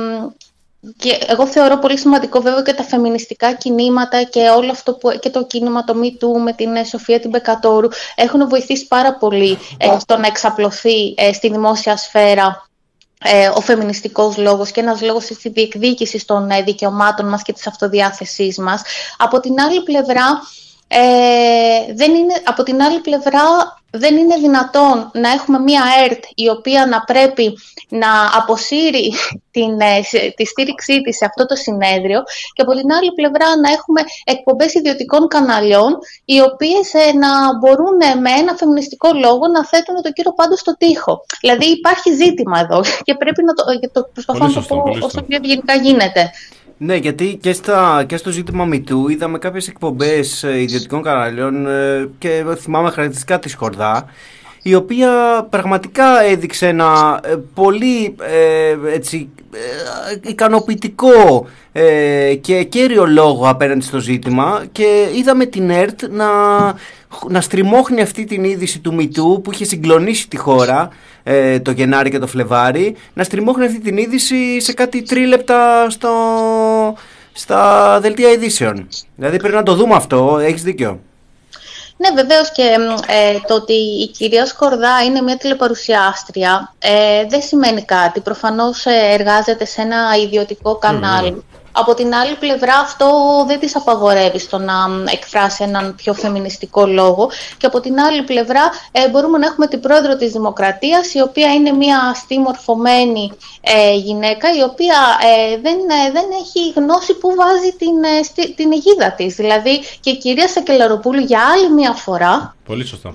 και εγώ θεωρώ πολύ σημαντικό βέβαια και τα φεμινιστικά κινήματα και όλο αυτό που, και το κίνημα το Me Too με την ε, Σοφία την Μπεκατόρου έχουν βοηθήσει πάρα πολύ ε, στο να εξαπλωθεί ε, στη δημόσια σφαίρα ε, ο φεμινιστικός λόγος και ένας λόγος στη διεκδίκηση των ε, δικαιωμάτων μας και της αυτοδιάθεσής μας. Από την άλλη πλευρά, Ε, δεν είναι, από την άλλη πλευρά δεν είναι δυνατόν να έχουμε μία ΕΡΤ η οποία να πρέπει να αποσύρει την, τη στήριξή της σε αυτό το συνέδριο, και από την άλλη πλευρά να έχουμε εκπομπές ιδιωτικών καναλιών οι οποίες ε, να μπορούν ε, με ένα φεμινιστικό λόγο να θέτουν το κύριο πάντω στο τοίχο. Δηλαδή υπάρχει ζήτημα εδώ και πρέπει να το, το προσπαθώ να το πω όσο πιο ευγενικά γίνεται. Ναι, γιατί και, στα, και στο ζήτημα MeToo είδαμε κάποιες εκπομπές ε, ιδιωτικών καναλιών ε, και θυμάμαι χαρακτηριστικά τη Σκορδά, η οποία πραγματικά έδειξε ένα ε, πολύ ε, έτσι, ε, ικανοποιητικό ε, και κέριο λόγο απέναντι στο ζήτημα, και είδαμε την ΕΡΤ να, να στριμώχνει αυτή την είδηση του MeToo που είχε συγκλονίσει τη χώρα ε, το Γενάρη και το Φλεβάρι, να στριμώχνει αυτή την είδηση σε κάτι τρίλεπτα στο, στα δελτία ειδήσεων. Δηλαδή πρέπει να το δούμε αυτό, έχεις δίκιο. Ναι, βεβαίως, και ε, το ότι η κυρία Σκορδά είναι μια τηλεπαρουσιάστρια ε, δεν σημαίνει κάτι. Προφανώς ε, εργάζεται σε ένα ιδιωτικό κανάλι. Mm. Από την άλλη πλευρά αυτό δεν της απαγορεύει στο να εκφράσει έναν πιο φεμινιστικό λόγο, και από την άλλη πλευρά ε, μπορούμε να έχουμε την πρόεδρο της Δημοκρατίας, η οποία είναι μια αστή μορφωμένη ε, γυναίκα, η οποία ε, δεν, ε, δεν έχει γνώση που βάζει την, ε, στη, την αιγίδα της. Δηλαδή και η κυρία Σακελαροπούλου για άλλη μια φορά... Πολύ σωστά.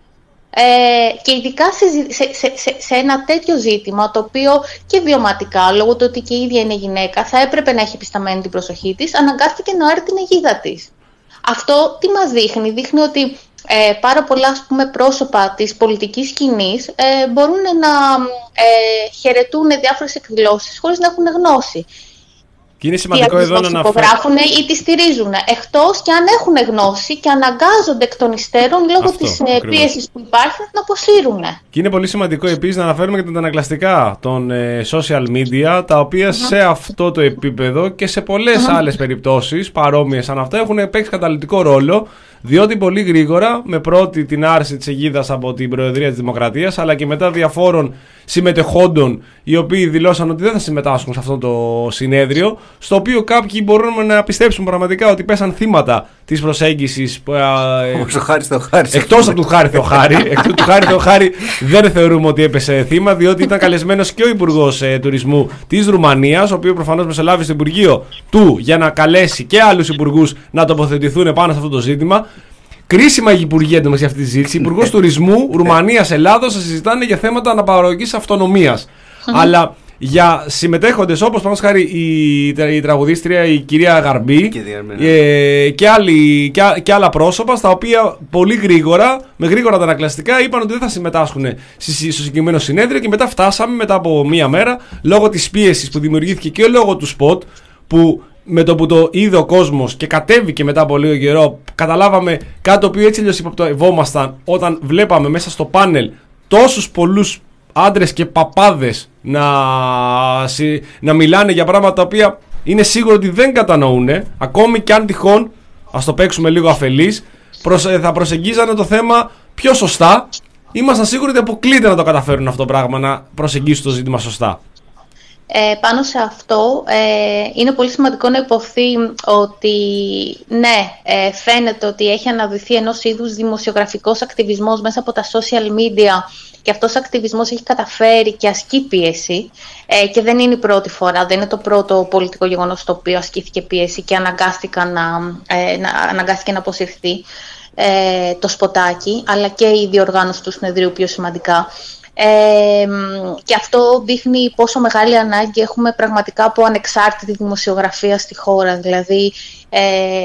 Ε, και ειδικά σε, σε, σε, σε ένα τέτοιο ζήτημα, το οποίο και βιωματικά, λόγω του ότι και η ίδια είναι γυναίκα, θα έπρεπε να έχει επισταμένη την προσοχή της, αναγκάστηκε να άρει την αιγίδα της. Αυτό τι μας δείχνει? Δείχνει ότι ε, πάρα πολλά, ας πούμε, πρόσωπα της πολιτικής σκηνής ε, μπορούν να ε, χαιρετούν διάφορες εκδηλώσεις χωρίς να έχουν γνώση. Και είναι σημαντικό εδώ να υπογράφουν ή τη στηρίζουν, εκτός και αν έχουν γνώση και αναγκάζονται εκ των υστέρων λόγω Αυτό, της ακριβώς. πίεσης που υπάρχει να την αποσύρουν. Και είναι πολύ σημαντικό επίσης να αναφέρουμε και τα ανακλαστικά των ε, social media, τα οποία mm-hmm. σε αυτό το επίπεδο και σε πολλές mm-hmm. άλλες περιπτώσεις παρόμοιες σαν αυτά έχουν παίξει καταλυτικό ρόλο, διότι πολύ γρήγορα, με πρώτη την άρση της αιγίδας από την Προεδρία της Δημοκρατίας, αλλά και μετά διαφόρων συμμετεχόντων, οι οποίοι δηλώσαν ότι δεν θα συμμετάσχουν σε αυτό το συνέδριο, στο οποίο κάποιοι μπορούμε να πιστέψουν πραγματικά ότι πέσαν θύματα της προσέγγισης. Όπως ο Χάρης Θεοχάρης. Εκτός από του Χάρη Θεοχάρη. Εκτός του Χάρη Θεοχάρη δεν θεωρούμε ότι έπεσε θύμα, διότι ήταν καλεσμένος και ο Υπουργός ε, Τουρισμού της Ρουμανίας, ο οποίος προφανώς μεσολάβησε στο Υπουργείο του για να καλέσει και άλλους υπουργούς να τοποθετηθούν πάνω σε αυτό το ζήτημα. Κρίσιμα η Υπουργεία εντωμεταξύ αυτή τη συζήτηση. Υπουργός Τουρισμού Ρουμανίας Ελλάδος θα συζητάνε για θέματα αναπαραγωγικής αυτονομίας. Mm-hmm. Αλλά για συμμετέχοντες όπως πάνω χάρη η, η τραγουδίστρια η κυρία Γαρμπή ε, και, άλλοι, και, και άλλα πρόσωπα, στα οποία πολύ γρήγορα, με γρήγορα τα ανακλαστικά, είπαν ότι δεν θα συμμετάσχουν στο συγκεκριμένο συνέδριο, και μετά φτάσαμε μετά από μία μέρα, λόγω της πίεσης που δημιουργήθηκε και λόγω του σποτ, που με το που το είδε ο κόσμος και κατέβηκε μετά από λίγο καιρό, καταλάβαμε κάτι το οποίο έτσι αλλιώς υποπτωευόμασταν όταν βλέπαμε μέσα στο πάνελ τόσους πολλούς άντρες και παπάδες να, να μιλάνε για πράγματα τα οποία είναι σίγουρο ότι δεν κατανοούν, ακόμη και αν τυχόν, ας το παίξουμε λίγο αφελής, θα προσεγγίζανε το θέμα πιο σωστά. Ήμασταν σίγουροι ότι αποκλείται να το καταφέρουν αυτό το πράγμα, να προσεγγίσουν το ζήτημα σωστά. Ε, πάνω σε αυτό ε, είναι πολύ σημαντικό να υποθεί ότι ναι, ε, φαίνεται ότι έχει αναδυθεί ενός είδους δημοσιογραφικός ακτιβισμός μέσα από τα social media, και αυτός ο ακτιβισμός έχει καταφέρει και ασκεί πίεση, ε, και δεν είναι η πρώτη φορά, δεν είναι το πρώτο πολιτικό γεγονός στο οποίο ασκήθηκε πίεση και αναγκάστηκε να, ε, να, αναγκάστηκε να αποσυρθεί ε, το σποτάκι, αλλά και η διοργάνωση του συνεδρίου πιο σημαντικά. Ε, και αυτό δείχνει πόσο μεγάλη ανάγκη έχουμε πραγματικά από ανεξάρτητη δημοσιογραφία στη χώρα. Δηλαδή ε,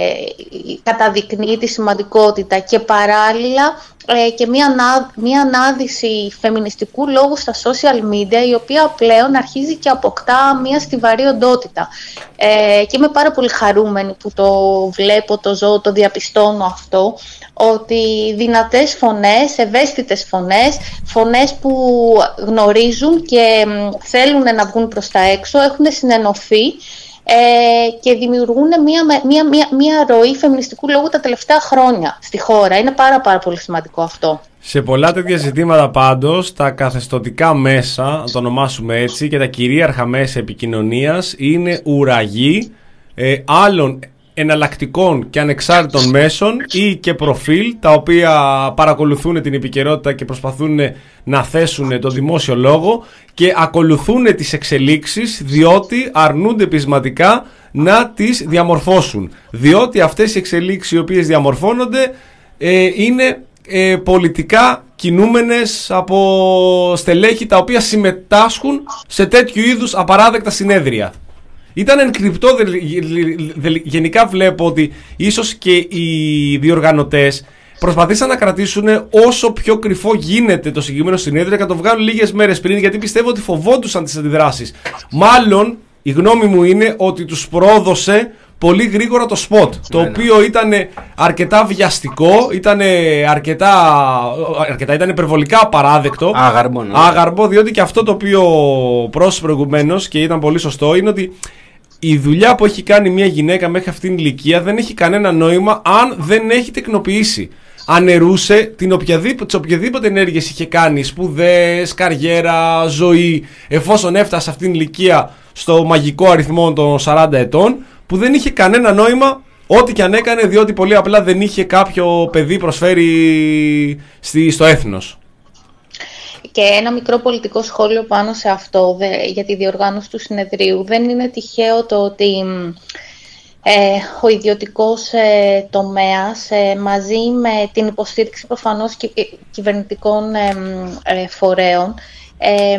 καταδεικνύει τη σημαντικότητα και παράλληλα ε, και μια, μια ανάδυση φεμινιστικού λόγου στα social media, η οποία πλέον αρχίζει και αποκτά μια στιβαρή οντότητα. Ε, και είμαι πάρα πολύ χαρούμενη που το βλέπω, το ζω, το διαπιστώνω αυτό, ότι δυνατές φωνές, ευαίσθητες φωνές, φωνές που γνωρίζουν και θέλουν να βγουν προς τα έξω, έχουν συνενωθεί ε, και δημιουργούν μια, μια, μια, μια ροή φεμινιστικού λόγου τα τελευταία χρόνια στη χώρα. Είναι πάρα πάρα πολύ σημαντικό αυτό. Σε πολλά τέτοια ζητήματα πάντως, τα καθεστωτικά μέσα, να το ονομάσουμε έτσι, και τα κυρίαρχα μέσα επικοινωνίας είναι ουραγοί ε, άλλων εναλλακτικών και ανεξάρτητων μέσων ή και προφίλ, τα οποία παρακολουθούν την επικαιρότητα και προσπαθούν να θέσουν το δημόσιο λόγο και ακολουθούν τις εξελίξεις, διότι αρνούνται πεισματικά να τις διαμορφώσουν, διότι αυτές οι εξελίξεις οι οποίες διαμορφώνονται ε, είναι ε, πολιτικά κινούμενες από στελέχη τα οποία συμμετάσχουν σε τέτοιου είδους απαράδεκτα συνέδρια. Ήταν ενκρυπτό, γενικά βλέπω ότι ίσως και οι διοργανωτές προσπαθήσαν να κρατήσουν όσο πιο κρυφό γίνεται το συγκεκριμένο συνέδριο και να το βγάλουν λίγες μέρες πριν, γιατί πιστεύω ότι φοβόντουσαν τις αντιδράσεις. Μάλλον η γνώμη μου είναι ότι τους πρόδωσε πολύ γρήγορα το σποτ, το οποίο ήταν αρκετά βιαστικό, ήταν αρκετά, αρκετά ήταν υπερβολικά απαράδεκτο, άγαρμο, ναι. άγαρμο, διότι και αυτό το οποίο πρόσφερε προηγουμένως και ήταν πολύ σωστό είναι ότι η δουλειά που έχει κάνει μια γυναίκα μέχρι αυτήν την ηλικία δεν έχει κανένα νόημα αν δεν έχει τεκνοποιήσει. αναιρούσε την οποιαδήποτε, τις οποιαδήποτε ενέργειες είχε κάνει, σπουδές, καριέρα, ζωή, εφόσον έφτασε σε αυτήν την ηλικία στο μαγικό αριθμό των σαράντα ετών, που δεν είχε κανένα νόημα ό,τι και αν έκανε, διότι πολύ απλά δεν είχε κάποιο παιδί προσφέρει στη, στο έθνος. Και ένα μικρό πολιτικό σχόλιο πάνω σε αυτό δε, για τη διοργάνωση του συνεδρίου. Δεν είναι τυχαίο το ότι ε, ο ιδιωτικός ε, τομέας ε, μαζί με την υποστήριξη προφανώς κυ, κυβερνητικών ε, ε, φορέων ε,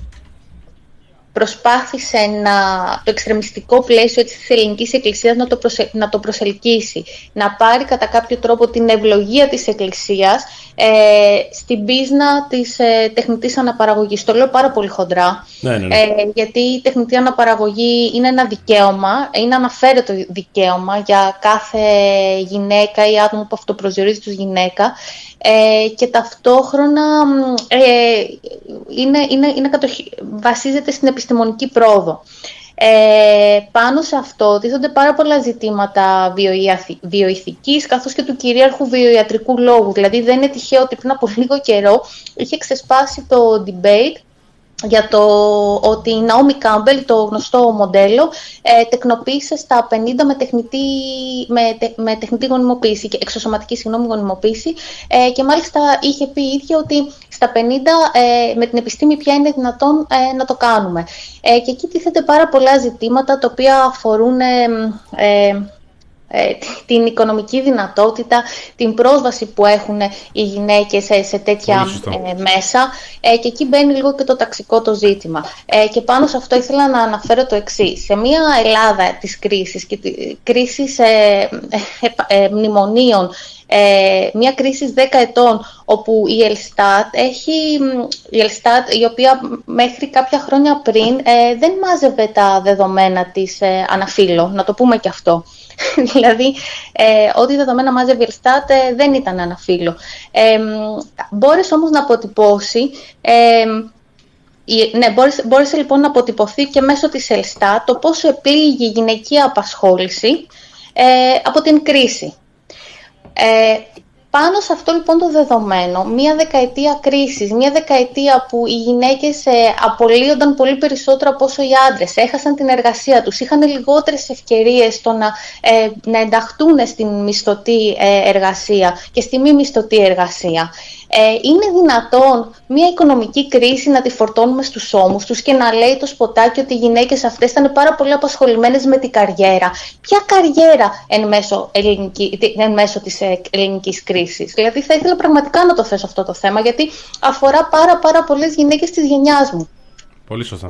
προσπάθησε να, το εξτρεμιστικό πλαίσιο της ελληνικής εκκλησίας να το, προσε, να το προσελκύσει, να πάρει κατά κάποιο τρόπο την ευλογία της εκκλησίας ε, στην πίσνα της ε, τεχνητής αναπαραγωγής. Το λέω πάρα πολύ χοντρά, ναι, ναι, ναι. Ε, γιατί η τεχνητή αναπαραγωγή είναι ένα δικαίωμα, είναι αναφέρετο δικαίωμα για κάθε γυναίκα ή άτομο που αυτοπροσδιορίζεται ως γυναίκα, Ε, και ταυτόχρονα ε, είναι, είναι, είναι κατοχυ... βασίζεται στην επιστημονική πρόοδο. Ε, πάνω σε αυτό τίθονται πάρα πολλά ζητήματα βιοειθικής καθώς και του κυρίαρχου βιοιατρικού λόγου. Δηλαδή δεν είναι τυχαίο ότι πριν από λίγο καιρό είχε ξεσπάσει το debate για το ότι η Naomi Campbell, το γνωστό μοντέλο, ε, τεκνοποίησε στα πενήντα με τεχνητή, με, με τεχνητή γονιμοποίηση, και εξωσωματική συγγνώμη, γονιμοποίηση, ε, και μάλιστα είχε πει η ίδια ότι στα πενήντα ε, με την επιστήμη πια είναι δυνατόν ε, να το κάνουμε. Ε, και εκεί τίθεται πάρα πολλά ζητήματα τα οποία αφορούν ε, ε, την οικονομική δυνατότητα, την πρόσβαση που έχουν οι γυναίκες σε, σε τέτοια ε, μέσα, ε, και εκεί μπαίνει λίγο και το ταξικό το ζήτημα. Ε, και πάνω σε αυτό ήθελα να αναφέρω το εξής. Σε μια Ελλάδα της κρίσης και τη, κρίσης ε, ε, ε, μνημονίων, Ε, μια κρίση δέκα ετών, όπου η Ελστάτ έχει, η Ελστάτ, η οποία μέχρι κάποια χρόνια πριν ε, δεν μάζευε τα δεδομένα της ε, αναφύλω, να το πούμε και αυτό. Δηλαδή, ε, ό,τι δεδομένα μάζευε η Ελστάτ ε, δεν ήταν αναφύλω. Ε, μπόρεσε όμως να αποτυπώσει... Ε, Ναι, μπόρεσε, μπόρεσε λοιπόν να αποτυπωθεί και μέσω της Ελστάτ το πόσο επλήγει η γυναικεία απασχόληση ε, από την κρίση. Ε, πάνω σε αυτό λοιπόν το δεδομένο, μία δεκαετία κρίσης, μία δεκαετία που οι γυναίκες ε, απολύονταν πολύ περισσότερο από όσο οι άντρες, έχασαν την εργασία τους, είχαν λιγότερες ευκαιρίες στο να, ε, να ενταχθούν στην μισθωτή ε, εργασία και στη μη μισθωτή εργασία. Ε, είναι δυνατόν μια οικονομική κρίση να τη φορτώνουμε στους ώμους τους και να λέει το σποτάκι ότι οι γυναίκες αυτές ήταν πάρα πολύ απασχολημένες με την καριέρα? Ποια καριέρα εν μέσω, ελληνική, εν μέσω της ελληνικής κρίσης? Δηλαδή θα ήθελα πραγματικά να το θέσω αυτό το θέμα, γιατί αφορά πάρα πάρα πολλές γυναίκες της γενιάς μου. Πολύ σωστά.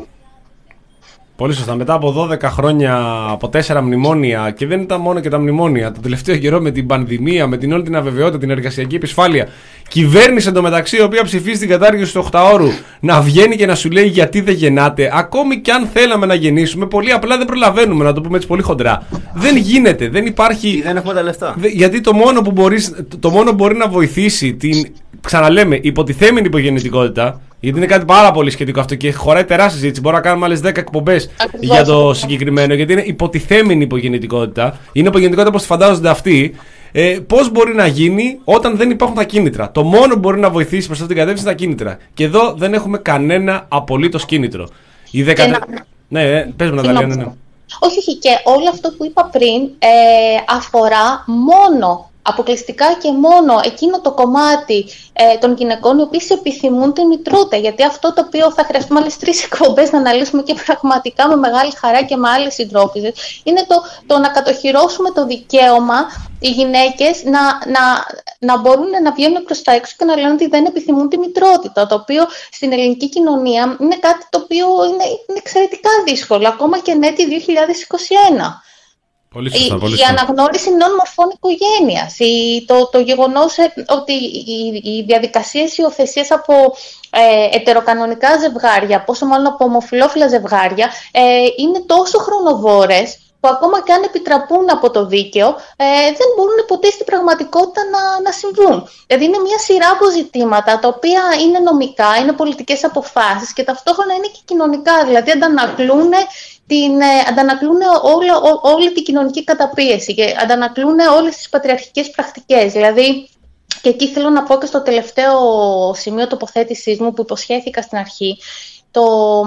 Πολύ σωστά. Μετά από δώδεκα χρόνια, από τέσσερα μνημόνια, και δεν ήταν μόνο και τα μνημόνια, το τελευταίο καιρό με την πανδημία, με την όλη την αβεβαιότητα, την εργασιακή επισφάλεια, κυβέρνηση εντωμεταξύ, η οποία ψηφίζει την κατάργηση του οκτάωρου, να βγαίνει και να σου λέει γιατί δεν γεννάτε. Ακόμη και αν θέλαμε να γεννήσουμε, πολύ απλά δεν προλαβαίνουμε, να το πούμε έτσι πολύ χοντρά. Δεν γίνεται, δεν υπάρχει. Δεν έχουμε τα λεφτά. Γιατί το μόνο που, μπορείς, το μόνο που μπορεί να βοηθήσει την, ξαναλέμε, υποτιθέμενη υπογεννητικότητα. Γιατί είναι κάτι πάρα πολύ σχετικό αυτό και χωράει τεράστια συζήτηση. Μπορούμε να κάνουμε άλλες δέκα εκπομπές για το συγκεκριμένο. Γιατί είναι υποτιθέμενη υπογεννητικότητα. Είναι υπογεννητικότητα όπως τη φαντάζονται αυτοί. Ε, πώς μπορεί να γίνει όταν δεν υπάρχουν τα κίνητρα? Το μόνο που μπορεί να βοηθήσει προς αυτή την κατεύθυνση είναι τα κίνητρα. Και εδώ δεν έχουμε κανένα απολύτως κίνητρο. Η δεκα... να... Ναι, ναι, πες μου, Ναταλία, ναι, ναι. Όχι, όχι. Και όλο αυτό που είπα πριν ε, αφορά μόνο, αποκλειστικά και μόνο εκείνο το κομμάτι ε, των γυναικών οι οποίες επιθυμούν την μητρότητα. Γιατί αυτό το οποίο θα χρειαστούμε άλλες τρεις εκπομπές να αναλύσουμε και πραγματικά με μεγάλη χαρά και με άλλες συντρόφισσες, είναι το, το να κατοχυρώσουμε το δικαίωμα οι γυναίκες να, να, να μπορούν να βγαίνουν προς τα έξω και να λένε ότι δεν επιθυμούν τη μητρότητα. Το οποίο στην ελληνική κοινωνία είναι κάτι το οποίο είναι, είναι εξαιρετικά δύσκολο, ακόμα και εν έτη δύο χιλιάδες είκοσι ένα. Πολύ σωστά, πολύ η, σωστά. η αναγνώριση νέων μορφών οικογένειας, η, το, το γεγονός ότι οι, οι διαδικασίες υιοθεσίας από ε, ετεροκανονικά ζευγάρια, πόσο μάλλον από ομοφυλόφιλα ζευγάρια, ε, είναι τόσο χρονοβόρες που ακόμα και αν επιτραπούν από το δίκαιο, ε, δεν μπορούν ποτέ στην πραγματικότητα να, να συμβούν. Δηλαδή είναι μια σειρά από ζητήματα τα οποία είναι νομικά, είναι πολιτικές αποφάσεις και ταυτόχρονα είναι και κοινωνικά, δηλαδή αντανακλούν την, αντανακλούν όλο, ό, όλη την κοινωνική καταπίεση και αντανακλούν όλες τις πατριαρχικές πρακτικές. Δηλαδή, Και εκεί θέλω να πω και στο τελευταίο σημείο τοποθέτησής μου που υποσχέθηκα στην αρχή, το,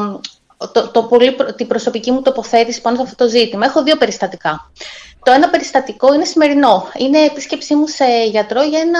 το, το πολύ, την προσωπική μου τοποθέτηση πάνω σε αυτό το ζήτημα. Έχω δύο περιστατικά. Το ένα περιστατικό είναι σημερινό. Είναι επίσκεψή μου σε γιατρό για ένα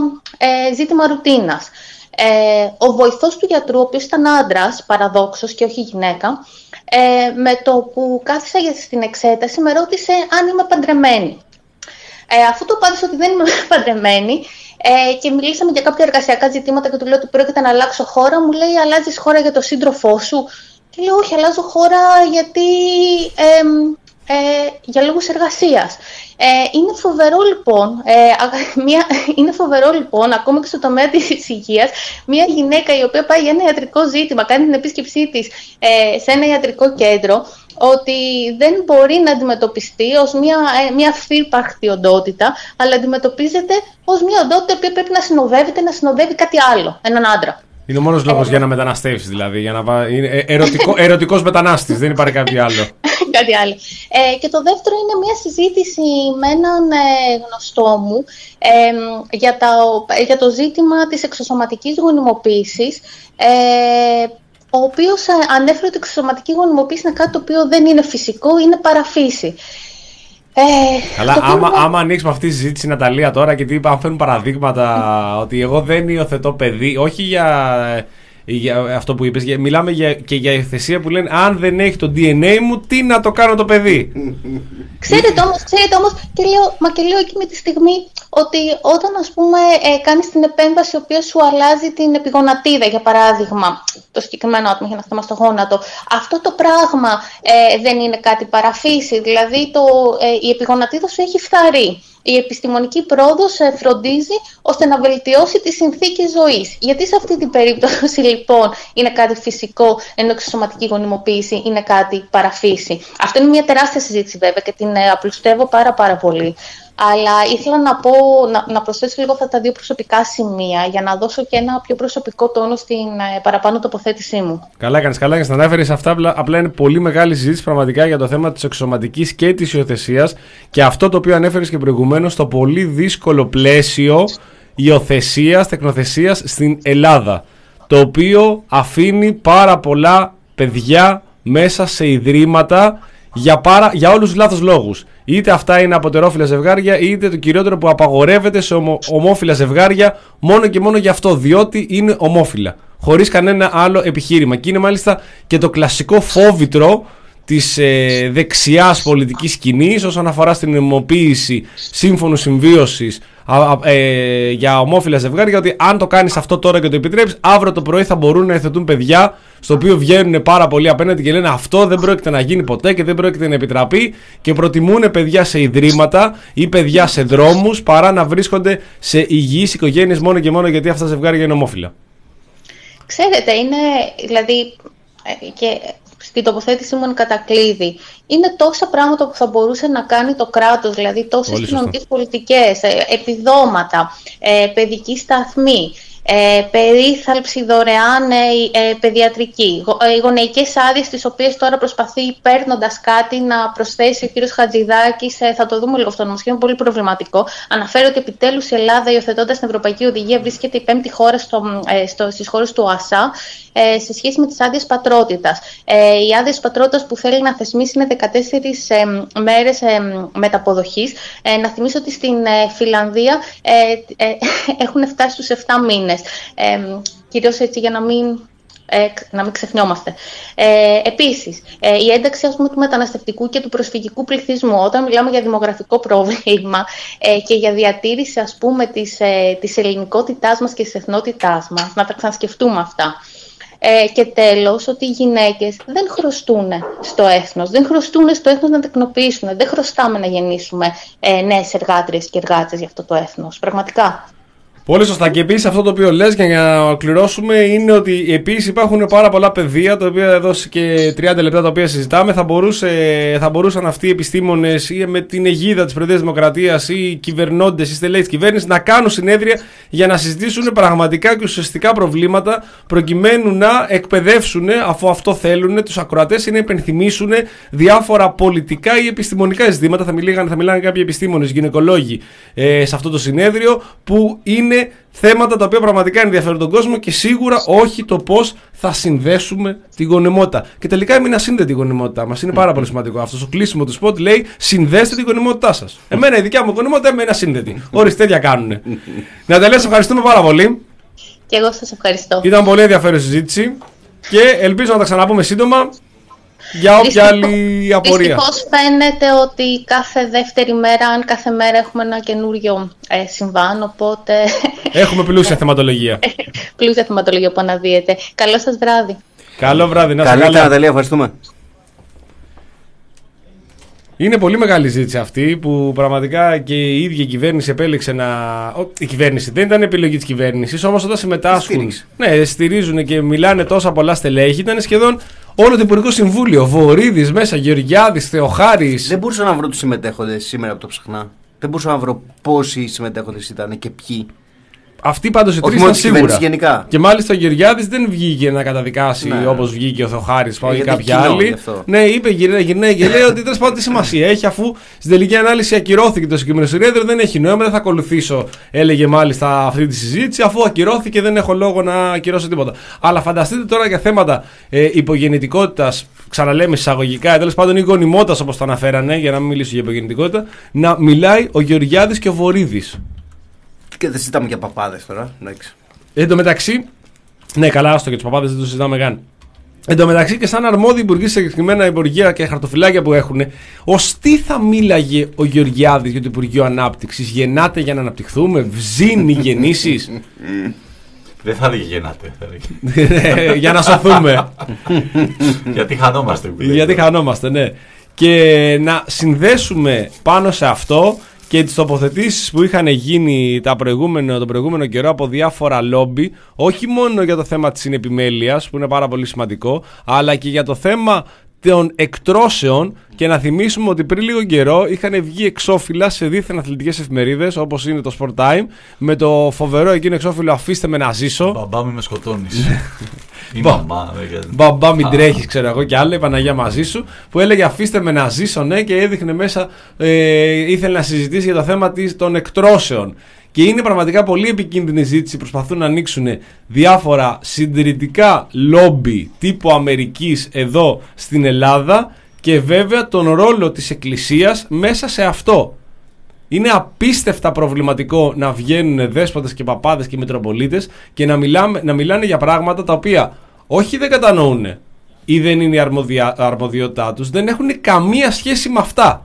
ε, ζήτημα ρουτίνας. Ε, ο βοηθός του γιατρού, ο οποίος ήταν άντρας, παραδόξως και όχι γυναίκα, ε, με το που κάθισα στην εξέταση με ρώτησε αν είμαι παντρεμένη. Ε, αφού του απάντησα ότι δεν είμαι παντρεμένη ε, και μιλήσαμε για κάποια εργασιακά ζητήματα και του λέω ότι πρόκειται να αλλάξω χώρα, μου λέει αλλάζεις χώρα για τον σύντροφό σου? Και λέω όχι, αλλάζω χώρα γιατί... Ε, Ε, για λόγους εργασίας. Ε, είναι φοβερό λοιπόν, ε, μια, είναι φοβερό λοιπόν, ακόμα και στο τομέα της υγείας, μια γυναίκα η οποία πάει για ένα ιατρικό ζήτημα, κάνει την επίσκεψή της ε, σε ένα ιατρικό κέντρο, ότι δεν μπορεί να αντιμετωπιστεί ως μια, ε, μια φύρπαχτη οντότητα, αλλά αντιμετωπίζεται ως μια οντότητα που πρέπει να συνοδεύεται, να συνοδεύει κάτι άλλο, έναν άντρα. Είναι ο μόνος λόγος ε, για να μεταναστεύσεις, δηλαδή. Για να... Είναι ερωτικό, ερωτικός μετανάστης, δεν υπάρχει κάτι άλλο. Κάτι άλλο. Ε, και το δεύτερο είναι μια συζήτηση με έναν ε, γνωστό μου ε, για, τα, για το ζήτημα της εξωσωματικής γονιμοποίησης, ε, ο οποίος ανέφερε ότι η εξωσωματική γονιμοποίηση είναι κάτι το οποίο δεν είναι φυσικό, είναι παραφύση. Ε, Καλά, άμα, είναι... άμα ανοίξουμε αυτή τη συζήτηση, Ναταλία, τώρα, γιατί αν φέρνουν παραδείγματα ότι εγώ δεν υιοθετώ παιδί, όχι για, για αυτό που είπες, για, μιλάμε για, και για υιοθεσία που λένε αν δεν έχει το ντι εν έι μου, τι να το κάνω το παιδί. Ξέρετε όμως, ξέρετε όμως και λέω, μα και λέω εκείνη τη στιγμή ότι όταν ας πούμε ε, κάνεις την επέμβαση η οποία σου αλλάζει την επιγονατίδα, για παράδειγμα, το συγκεκριμένο άτομο έχει ένα θέμα στο γόνατο, αυτό το πράγμα ε, δεν είναι κάτι παραφύση, δηλαδή το, ε, η επιγονατίδα σου έχει φθαρεί. Η επιστημονική πρόοδος φροντίζει ώστε να βελτιώσει τις συνθήκες ζωής. Γιατί σε αυτή την περίπτωση λοιπόν είναι κάτι φυσικό, ενώ η εξωσωματική γονιμοποίηση είναι κάτι παραφύση. Αυτό είναι μια τεράστια συζήτηση βέβαια και την απλουστεύω πάρα πάρα πολύ. Αλλά ήθελα να, πω, να, να προσθέσω λίγο αυτά τα δύο προσωπικά σημεία για να δώσω και ένα πιο προσωπικό τόνο στην ε, παραπάνω τοποθέτησή μου. Καλά έκανες, καλά έκανες. Να αναφέρεις αυτά. Απλά είναι πολύ μεγάλη συζήτηση πραγματικά για το θέμα της εξωσωματικής και της υιοθεσίας και αυτό το οποίο ανέφερες και προηγουμένως, το πολύ δύσκολο πλαίσιο υιοθεσίας, τεκνοθεσίας στην Ελλάδα. Το οποίο αφήνει πάρα πολλά παιδιά μέσα σε ιδρύματα για, πάρα, για όλους τους λάθος λόγους. Είτε αυτά είναι αποτερόφιλα ζευγάρια, είτε το κυριότερο που απαγορεύεται σε ομο, ομόφιλα ζευγάρια μόνο και μόνο γι' αυτό, διότι είναι ομόφιλα. Χωρίς κανένα άλλο επιχείρημα. Και είναι μάλιστα και το κλασικό φόβητρο της ε, δεξιάς πολιτικής σκηνής όσον αφορά στην νομιμοποίηση σύμφωνου συμβίωσης α, α, ε, για ομόφιλα ζευγάρια, ότι αν το κάνεις αυτό τώρα και το επιτρέψεις, αύριο το πρωί θα μπορούν να υιοθετούν παιδιά, στο οποίο βγαίνουν πάρα πολλοί απέναντι και λένε αυτό δεν πρόκειται να γίνει ποτέ και δεν πρόκειται να επιτραπεί, και προτιμούν παιδιά σε ιδρύματα ή παιδιά σε δρόμους παρά να βρίσκονται σε υγιείς οικογένειες μόνο και μόνο γιατί αυτά τα ζευγάρια είναι ομόφιλα. Ξέρετε, είναι δηλαδή και στην τοποθέτηση μου είναι κατακλείδη. Είναι τόσα πράγματα που θα μπορούσε να κάνει το κράτος, δηλαδή τόσες κοινωνικές πολιτικές, επιδόματα, παιδική σταθμή, Ε, περίθαλψη δωρεάν ε, ε, παιδιατρική, ε, γονεϊκές άδειες, τις οποίες τώρα προσπαθεί, παίρνοντας κάτι, να προσθέσει ο κύριος Χατζηδάκης. Ε, θα το δούμε λίγο αυτό το νομοσχέδιο, είναι πολύ προβληματικό. Αναφέρει ότι επιτέλους η Ελλάδα, υιοθετώντας την Ευρωπαϊκή Οδηγία, βρίσκεται η πέμπτη χώρα στο, ε, στο, στις χώρες του ΟΑΣΑ ε, σε σχέση με τις άδειες πατρότητας. Ε, οι άδειες πατρότητας που θέλει να θεσμίσει είναι δεκατέσσερις ε, μέρες ε, μεταποδοχής. Ε, να θυμίσω ότι στην ε, Φιλανδία ε, ε, έχουν φτάσει στους επτά μήνες. Ε, κυρίως έτσι για να μην, ε, να μην ξεχνιόμαστε. Ε, επίσης, ε, η ένταξη, ας πούμε, του μεταναστευτικού και του προσφυγικού πληθυσμού, όταν μιλάμε για δημογραφικό πρόβλημα ε, και για διατήρηση, ας πούμε, της, ε, της ελληνικότητάς μας και της εθνότητάς μας, να τα ξανασκεφτούμε αυτά. Ε, και τέλος, ότι οι γυναίκες δεν χρωστούν στο έθνος, δεν χρωστούν στο έθνος να τεκνοποιήσουν, δεν χρωστάμε να γεννήσουμε ε, νέες εργάτριες και εργάτες για αυτό το έθνος, πραγματικά. Πολύ σωστά. Και επίσης αυτό το οποίο λες, για να ολοκληρώσουμε, είναι ότι επίσης υπάρχουν πάρα πολλά πεδία, τα οποία εδώ και τριάντα λεπτά τα οποία συζητάμε, θα, μπορούσε, θα μπορούσαν αυτοί οι επιστήμονες ή με την αιγίδα της Προεδρίας Δημοκρατίας ή οι κυβερνώντες ή στελέχοι της κυβέρνησης να κάνουν συνέδρια για να συζητήσουν πραγματικά και ουσιαστικά προβλήματα, προκειμένου να εκπαιδεύσουν, αφού αυτό θέλουν, τους ακροατές ή να υπενθυμίσουν διάφορα πολιτικά ή επιστημονικά ζητήματα. Θα μιλάγανε, θα μιλάγανε κάποιοι επιστήμονες, γυναικολόγοι ε, σε αυτό το συνέδριο, που είναι είναι θέματα τα οποία πραγματικά ενδιαφέρουν τον κόσμο και σίγουρα όχι το πώς θα συνδέσουμε τη γονιμότητα. Και τελικά έμεινε ασύνδετη η γονιμότητά μας. Είναι πάρα πολύ σημαντικό. Αυτό το κλείσιμο του σποτ λέει: συνδέστε τη γονιμότητά σας. Εμένα η δικιά μου γονιμότητα έμεινε ασύνδετη. Ορίστε, τέτοια κάνουνε. Ναταλία, σε ευχαριστούμε πάρα πολύ. Και εγώ σας ευχαριστώ. Ήταν πολύ ενδιαφέρουσα συζήτηση και ελπίζω να τα ξαναπούμε σύντομα. Για όποια άλλη απορία. Δυστυχώς φαίνεται ότι κάθε δεύτερη μέρα, αν κάθε μέρα έχουμε ένα καινούριο ε, συμβάν, οπότε... Έχουμε πλούσια θεματολογία. πλούσια θεματολογία που αναδύεται. Καλό σας βράδυ. Καλό βράδυ, να είστε καλά. καλά. Ναταλία, ευχαριστούμε. Είναι πολύ μεγάλη ζήτηση αυτή που πραγματικά και η ίδια η κυβέρνηση επέλεξε να. Η κυβέρνηση δεν ήταν επιλογή της κυβέρνησης, όμως όταν συμμετάσχουν. Ναι, στηρίζουν και μιλάνε τόσα πολλά στελέχη, ήταν σχεδόν όλο το Υπουργικό Συμβούλιο. Βορίδης μέσα, Γεωργιάδης, Θεοχάρης. Δεν μπορούσα να βρω τους συμμετέχοντες σήμερα από το ψαχνά. Δεν μπορούσα να βρω πόσοι συμμετέχοντες ήταν και ποιοι. Αυτοί πάντως οι τρεις ήταν σίγουρα. Γενικά. Και μάλιστα ο Γεωργιάδης δεν βγήκε να καταδικάσει ναι. όπως βγήκε ο Θεοχάρης ή κάποιοι άλλοι. Ναι, είπε γυρνάει γυρνάει και λέει ότι τέλος πάντων τι σημασία έχει, αφού στην τελική ανάλυση ακυρώθηκε το συγκεκριμένο συνέδριο, δεν έχει νόημα, δεν θα ακολουθήσω, έλεγε μάλιστα αυτή τη συζήτηση, αφού ακυρώθηκε δεν έχω λόγο να ακυρώσω τίποτα. Αλλά φανταστείτε τώρα για θέματα ε, υπογεννητικότητας, ξαναλέμε εισαγωγικά, τέλος πάντων ή γονιμότητας όπως το αναφέρανε, για να μην μιλήσω για υπογεννητικότητα, να μιλάει ο Γεωργιάδης και ο Βορίδης. Και δεν συζητάμε για παπάδες τώρα. Εν τω μεταξύ, ναι, καλά, άστο για τους παπάδες δεν το συζητάμε καν. Εν τω μεταξύ και σαν αρμόδιοι υπουργοί σε συγκεκριμένα υπουργεία και χαρτοφυλάκια που έχουν, ως τι θα μίλαγε ο Γεωργιάδης για το Υπουργείο Ανάπτυξης? Γεννάτε για να αναπτυχθούμε, βζίνει γεννήσεις. Δεν θα έλεγε γεννάτε. Για να σωθούμε. Γιατί χανόμαστε. Γιατί χανόμαστε, ναι. Και να συνδέσουμε πάνω σε αυτό και τις τοποθετήσεις που είχαν γίνει τα προηγούμενο, τον προηγούμενο καιρό από διάφορα λόμπι, όχι μόνο για το θέμα της συνεπιμέλειας, που είναι πάρα πολύ σημαντικό, αλλά και για το θέμα των εκτρώσεων. Και να θυμίσουμε ότι πριν λίγο καιρό είχαν βγει εξώφυλλα σε δίθεν αθλητικές εφημερίδες, όπως είναι το Sport Time, με το φοβερό εκείνο εξώφυλλο «Αφήστε με να ζήσω». Μπαμπά μη με σκοτώνεις. Η μαμά, μπαμπά μην τρέχεις, ξέρω εγώ κι άλλα, η Παναγία μαζί σου, που έλεγε «Αφήστε με να ζήσω», ναι, και έδειχνε μέσα, ε, ήθελε να συζητήσει για το θέμα της, των εκτρώσεων. Και είναι πραγματικά πολύ επικίνδυνη ζήτηση. Προσπαθούν να ανοίξουν διάφορα συντηρητικά λόμπι τύπου Αμερικής εδώ στην Ελλάδα και βέβαια τον ρόλο της Εκκλησίας μέσα σε αυτό. Είναι απίστευτα προβληματικό να βγαίνουν δέσποτες και παπάδες και μητροπολίτες και να, μιλάμε, να μιλάνε για πράγματα τα οποία όχι δεν κατανοούν ή δεν είναι η αρμοδια, αρμοδιότητά τους, δεν έχουν καμία σχέση με αυτά.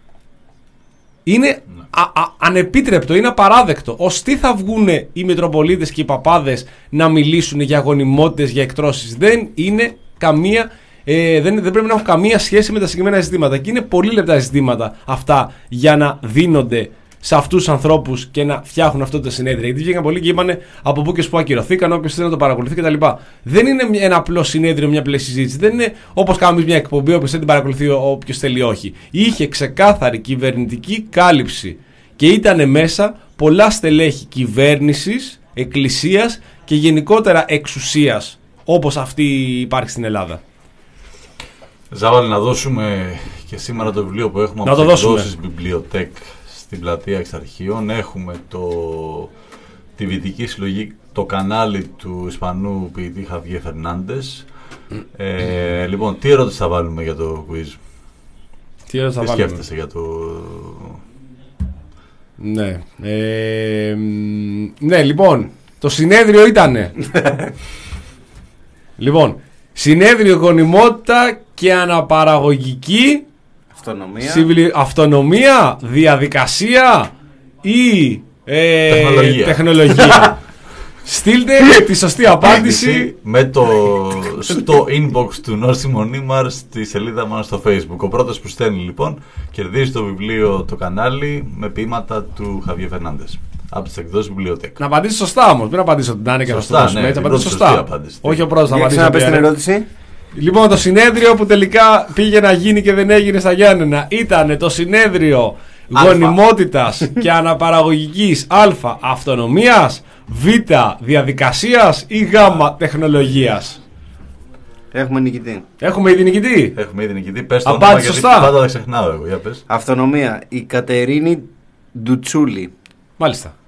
Είναι α, α, ανεπίτρεπτο, είναι απαράδεκτο. Ως τι θα βγουν οι μητροπολίτες και οι παπάδες να μιλήσουν για γονιμότητες, για εκτρώσεις? Δεν είναι καμία, ε, δεν, δεν πρέπει να έχουν καμία σχέση με τα συγκεκριμένα ζητήματα. Και είναι πολύ λεπτά ζητήματα αυτά για να δίνονται σε αυτούς τους ανθρώπους και να φτιάχνουν αυτό το συνέδριο. Γιατί βγήκαν πολλοί και είπαν από πού και που ακυρωθήκαν, όποιος θέλει να το παρακολουθεί κτλ. Δεν είναι ένα απλό συνέδριο, μια απλή συζήτηση. Δεν είναι όπως κάνουμε μια εκπομπή, όποιος θέλει να την παρακολουθεί, όποιος θέλει όχι. Είχε ξεκάθαρη κυβερνητική κάλυψη και ήταν μέσα πολλά στελέχη κυβέρνησης, εκκλησίας και γενικότερα εξουσίας, όπως αυτή υπάρχει στην Ελλάδα. Ζάβαλε, να δώσουμε και σήμερα το βιβλίο που έχουμε να από τις εκδόσεις Βιβλιοτέκ στην πλατεία Εξαρχείων. Έχουμε το, τη βυτική συλλογή, το κανάλι του Ισπανού ποιητή Χαβιέ Φερνάντες. Ε, λοιπόν, τι ερώτηση θα βάλουμε για το quiz? Τι ερώτηση θα τι βάλουμε? σκέφτεσαι για το... Ναι. Ε, ναι, λοιπόν, το συνέδριο ήτανε. Λοιπόν, συνέδριο γονιμότητα και αναπαραγωγική αυτονομία, συμβιλι... αυτονομία διαδικασία ή ε, τεχνολογία, τεχνολογία. Στείλτε τη σωστή απάντηση με το στο inbox του Νόρσιμο Νίμαρ στη σελίδα μας στο Facebook. Ο πρώτος που στέλνει λοιπόν κερδίζει το βιβλίο, το κανάλι με ποίηματα του Χαβιέ Φερνάντες από τις εκδόσεις Βιβλιοτέκ. Να απαντήσει σωστά όμως, μην απαντήσει ότι να είναι και να στο δώσουμε, ναι, έτσι, απαντήσει σωστά. Απάντηση. Όχι ο πρώτος να απαντήσει. Για να πες την ερώτηση. Λοιπόν, το συνέδριο που τελικά πήγε να γίνει και δεν έγινε στα Γιάννενα ήταν το συνέδριο γονιμότητας και αναπαραγωγικής α. αυτονομίας, β. διαδικασίας ή γ. τεχνολογίας. Έχουμε νικητή. Έχουμε ήδη νικητή. Έχουμε ήδη νικητή. Πες το όνομα γιατί σωστά. Πάντα δεν ξεχνάω εγώ. Για πες. Αυτονομία. Η Κατερίνη Ντουτσούλη. Μάλιστα.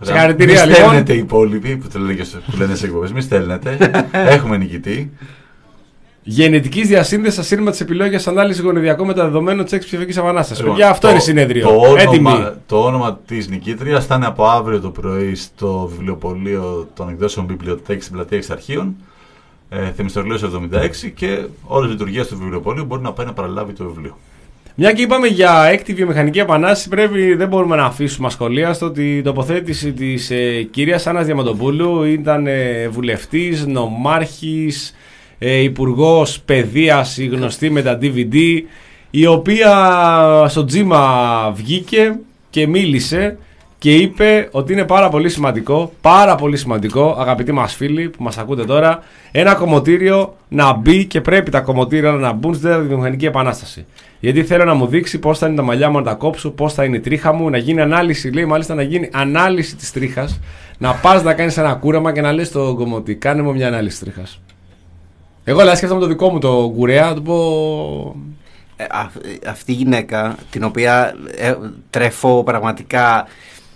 Συγχαρητήρια, μη λοιπόν. στέλνετε οι υπόλοιποι που, το λένε και στο- που λένε σε εκπομπές. Μη στέλνετε. Έχουμε νικητή. Γενετική διασύνδεση ασύρμα τη επιλογή ανάλυση γονιδιακών μεταδεδομένων τη έξι ψηφιακή επανάσταση. Λοιπόν, Παιδιά, αυτό το- είναι συνέδριο. Το Έτοιμοι. όνομα, το όνομα της νικήτριας θα είναι από αύριο το πρωί στο βιβλιοπωλείο των εκδόσεων Βιβλιοτέκη στην πλατεία Εξαρχείων, ε, Θεμιστοκλέους εβδομήντα έξι, και όλες οι λειτουργίες του βιβλιοπωλείου μπορεί να πάει να παραλάβει το βιβλίο. Μια και είπαμε για έκτη βιομηχανική επανάσταση, πρέπει, δεν μπορούμε να αφήσουμε ασχολίαστο ότι η τοποθέτηση της ε, κυρίας Άννας Διαμαντοπούλου. Ήταν ε, βουλευτής, νομάρχης, ε, υπουργός παιδείας, η γνωστή με τα ντι βι ντι, η οποία στο τζίμα βγήκε και μίλησε και είπε ότι είναι πάρα πολύ σημαντικό, πάρα πολύ σημαντικό, αγαπητοί μας φίλοι που μας ακούτε τώρα, ένα κομμωτήριο να μπει, και πρέπει τα κομμωτήρια να μπουν στην τέταρτη βιομηχανική επανάσταση. Γιατί θέλω να μου δείξει πώς θα είναι τα μαλλιά μου να τα κόψω, πώς θα είναι η τρίχα μου, να γίνει ανάλυση, λέει μάλιστα να γίνει ανάλυση της τρίχας, να πας να κάνεις ένα κούραμα και να λες στο κομμωτή, κάνε μου μια ανάλυση της τρίχας. Εγώ δηλαδή σκέφτομαι το δικό μου το κουρέα, να του πω... Ε, α, αυτή η γυναίκα, την οποία ε, τρέφω πραγματικά.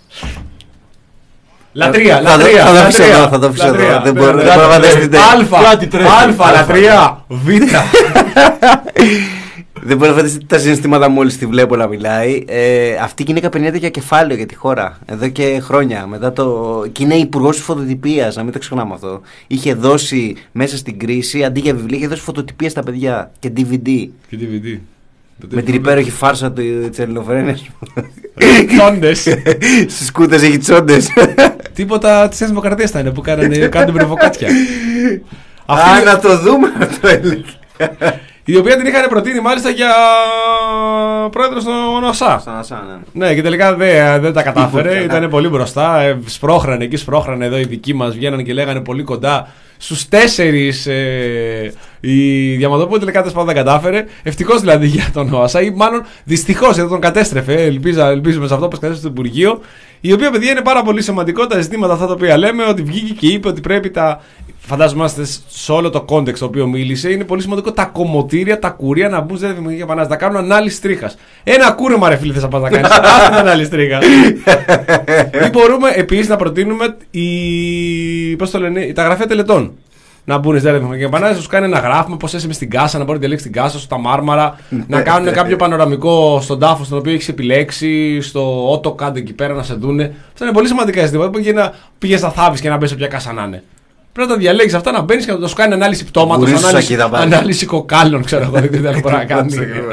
Λατρεία, Θα το- λατρεία. θα το αφήσω λατρεία, εδώ, θα το αφήσω εδώ. λατρεία. Δεν μπορώ- Ναι, δεν μπορώ να ναι, φανταστείτε. Αλφα, Κάτι τρέφει. αλφα, Αλφα. λατρεία, β. Δεν μπορώ να φανταστείτε τα συναισθήματα μόλις τη βλέπω να μιλάει. Ε, αυτή η γυναίκα περνιέται για κεφάλαιο για τη χώρα εδώ και χρόνια. Μετά το... Και είναι υπουργός της φωτοτυπίας, να μην το ξεχνάμε αυτό. Είχε δώσει μέσα στην κρίση, αντί για βιβλία, είχε δώσει φωτοτυπία στα παιδιά και ντι βι ντι. Και ντι βι ντι. Με την υπέροχη φάρσα του της Ελληνοφρένειας. Τσόντες. Στις κούτες έχει τσόντες. Τίποτα της Νέας Δημοκρατίας θα είναι που κάνανε, κάνουν προβοκάτια. Α, Αυτή, να το δούμε αυτό, έλεγε. η οποία την είχαν προτείνει μάλιστα για πρόεδρο στον ΟΣΑ. Σαν ασά, ναι. Ναι, και τελικά δεν, δεν τα κατάφερε. Τίποτα, Ήταν ναι. πολύ μπροστά. Ε, σπρώχρανε εκεί, σπρώχρανε εδώ οι δικοί μας. Βγαίνανε και λέγανε πολύ κοντά στους τέσσερις. Ε, η Διαμαντοπούλου τελικά τέλος πάντων δεν κατάφερε. Ευτυχώς δηλαδή για τον ΟΑΣΑ, ή μάλλον δυστυχώς γιατί τον κατέστρεφε. Ελπίζα, ελπίζουμε σε αυτό που κατέστρεφε το Υπουργείο. Η οποία, παιδιά, είναι πάρα πολύ σημαντικό τα ζητήματα αυτά τα οποία λέμε. Ότι βγήκε και είπε ότι πρέπει τα. Φαντάζομαι είμαστε σε όλο το κόντεξ το οποίο μίλησε. Είναι πολύ σημαντικό τα κομμωτήρια, τα κουρία να μπουν στη Δημοκρατική Επανάσταση. Να κάνουν ανάλυση τρίχα. Ένα κούρεμα, ρε φίλε, θες να πας να κάνεις. Άσε την ανάλυση τρίχα. Ή μπορούμε επίσης να προτείνουμε η... πώς το λένε, τα γραφεία τελετών. Να μπουν στη Δημοκρατική Επανάσταση, να σου κάνει ένα γράφημα, πώς είσαι μες στην κάσα, να μπορεί να διαλέξει την κάσα σου, τα μάρμαρα, να κάνουν κάποιο πανοραμικό στον τάφο στον οποίο έχει επιλέξει, στο AutoCAD εκεί πέρα να σε δούνε. Αυτά είναι πολύ σημαντικά ζητήματα. Που πήγε να θάβει και να μπει σε ποια κάσα να είναι. Πρέπει να τα διαλέγει αυτά, να μπαίνει και να σου κάνει ανάλυση πτώματος, Γουρίσου ανάλυση, σακίδα πάλι. ανάλυση κοκάλων, ξέρω εγώ, δεν ξέρω τι μπορεί να κάνει.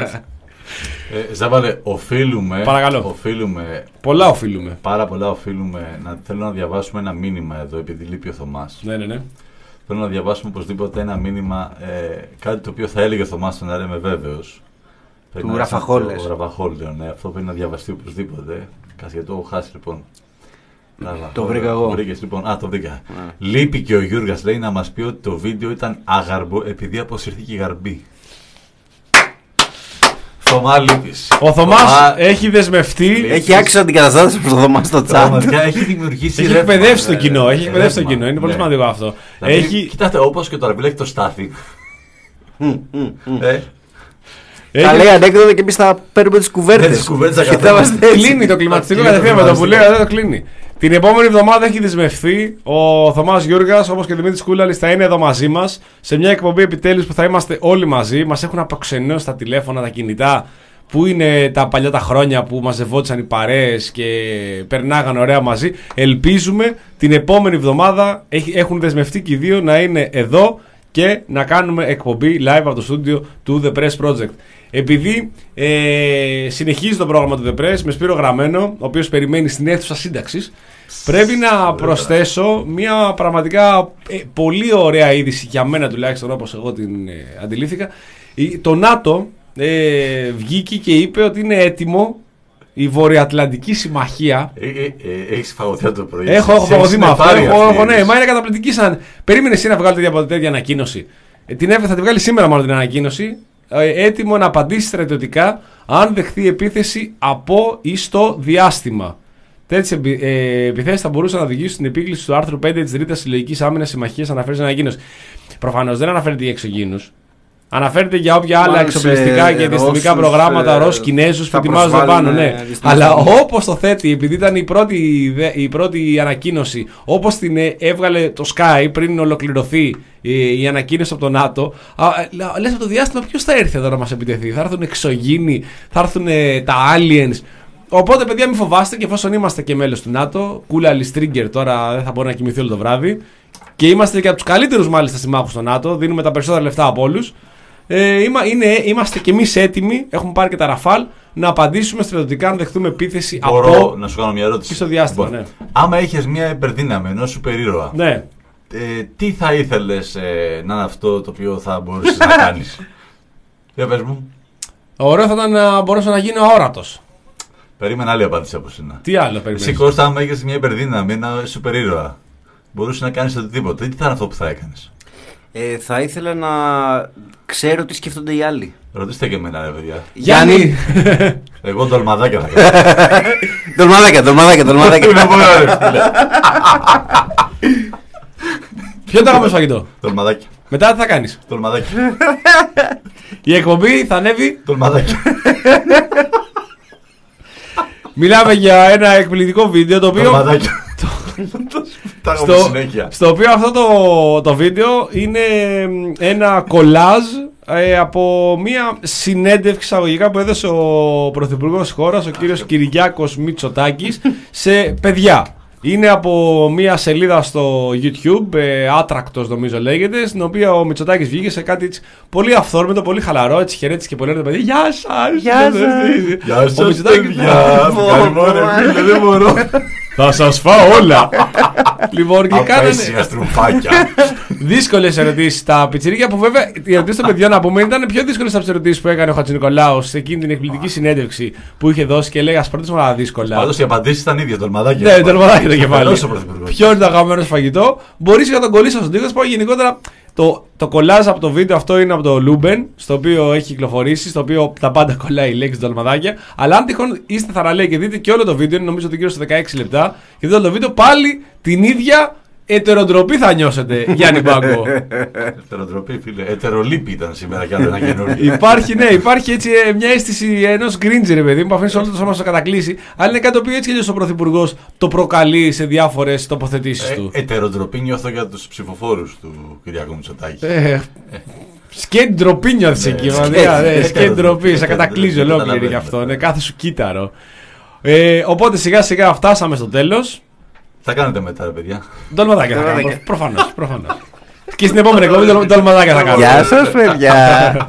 Ε, Ζάβαλε, οφείλουμε, Παρακαλώ. οφείλουμε, Πολλά οφείλουμε. πάρα πολλά οφείλουμε, να, θέλω να διαβάσουμε ένα μήνυμα εδώ, επειδή λείπει ο Θωμάς. Ναι, ναι, ναι. Θέλω να διαβάσουμε οπωσδήποτε ένα μήνυμα, ε, κάτι το οποίο θα έλεγε ο Θωμάς, τον λέμε βέβαιος. Πρέπει Του να- Ραφαχόλες. Το Ραφαχόλιο, ναι, αυτό πρέπει να διαβαστεί οπωσδήποτε. Κάτσε γιατί το έχω χάσει λοιπόν. Ραφαχόλιο. Το βρήκα εγώ. Το βρήκες λοιπόν, α, το βρήκα. Λείπει και ο Γιούργας, λέει, να μας πει ότι το βίντεο ήταν αγαρμπο επειδή αποσυρθήκε η γαρμπή. Θωμά, λείπεις. Ο Θωμάς Θωμά, έχει δεσμευτεί. Έχει άξιο αντικαταστάτη στο Θωμά στο τσάτ. πραγματικά έχει δημιουργήσει Έχει ρεύμα, εκπαιδεύσει το ναι, κοινό. ναι, Έχει εκπαιδεύσει το ρεύμα, κοινό. Είναι πολύ ναι. σημαντικό αυτό. Δηλαδή, Έχει. Κοιτάξτε, όπως και το Αρβίλα έχει το Στάθη. Ε, Τα έχει- λέει ανέκδοτα και εμείς θα παίρνουμε τις με κουβέρτες. τις κουβέντες θα Και θα καθόμαστε. είμαστε έτσι. Κλείνει το κλιματιστικό Κλείνει το κατευθείαν με το που λέει, κλιματιστικό. δεν το κλείνει. Την επόμενη εβδομάδα έχει δεσμευθεί ο Θωμάς Γιούργας, όπως και ο Δημήτρης Κούλαλης, θα είναι εδώ μαζί μας σε μια εκπομπή επιτέλους που θα είμαστε όλοι μαζί. Μας έχουν αποξενώσει τα τηλέφωνα, τα κινητά, που είναι τα παλιά τα χρόνια που μαζευόντουσαν οι παρέες και περνάγαν ωραία μαζί. Ελπίζουμε την επόμενη εβδομάδα έχει- έχουν δεσμευτεί και οι δύο να είναι εδώ και να κάνουμε εκπομπή live από το στούντιο του The Press Project. Επειδή ε, συνεχίζει το πρόγραμμα του The Press με Σπύρο Γραμμένο, ο οποίος περιμένει στην αίθουσα σύνταξης, πρέπει να προσθέσω μια πραγματικά ε, πολύ ωραία είδηση για μένα τουλάχιστον, όπως εγώ την ε, αντιλήφθηκα. Η- Το ΝΑΤΟ ε, βγήκε και είπε ότι είναι έτοιμο η Βορειοατλαντική Συμμαχία. Ε, ε, ε, Έχεις φαγωθεί από το πρωί. Έχω, έχω Σε φαγωθεί με αυτό. συνεπάρει Έχω, αυτή η έχω, ναι, είδηση. μα είναι καταπληκτική σαν. Περίμενε εσύ να βγάλει τέτοια, τέτοια ανακοίνωση. Ε, την έβγαλε, θα τη βγάλει σήμερα μάλλον την ανακοίνωση. Ε, έτοιμο να απαντήσει στρατιωτικά αν δεχθεί επίθεση από ή στο διάστημα. Τέτοιες ε, επιθέσεις θα μπορούσαν να οδηγήσουν στην επίκληση του άρθρου πέντε της Ρήτας Συλλογικής Άμυνας Συμμαχίας, αναφέρει στην ανακοίνωση. Προφανώς δεν αναφέρεται για εξωγήινους. Αναφέρεται για όποια άλλα Μάλλον εξοπλιστικά σε και διαστημικά Ρώσους, προγράμματα, ε, Ρώσους, Κινέζους που θα ετοιμάζονται προσβάλλουν, πάνω. Ναι. ε, διαστημικά. Αλλά όπως το θέτει, επειδή ήταν η πρώτη, ιδε- η πρώτη ανακοίνωση, όπως την ε, έβγαλε το Sky πριν ολοκληρωθεί η, η ανακοίνωση από το ΝΑΤΟ, α, λε- λες από το διάστημα ποιος θα έρθει εδώ να μας επιτεθεί. Θα έρθουν εξωγήινοι, θα έρθουν ε, τα aliens. Οπότε, παιδιά, μην φοβάστε, και εφόσον είμαστε και μέλος του ΝΑΤΟ, κούλα Λιστρίγκερ τώρα δεν θα μπορεί να κοιμηθεί όλο το βράδυ. Και είμαστε και από τους καλύτερους μάλιστα συμμάχους στο ΝΑΤΟ, δίνουμε τα περισσότερα λεφτά από όλους. Ε, είμα, είναι, είμαστε κι εμείς έτοιμοι, έχουμε πάρει και τα Ραφάλ, να απαντήσουμε στρατιωτικά, να δεχτούμε επίθεση Μπορώ από. να σου κάνω μια ερώτηση. Και στο διάστημα, Λοιπόν, ναι. Άμα είχες μια υπερδύναμη ενός σούπερ ήρωα, Ναι. ε, τι θα ήθελες ε, να είναι αυτό το οποίο θα μπορούσες να κάνεις? Για πες μου. Ωραίο θα ήταν να μπορούσα να γίνω αόρατος. Περίμενα άλλη απάντηση από σένα. Τι άλλο Εσύ περιμένεις? Κώστα, άμα έχεις μια υπερδύναμη, ένα σούπερ ήρωα, μπορούσε να κάνεις οτιδήποτε. Τι θα είναι αυτό που θα έκανες? Ε, θα ήθελα να ξέρω τι σκέφτονται οι άλλοι. Ρωτήστε και εμένα, ρε παιδιά. Γιάννη! Εγώ ντολμαδάκια θα κάνω. Τολμαδάκια, τολμαδάκια, τολμαδάκια. Είναι πολύ ωραίο, φίλε. Ποιο το έχουμε φαγητό? Ντολμαδάκια. Μετά τι θα κάνεις? Ντολμαδάκια. Η εκπομπή θα ανέβει. Ντολμαδάκια. Μιλάμε για ένα εκπληκτικό βίντεο το οποίο. Ντολμαδάκια. Τα έχω Στο, συνέχεια. στο οποίο αυτό το, το βίντεο είναι ένα κολάζ ε, από μια συνέντευξη εισαγωγικά που έδωσε ο Πρωθυπουργός της χώρας, ο κύριος Κυριάκος Μητσοτάκης, σε παιδιά. Είναι από μια σελίδα στο YouTube, ε, Άτρακτος νομίζω λέγεται, στην οποία ο Μητσοτάκης βγήκε σε κάτι έτσι πολύ αυθόρμητο, πολύ χαλαρό, έτσι χαιρέτησε και πολύ ωραία τα παιδιά. Γεια σας! Γεια σας. Γεια Ο σας, Μητσοτάκης- παιδιά. Καλημέρα, ρε φίλε, δεν μπορώ. Θα σας φάω όλα! Λοιπόν, και κάνανε Απέσια στρουμφάκια. δύσκολες ερωτήσεις στα πιτσιρίκια, που βέβαια οι ερωτήσεις των παιδιών, να πούμε, ήταν πιο δύσκολες από τις ερωτήσεις που έκανε ο Χατζηνικολάου σε εκείνη την εκπληκτική συνέντευξη που είχε δώσει και λέει: ας πρώτήσουμε τα δύσκολα. Πάντως οι απαντήσεις ήταν ίδιες, ντολμαδάκια. Ναι, τολμαδάκι το κεφάλι. Καλώς ο Πρωθυπουργός. Ποιο είναι το αγαπημένο σου φαγητό? Μπορείς να τον κολλήσεις στον τοίχο. Πάω γενικότερα. Το, το κολλάζ από το βίντεο αυτό είναι από το Λούμπεν, στο οποίο έχει κυκλοφορήσει, στο οποίο τα πάντα κολλάει η λέξη ντολμαδάκια. Αλλά αν τυχόν είστε θαραλέοι και δείτε και όλο το βίντεο, νομίζω ότι γύρω στα δεκαέξι λεπτά, και δείτε όλο το βίντεο, πάλι την ίδια ετεροτροπή θα νιώσετε, Γιάννη Μπάγκο. Ετεροτροπή, φίλε. Ετερολίπη ήταν σήμερα κι άλλο ένα καινούργιο. Υπάρχει, ναι, υπάρχει έτσι ε, μια αίσθηση ενός γκριντζι, ρε παιδί μου, που αφήνει όλο το σώμα στο κατακλείσει. Αλλά είναι κάτι το οποίο έτσι κι αλλιώς ο Πρωθυπουργός το προκαλεί σε διάφορες τοποθετήσεις του. Ε, Ετεροτροπή νιώθω για τους ψηφοφόρους του Κυριάκου Μητσοτάκη. Ε, Σκέτη ντροπή νιώθεις εκεί, σκέτη, μαδιά, ναι, σκέτη σκέτη ντροπή, σε ντροπή, κατακλείζει καταλαβαίνω, ολόκληρη γι' αυτό, καταλαβαίνω. είναι κάθε σου κύτταρο. Ε, οπότε σιγά σιγά φτάσαμε στο τέλος. Θα κάνετε μετά, ρε παιδιά. Ντολμαδάκια θα κάνουμε, Ντολμαδάκια. προφανώς, προφανώς. Και στην επόμενη εκπομπή ντολ- ντολμαδάκια θα κάνουμε. Γεια σας, παιδιά.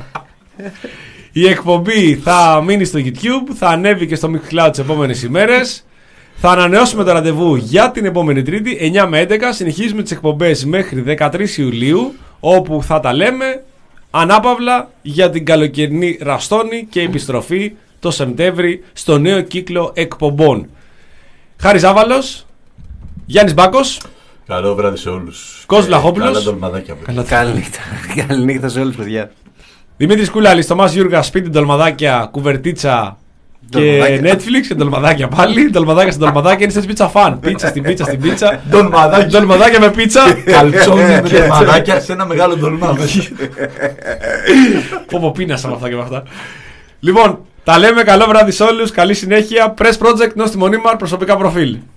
Η εκπομπή θα μείνει στο YouTube, θα ανέβει και στο Mixcloud τις επόμενες ημέρες. Θα ανανεώσουμε το ραντεβού για την επόμενη Τρίτη, εννιά με έντεκα. Συνεχίζουμε τις εκπομπές μέχρι δεκατρείς Ιουλίου, όπου θα τα λέμε ανάπαυλα για την καλοκαιρινή ραστόνη και επιστροφή το Σεπτέμβρη στο νέο κύκλο εκπομπών. Χάρης Άβαλος, Γιάννης Μπάκος, Καλό βράδυ σε όλους. Κώστας Ε, Βλαχόπουλος. Καλά ντολμαδάκια, παιδιά. Καληνύχτα. Καληνύχτα σε όλους, παιδιά. Δημήτρης Κούλαλης, Τομάς Γιούργα, σπίτι, ντολμαδάκια, κουβερτίτσα και Ντολμαδάκια. Netflix και ντολμαδάκια πάλι. Ντολμαδάκια στην ντολμαδάκια, είναι σαν πίτσα φαν. Πίτσα στην πίτσα στην πίτσα. Ντολμαδάκια. Ντολμαδάκια με πίτσα. Καλτσόνι με ντολμαδάκια σε ένα μεγάλο ντολμαδάκι. Πω πω πίνασα με αυτά και με αυτά. Λοιπόν, τα λέμε, καλό βράδυ σε όλους, καλή συνέχεια. Press Project, Νόστι Μονίμαρ, προσωπικά προφίλ.